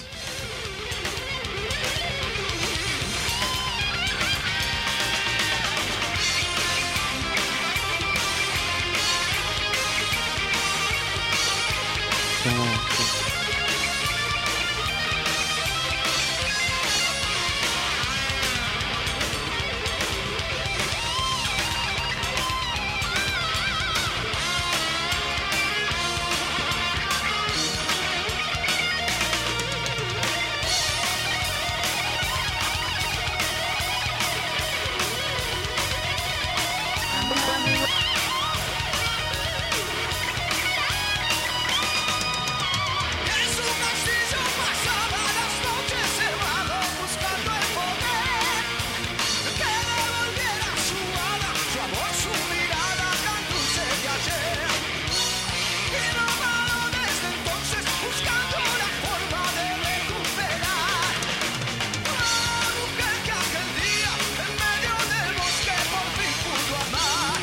En su castillo pasaba las noches cerrado buscando el poder que devolviera su hada, su amor, su mirada tan dulce de ayer. Y no paró desde entonces buscando la forma de recuperar la mujer que aquel día en medio del bosque por fin pudo amar.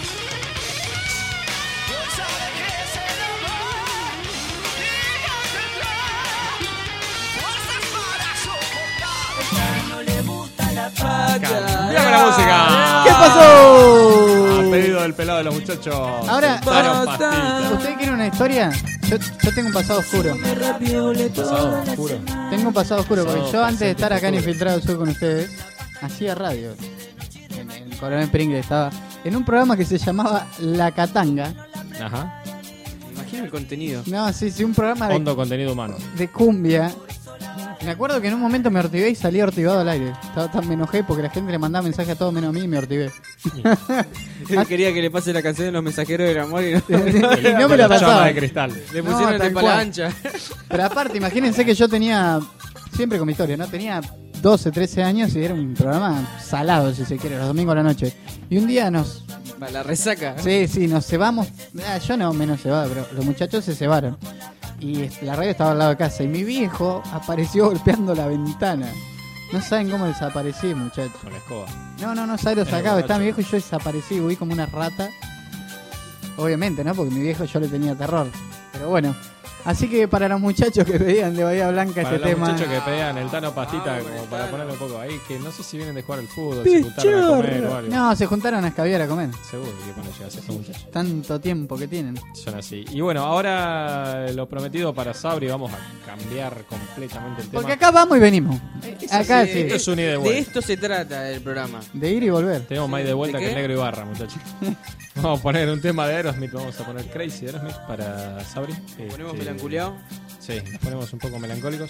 Pues sabe que es el amor y no tendrá fuerzas para soportar. No le gusta la ¡Mira con la música! ¿Qué pasó? A pedido del pelado de los muchachos. Ahora, Tano Pastita. ¿Ustedes quieren una historia? Yo tengo un pasado oscuro. Pasado oscuro. Tengo un pasado oscuro porque Pasado yo antes de estar acá en oscuro. Infiltrado Sur con ustedes, hacía radio. En el Coronel Pringle estaba en un programa que se llamaba La Catanga. Ajá. Imagina el contenido. No, sí, un programa Hondo contenido humano. de cumbia. Me acuerdo que en un momento me ortivé y salí ortivado al aire. Me enojé porque la gente le mandaba mensajes a todos menos a mí y me ortivé. Él quería que le pase la canción de los mensajeros del amor y no, Y no me la Llama pasaba. de cristal. le No, pusieron tal de cual. pala ancha. Pero aparte, imagínense que yo tenía, siempre con mi historia, ¿no? Tenía 12, 13 años y era un programa salado, si se quiere, los domingos a la noche. Y un día Para la resaca. Sí, nos cebamos. Yo no menos cebado, pero los muchachos se cebaron. Y la radio estaba al lado de casa. Y mi viejo apareció golpeando la ventana. No saben cómo desaparecí, muchachos. Con la escoba. No, sabes, lo sacaba. Estaba mi viejo y yo desaparecí. Voy como una rata. Obviamente, ¿no? Porque mi viejo yo le tenía terror. Pero bueno. Así que para los muchachos que pedían de Bahía Blanca para este tema. Para los muchachos que pedían el Tano Pastita, como para ponerle un poco ahí, que no sé si vienen de jugar al fútbol, se juntaron a comer o algo. No, se juntaron a escabiar a comer. Seguro que cuando llegas a estos muchachos. Tanto tiempo que tienen. Son así. Y bueno, ahora lo prometido para Sabri, vamos a cambiar completamente el tema. Porque acá vamos y venimos. Acá sí. Esto es un ida y vuelta. De esto se trata el programa. De ir y volver. Tenemos más de vuelta que el Negro Ibarra, muchachos. Vamos a poner un tema de Aerosmith, vamos a poner Crazy de Aerosmith para Sabri. ¿Ponemos melanculeado? Sí, nos ponemos un poco melancólicos.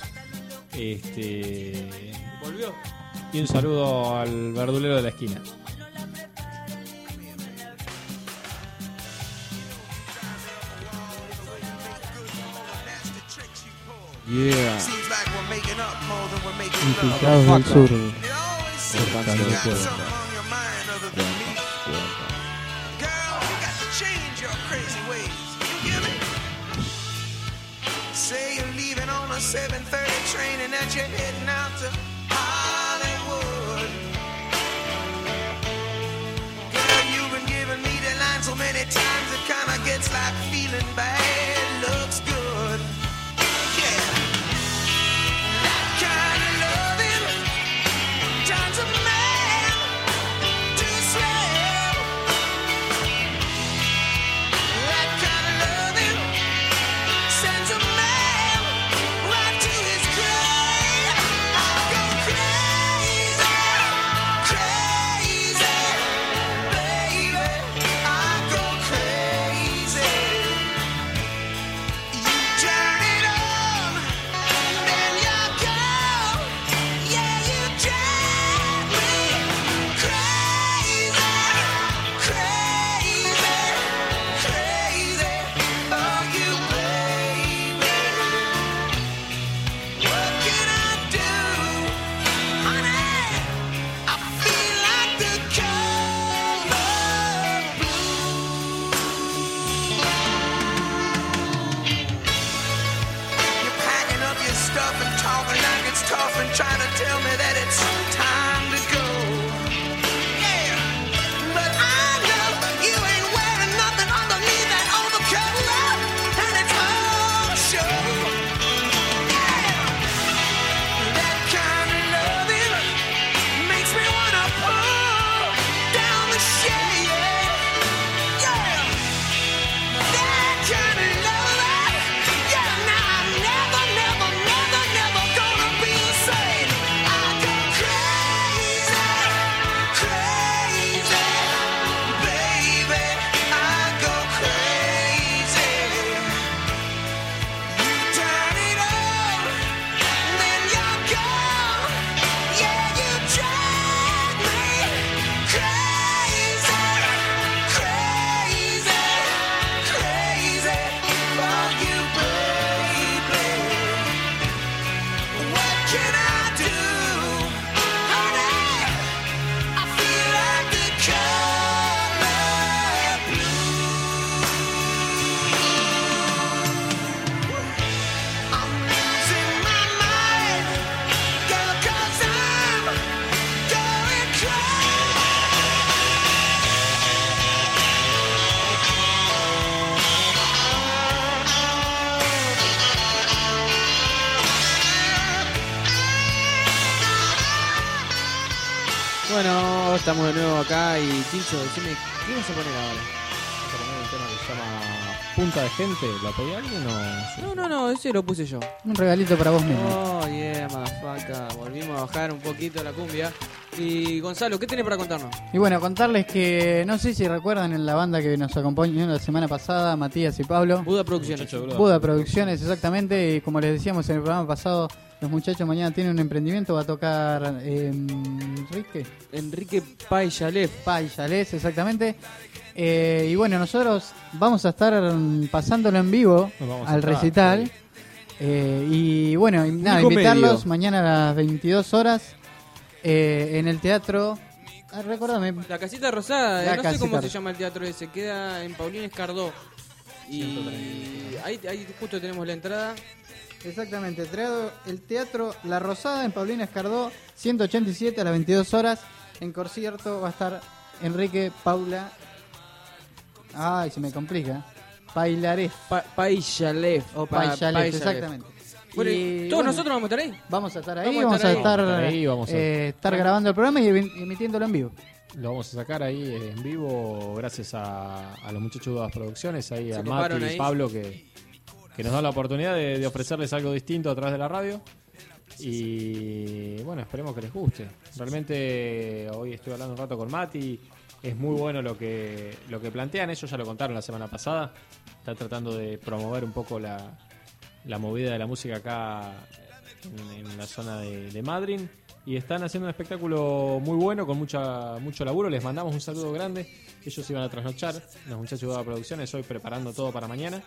¿Volvió? Y un saludo al verdulero de la esquina. Yeah. Infiltrados del sur. Say you're leaving on a 7:30 train and that you're heading out to Hollywood. Girl, you've been giving me the line so many times it kinda gets like feeling bad looks good. Yeah, that kind of loving turns a man to slave. That kind of loving sends a man right to his grave. I go crazy, crazy, baby. I go crazy. You turn it on, then you go. Yeah, you drive me crazy, crazy, crazy. Oh, you baby. What can I do, honey? I feel like the color blue. You're packing up your stuff and talking like it's tough and trying to tell me that it's time to go. Yeah, but I know you ain't wearing nothing underneath that overcoat, and it's all show. That kind of loving makes me wanna pull down the shade. Yeah, that kind of loving. Yeah, now I'm never, never, never, never gonna be the same. I go crazy, crazy, baby. I go crazy. You turn it on, then you're gone. Yeah, you drive me crazy, crazy, crazy for you, baby. What can I do, honey? I feel like the color blue. I'm losing my mind, girl, 'cause I'm going crazy. Bueno, estamos de nuevo acá y Tincho, decime, ¿qué vas a poner ahora? Vamos a poner un tema que se llama Punta de Gente. ¿Lo pedí alguien o...? No, ese lo puse yo. Un regalito para vos mismo. Oh, yeah, motherfucker. Volvimos a bajar un poquito la cumbia. Y Gonzalo, ¿qué tenés para contarnos? Y bueno, contarles que no sé si recuerdan en la banda que nos acompañó la semana pasada, Matías y Pablo. Buda Producciones. Buda Producciones, exactamente. Y como les decíamos en el programa pasado, los muchachos mañana tienen un emprendimiento. Va a tocar Enrique Payalef. Payalef, exactamente. Y bueno, nosotros vamos a estar pasándolo en vivo al recital. Y bueno, nada, invitarlos mañana a las 22 horas en el Teatro recordame. La Casita Rosada, La no sé Casita cómo se Rosada. llama el teatro ese, queda en Paulín Escardó. Y ahí justo tenemos la entrada. Exactamente, el teatro La Rosada en Paulina Escardó, 187 a las 22 horas. En concierto va a estar Enrique Paula. Ay, se me complica. Pailaref. Paillalef. O Pailalef, exactamente. Bueno, Y, ¿todos bueno, nosotros vamos a estar ahí? Vamos a estar ahí, Vamos a vamos a estar estar, ahí, vamos a estar grabando el programa y emitiéndolo en vivo. Lo vamos a sacar ahí en vivo gracias a los muchachos de las producciones, ahí Se a coparon Mati y ahí. Pablo que nos dan la oportunidad de ofrecerles algo distinto a través de la radio. Y bueno, esperemos que les guste. Realmente hoy estoy hablando un rato con Mati. Es muy bueno lo que plantean. Ellos ya lo contaron la semana pasada. Están tratando de promover un poco la movida de la música acá en la zona de Madrid. Y están haciendo un espectáculo muy bueno, con mucho laburo. Les mandamos un saludo grande. Ellos iban a trasnochar, los muchachos de la producciones, hoy preparando todo para mañana.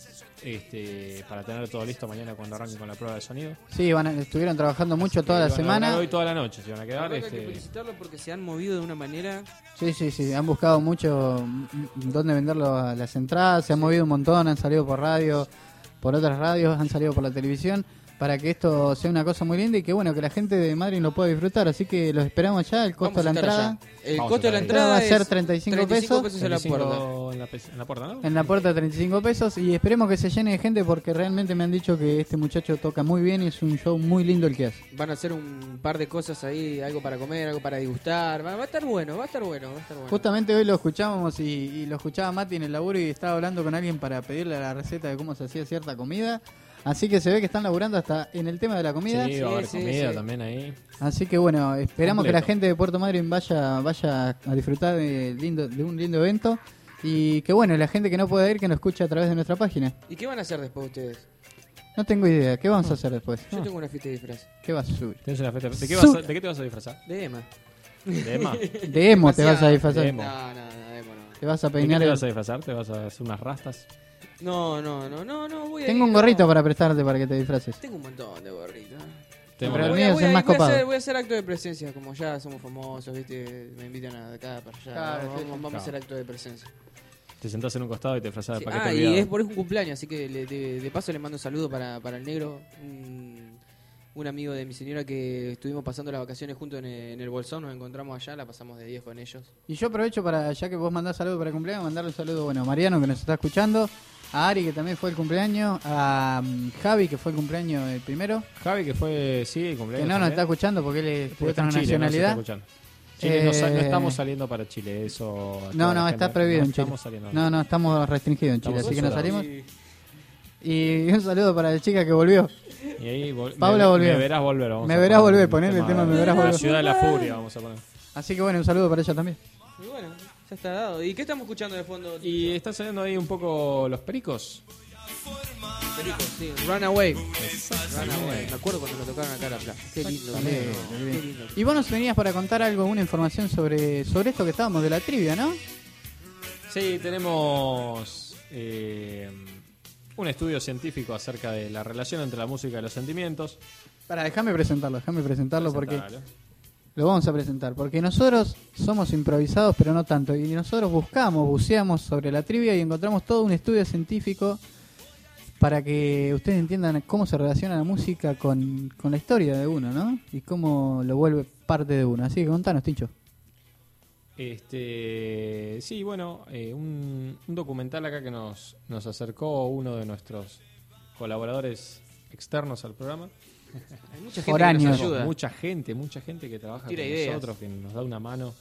Para tener todo listo mañana cuando arranquen con la prueba de sonido. Sí, estuvieron trabajando mucho toda la Iban a semana. laburar hoy toda la noche se van a La quedar. verdad que hay que felicitarlos porque se han movido de una manera. Sí, han buscado mucho dónde venderlo a las entradas, se han movido un montón, han salido por radio, por otras radios, han salido por la televisión, para que esto sea una cosa muy linda y que bueno, que la gente de Madrid lo pueda disfrutar, así que los esperamos ya, el costo de la Vamos a estar entrada. allá. El Vamos costo de la a estar entrada va a ser es 35 pesos. en la puerta. En la puerta, ¿no? En la puerta 35 pesos y esperemos que se llene de gente porque realmente me han dicho que este muchacho toca muy bien y es un show muy lindo el que hace. Van a hacer un par de cosas ahí, algo para comer, algo para degustar. Va a estar bueno. Justamente hoy lo escuchábamos y lo escuchaba Mati en el laburo y estaba hablando con alguien para pedirle la receta de cómo se hacía cierta comida. Así que se ve que están laburando hasta en el tema de la comida. Sí, va a haber comida también ahí. Así que bueno, esperamos Completo. que la gente de Puerto Madryn vaya a disfrutar de un lindo evento. Y que bueno, la gente que no pueda ir, que nos escuche a través de nuestra página. ¿Y qué van a hacer después ustedes? No tengo idea, ¿qué vamos a hacer después? Yo tengo una fiesta de disfraz. ¿Qué vas a subir? ¿Tienes una fiesta? ¿De qué te vas a disfrazar? De Emma. ¿De Emma? De emo te vas a disfrazar. De emo. No, de Emma no. Te vas a ¿De qué peinar. te vas a disfrazar? ¿Te vas a hacer unas rastas? No, voy a Tengo ir, un gorrito no. para prestarte para que te disfraces. Tengo un montón de gorritos. Tengo Pero el una- mío es el más copado. Voy a hacer acto de presencia, como ya somos famosos, ¿viste? Me invitan a acá para allá. Claro, Vamos a hacer acto de presencia. Te sentás en un costado y te disfrazás de Sí, paquete y olvidado. es por un cumpleaños, así que de paso le mando un saludo para el negro, un amigo de mi señora que estuvimos pasando las vacaciones juntos en el Bolsón, nos encontramos allá, la pasamos de 10 con ellos. Y yo aprovecho para, ya que vos mandás saludos para el cumpleaños, mandarle un saludo bueno, a Mariano que nos está escuchando, a Ari que también fue el cumpleaños, a Javi que fue el cumpleaños el primero, Javi que fue, sí, el que cumpleaños. no nos también. está escuchando porque él es de Porque está otra en Chile, nacionalidad. no se está escuchando. Chile, no Eh, estamos saliendo para Chile, eso. a No, toda la está gente. prohibido No en Chile. estamos saliendo. No, estamos restringidos en Chile, Estamos así que no censurados. salimos. Y un saludo para la chica que volvió. Y ahí Paula volvió. Me verás volver. vamos Me a verás poner volver, el ponerle el tema Me verás La volver. ciudad de la furia, vamos a poner. Así que bueno, un saludo para ella también. Y bueno, ya está dado. ¿Y qué estamos escuchando de fondo? Y están saliendo ahí un poco los pericos. Pericos, sí. Runaway. Runaway. Me acuerdo cuando lo tocaron acá a la plaza. Qué lindo. Qué lindo. Y vos nos venías para contar algo, una información sobre esto que estábamos de la trivia, ¿no? Sí, tenemos un estudio científico acerca de la relación entre la música y los sentimientos. Déjame presentarlo porque Presentalo. lo vamos a presentar. Porque nosotros somos improvisados, pero no tanto. Y nosotros buceamos sobre la trivia y encontramos todo un estudio científico para que ustedes entiendan cómo se relaciona la música con la historia de uno, ¿no? Y cómo lo vuelve parte de uno. Así que contanos, Tincho. Sí, bueno, un documental acá que nos acercó uno de nuestros colaboradores externos al programa. Hay mucha gente Foráneos. que nos ayuda. Mucha gente que trabaja Tira con ideas. nosotros, que nos da una mano.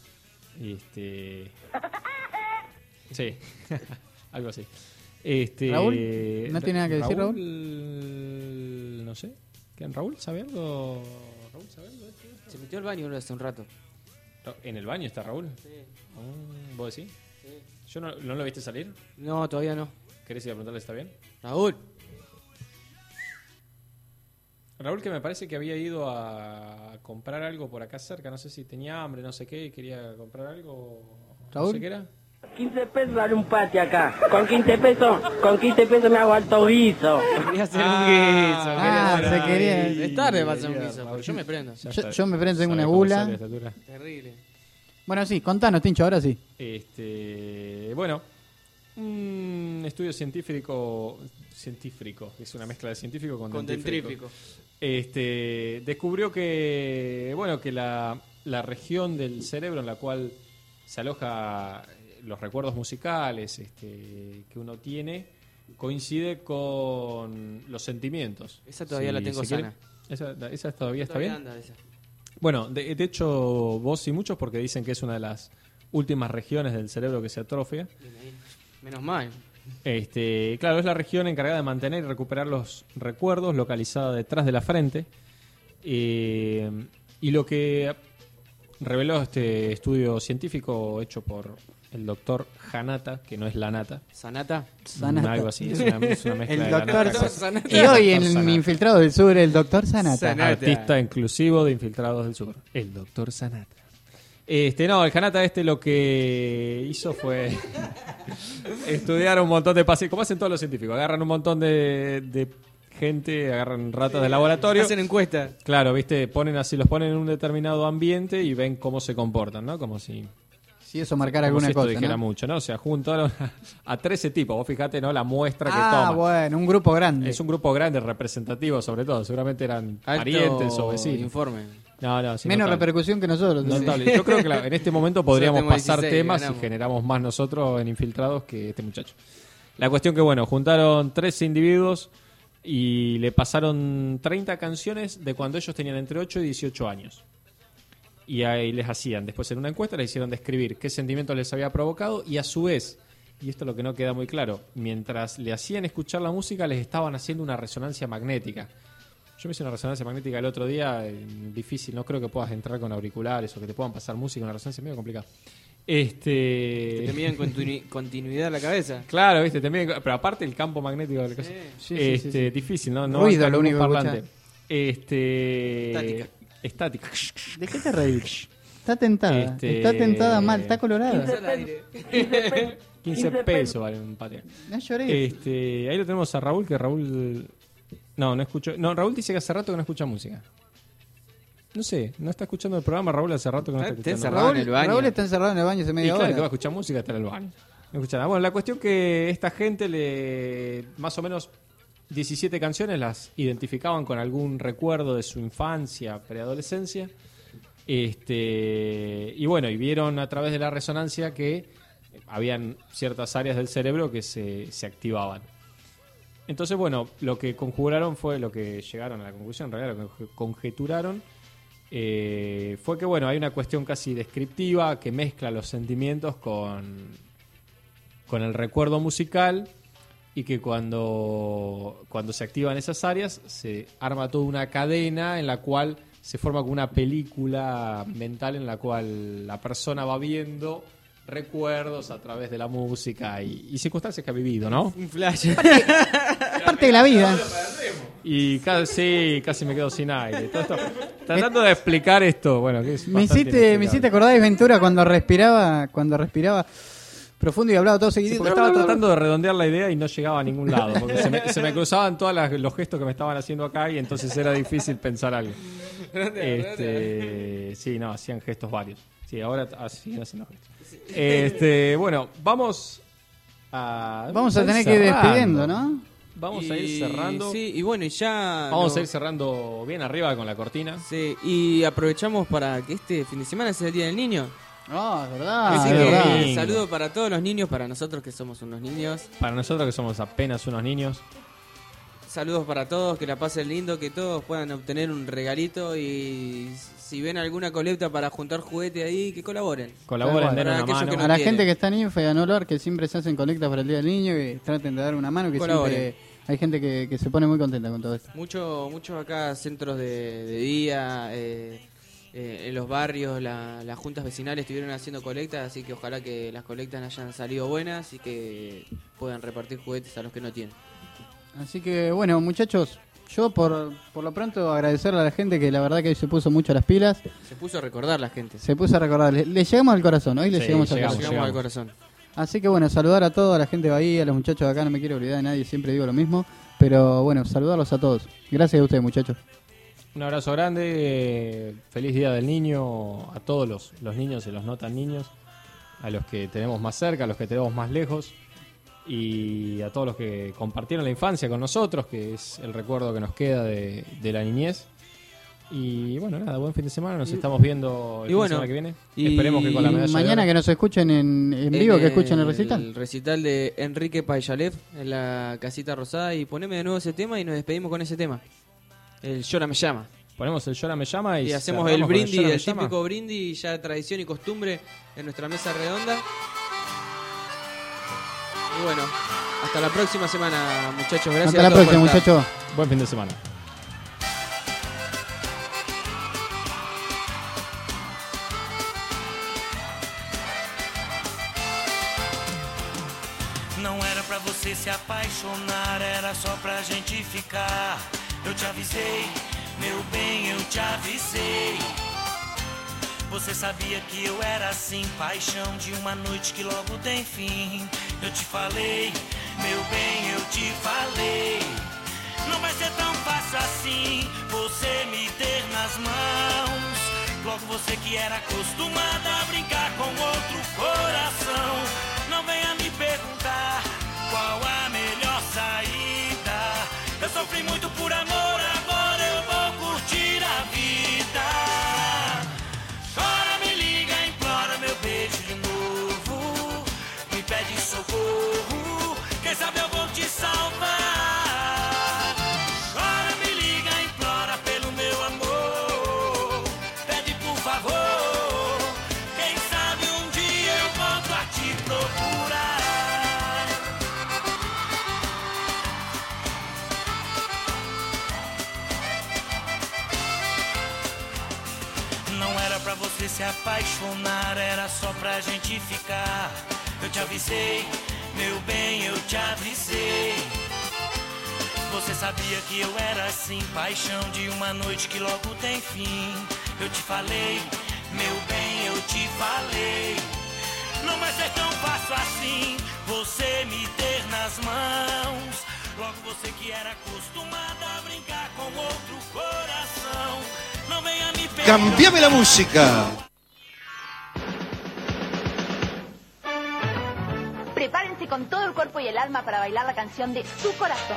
Sí, algo así. ¿Raúl? ¿No tiene nada que decir, Raúl? No sé. ¿Quién? ¿Raúl sabe algo? ¿Raúl sabe algo de esto? Se metió al baño hace un rato. ¿En el baño está Raúl? Sí. ¿Vos decís? ¿Yo no lo viste salir? No, todavía no. ¿Querés ir a preguntarle si está bien? Raúl. Raúl, que me parece que había ido a comprar algo por acá cerca, no sé si tenía hambre, no sé qué, y quería comprar algo. ¿Raúl? No sé qué era. 15 pesos vale un pati acá. Con 15 pesos me hago alto guiso. Quería hacer un guiso. se quería. Es tarde para hacer un guiso, porque yo me prendo. Yo me prendo, tengo una gula. Terrible. Bueno, sí, contanos, Tincho, ahora sí. Bueno, un estudio científico, es una mezcla de científico con dentrífico. Descubrió que, bueno, que la región del cerebro en la cual se aloja los recuerdos musicales que uno tiene coincide con los sentimientos. Esa todavía la tengo sana. ¿Esa todavía está bien? Anda esa. Bueno, de hecho vos y muchos, porque dicen que es una de las últimas regiones del cerebro que se atrofia. Menos mal. Claro, es la región encargada de mantener y recuperar los recuerdos, localizada detrás de la frente. Y lo que reveló este estudio científico hecho por el doctor Hanata, que no es Lanata. ¿Sanata? Algo así, es una mezcla el de doctor Lanata. Sanata. Y hoy en Infiltrados del Sur, el doctor Sanata. Artista inclusivo de Infiltrados del Sur, el doctor Sanata. No, el Hanata lo que hizo fue estudiar un montón de pacientes, como hacen todos los científicos, agarran un montón de gente, agarran ratas de laboratorio, hacen encuestas. Claro, viste, los ponen en un determinado ambiente y ven cómo se comportan, ¿no? Como si eso marcara alguna si esto cosa, dijera ¿no? mucho, ¿no? O sea, juntaron a 13 tipos, vos fijate, ¿no? La muestra que Ah, toman. bueno, un grupo grande. Es un grupo grande, representativo sobre todo, seguramente eran Alto parientes o vecinos. informe. No, sí, menos notable. repercusión que nosotros. Notable. Yo creo que en este momento podríamos Nosotros pasar 16, temas ganamos. y generamos más nosotros en Infiltrados que este muchacho. La cuestión que, bueno, juntaron 13 individuos y le pasaron 30 canciones de cuando ellos tenían entre 8 y 18 años. Y ahí les hacían, después en una encuesta les hicieron describir qué sentimientos les había provocado y a su vez, y esto es lo que no queda muy claro, mientras le hacían escuchar la música les estaban haciendo una resonancia magnética. Yo me hice una resonancia magnética el otro día, difícil, no creo que puedas entrar con auriculares o que te puedan pasar música, una resonancia medio complicada. Que te miden continuidad la cabeza. Claro, viste, te miden, pero aparte el campo magnético de la cosa. Sí, difícil, ¿no? Ruido, con lo un único que parlante. Estática. Estática. ¿De qué te reís? Está tentada. Está tentada mal, está colorada. 15 pesos vale un patio. No lloré. Ahí lo tenemos a Raúl, que Raúl... No escucho. No, Raúl dice que hace rato que no escucha música. No sé, no está escuchando el programa. Raúl hace rato que no está escuchando. Raúl está encerrado en el baño hace media claro, hora. que va a escuchar música, está en el baño. No escucha nada. Bueno, la cuestión que esta gente más o menos 17 canciones las identificaban con algún recuerdo de su infancia, preadolescencia. Y bueno, y vieron a través de la resonancia que habían ciertas áreas del cerebro que se activaban. Entonces, bueno, lo que conjuraron fue lo que llegaron a la conclusión, en realidad lo que conjeturaron fue que, bueno, hay una cuestión casi descriptiva que mezcla los sentimientos con el recuerdo musical y que cuando se activan esas áreas se arma toda una cadena en la cual se forma como una película mental en la cual la persona va viendo recuerdos a través de la música y circunstancias que ha vivido, ¿no? Un flash. Parte de la vida. Y casi me quedo sin aire. Todo esto, tratando de explicar esto, bueno, que es Me bastante hiciste acordar de Ventura cuando respiraba profundo y hablaba todo seguido. Sí, porque estaba tratando de redondear la idea y no llegaba a ningún lado, porque se me cruzaban todos los gestos que me estaban haciendo acá y entonces era difícil pensar algo. Sí, no, hacían gestos varios. Sí, ahora siguen haciendo gestos. Bueno, vamos a tener que ir despidiendo, ¿no? Vamos a ir cerrando. Sí, y bueno, y ya... Vamos a ir cerrando bien arriba con la cortina. Sí, y aprovechamos para que este fin de semana sea el Día del Niño. Ah, es verdad. Así es que verdad. saludo para todos los niños, para nosotros que somos unos niños. Para nosotros que somos apenas unos niños. Saludos para todos, que la pasen lindo, que todos puedan obtener un regalito y si ven alguna colecta para juntar juguete ahí, que colaboren. Colaboren, den una aquellos mano. que no A la tienen. gente que está en Infa y a Nolar, que siempre se hacen colectas para el Día del Niño, que traten de dar una mano, que Colaboren. siempre hay gente que se pone muy contenta con todo esto. Muchos acá centros de día, en los barrios, las juntas vecinales estuvieron haciendo colectas, así que ojalá que las colectas hayan salido buenas y que puedan repartir juguetes a los que no tienen. Así que bueno, muchachos, yo por lo pronto agradecerle a la gente que la verdad que hoy se puso mucho a las pilas. Se puso a recordar la gente. Se puso a recordar, le llegamos al corazón, hoy le Sí, llegamos al llegamos. corazón. Al corazón. Así que bueno, saludar a toda la gente de Bahía, a los muchachos de acá, no me quiero olvidar de nadie, siempre digo lo mismo. Pero bueno, saludarlos a todos. Gracias a ustedes, muchachos. Un abrazo grande, feliz Día del Niño a todos los niños y los no tan niños, a los que tenemos más cerca, a los que tenemos más lejos, y a todos los que compartieron la infancia con nosotros, que es el recuerdo que nos queda de la niñez. Y bueno, nada, buen fin de semana, nos estamos viendo el fin de semana que viene. Esperemos que con la medalla mañana que nos escuchen en vivo, que escuchen el recital. El recital de Enrique Payalev en la Casita Rosada, y poneme de nuevo ese tema y nos despedimos con ese tema. El Llora me llama. Ponemos el Llora me llama y hacemos el brindis, el típico brindis, ya de tradición y costumbre en nuestra mesa redonda. Y bueno, hasta la próxima semana, muchachos. Gracias. Hasta la próxima, muchachos. Buen fin de semana. Não era pra você se apaixonar, era só pra gente ficar. Eu te avisei, meu bem, eu te avisei. Você sabia que eu era assim, paixão de uma noite que logo tem fim. Eu te falei, meu bem, eu te falei. Não vai ser tão fácil assim, você me ter nas mãos. Logo você que era acostumada a brincar com outro coração. Não venha me perguntar qual a melhor saída. Eu sofri muito por amor, agora eu vou curtir a vida. Chora, me liga, implora meu beijo de novo. Me pede socorro, quem sabe eu vou te salvar. Chora, me liga, implora pelo meu amor. Pede por favor, quem sabe um dia eu volto a te procurar. Não era pra você se apaixonar, era só pra gente ficar. Eu te avisei, meu bem, eu te avisei. Você sabia que eu era assim, paixão de uma noite que logo tem fim. Eu te falei, meu bem, eu te falei. Não vai ser tão fácil assim, você me ter nas mãos. Logo você que era acostumada a brincar com outro coração. Não venha me perguntar. ¡Cambiame la música! Prepárense con todo el cuerpo y el alma para bailar la canción de su corazón.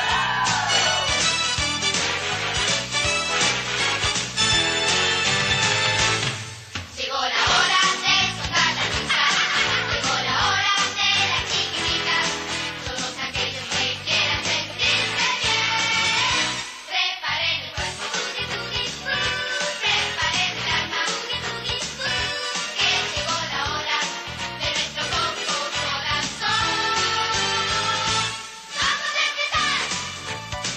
Llegó la hora de soltar la risa, llegó la hora de las chiquititas, todos aquellos que quieran sentirse bien. Preparen el cuerpo, tutti tutti, preparen el alma, tutti tutti, que llegó la hora de nuestro cómico corazón. Vamos a empezar.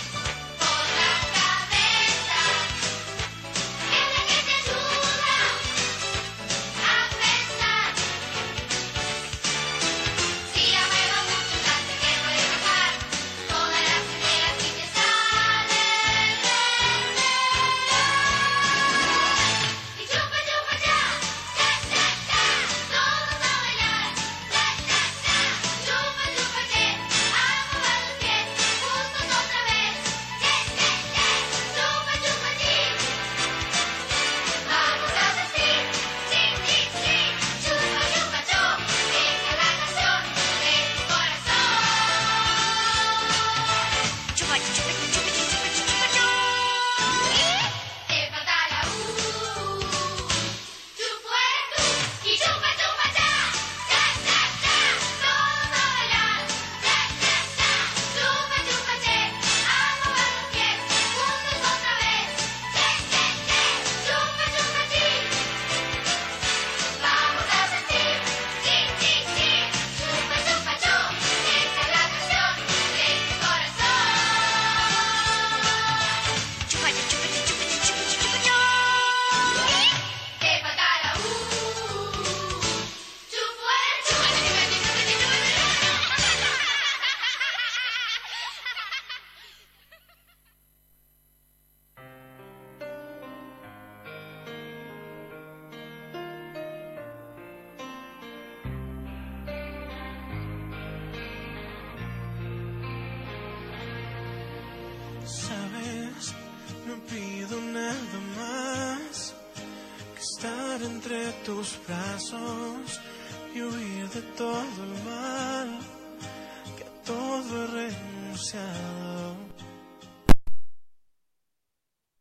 tus brazos y huir de todo el mal que a todo he renunciado.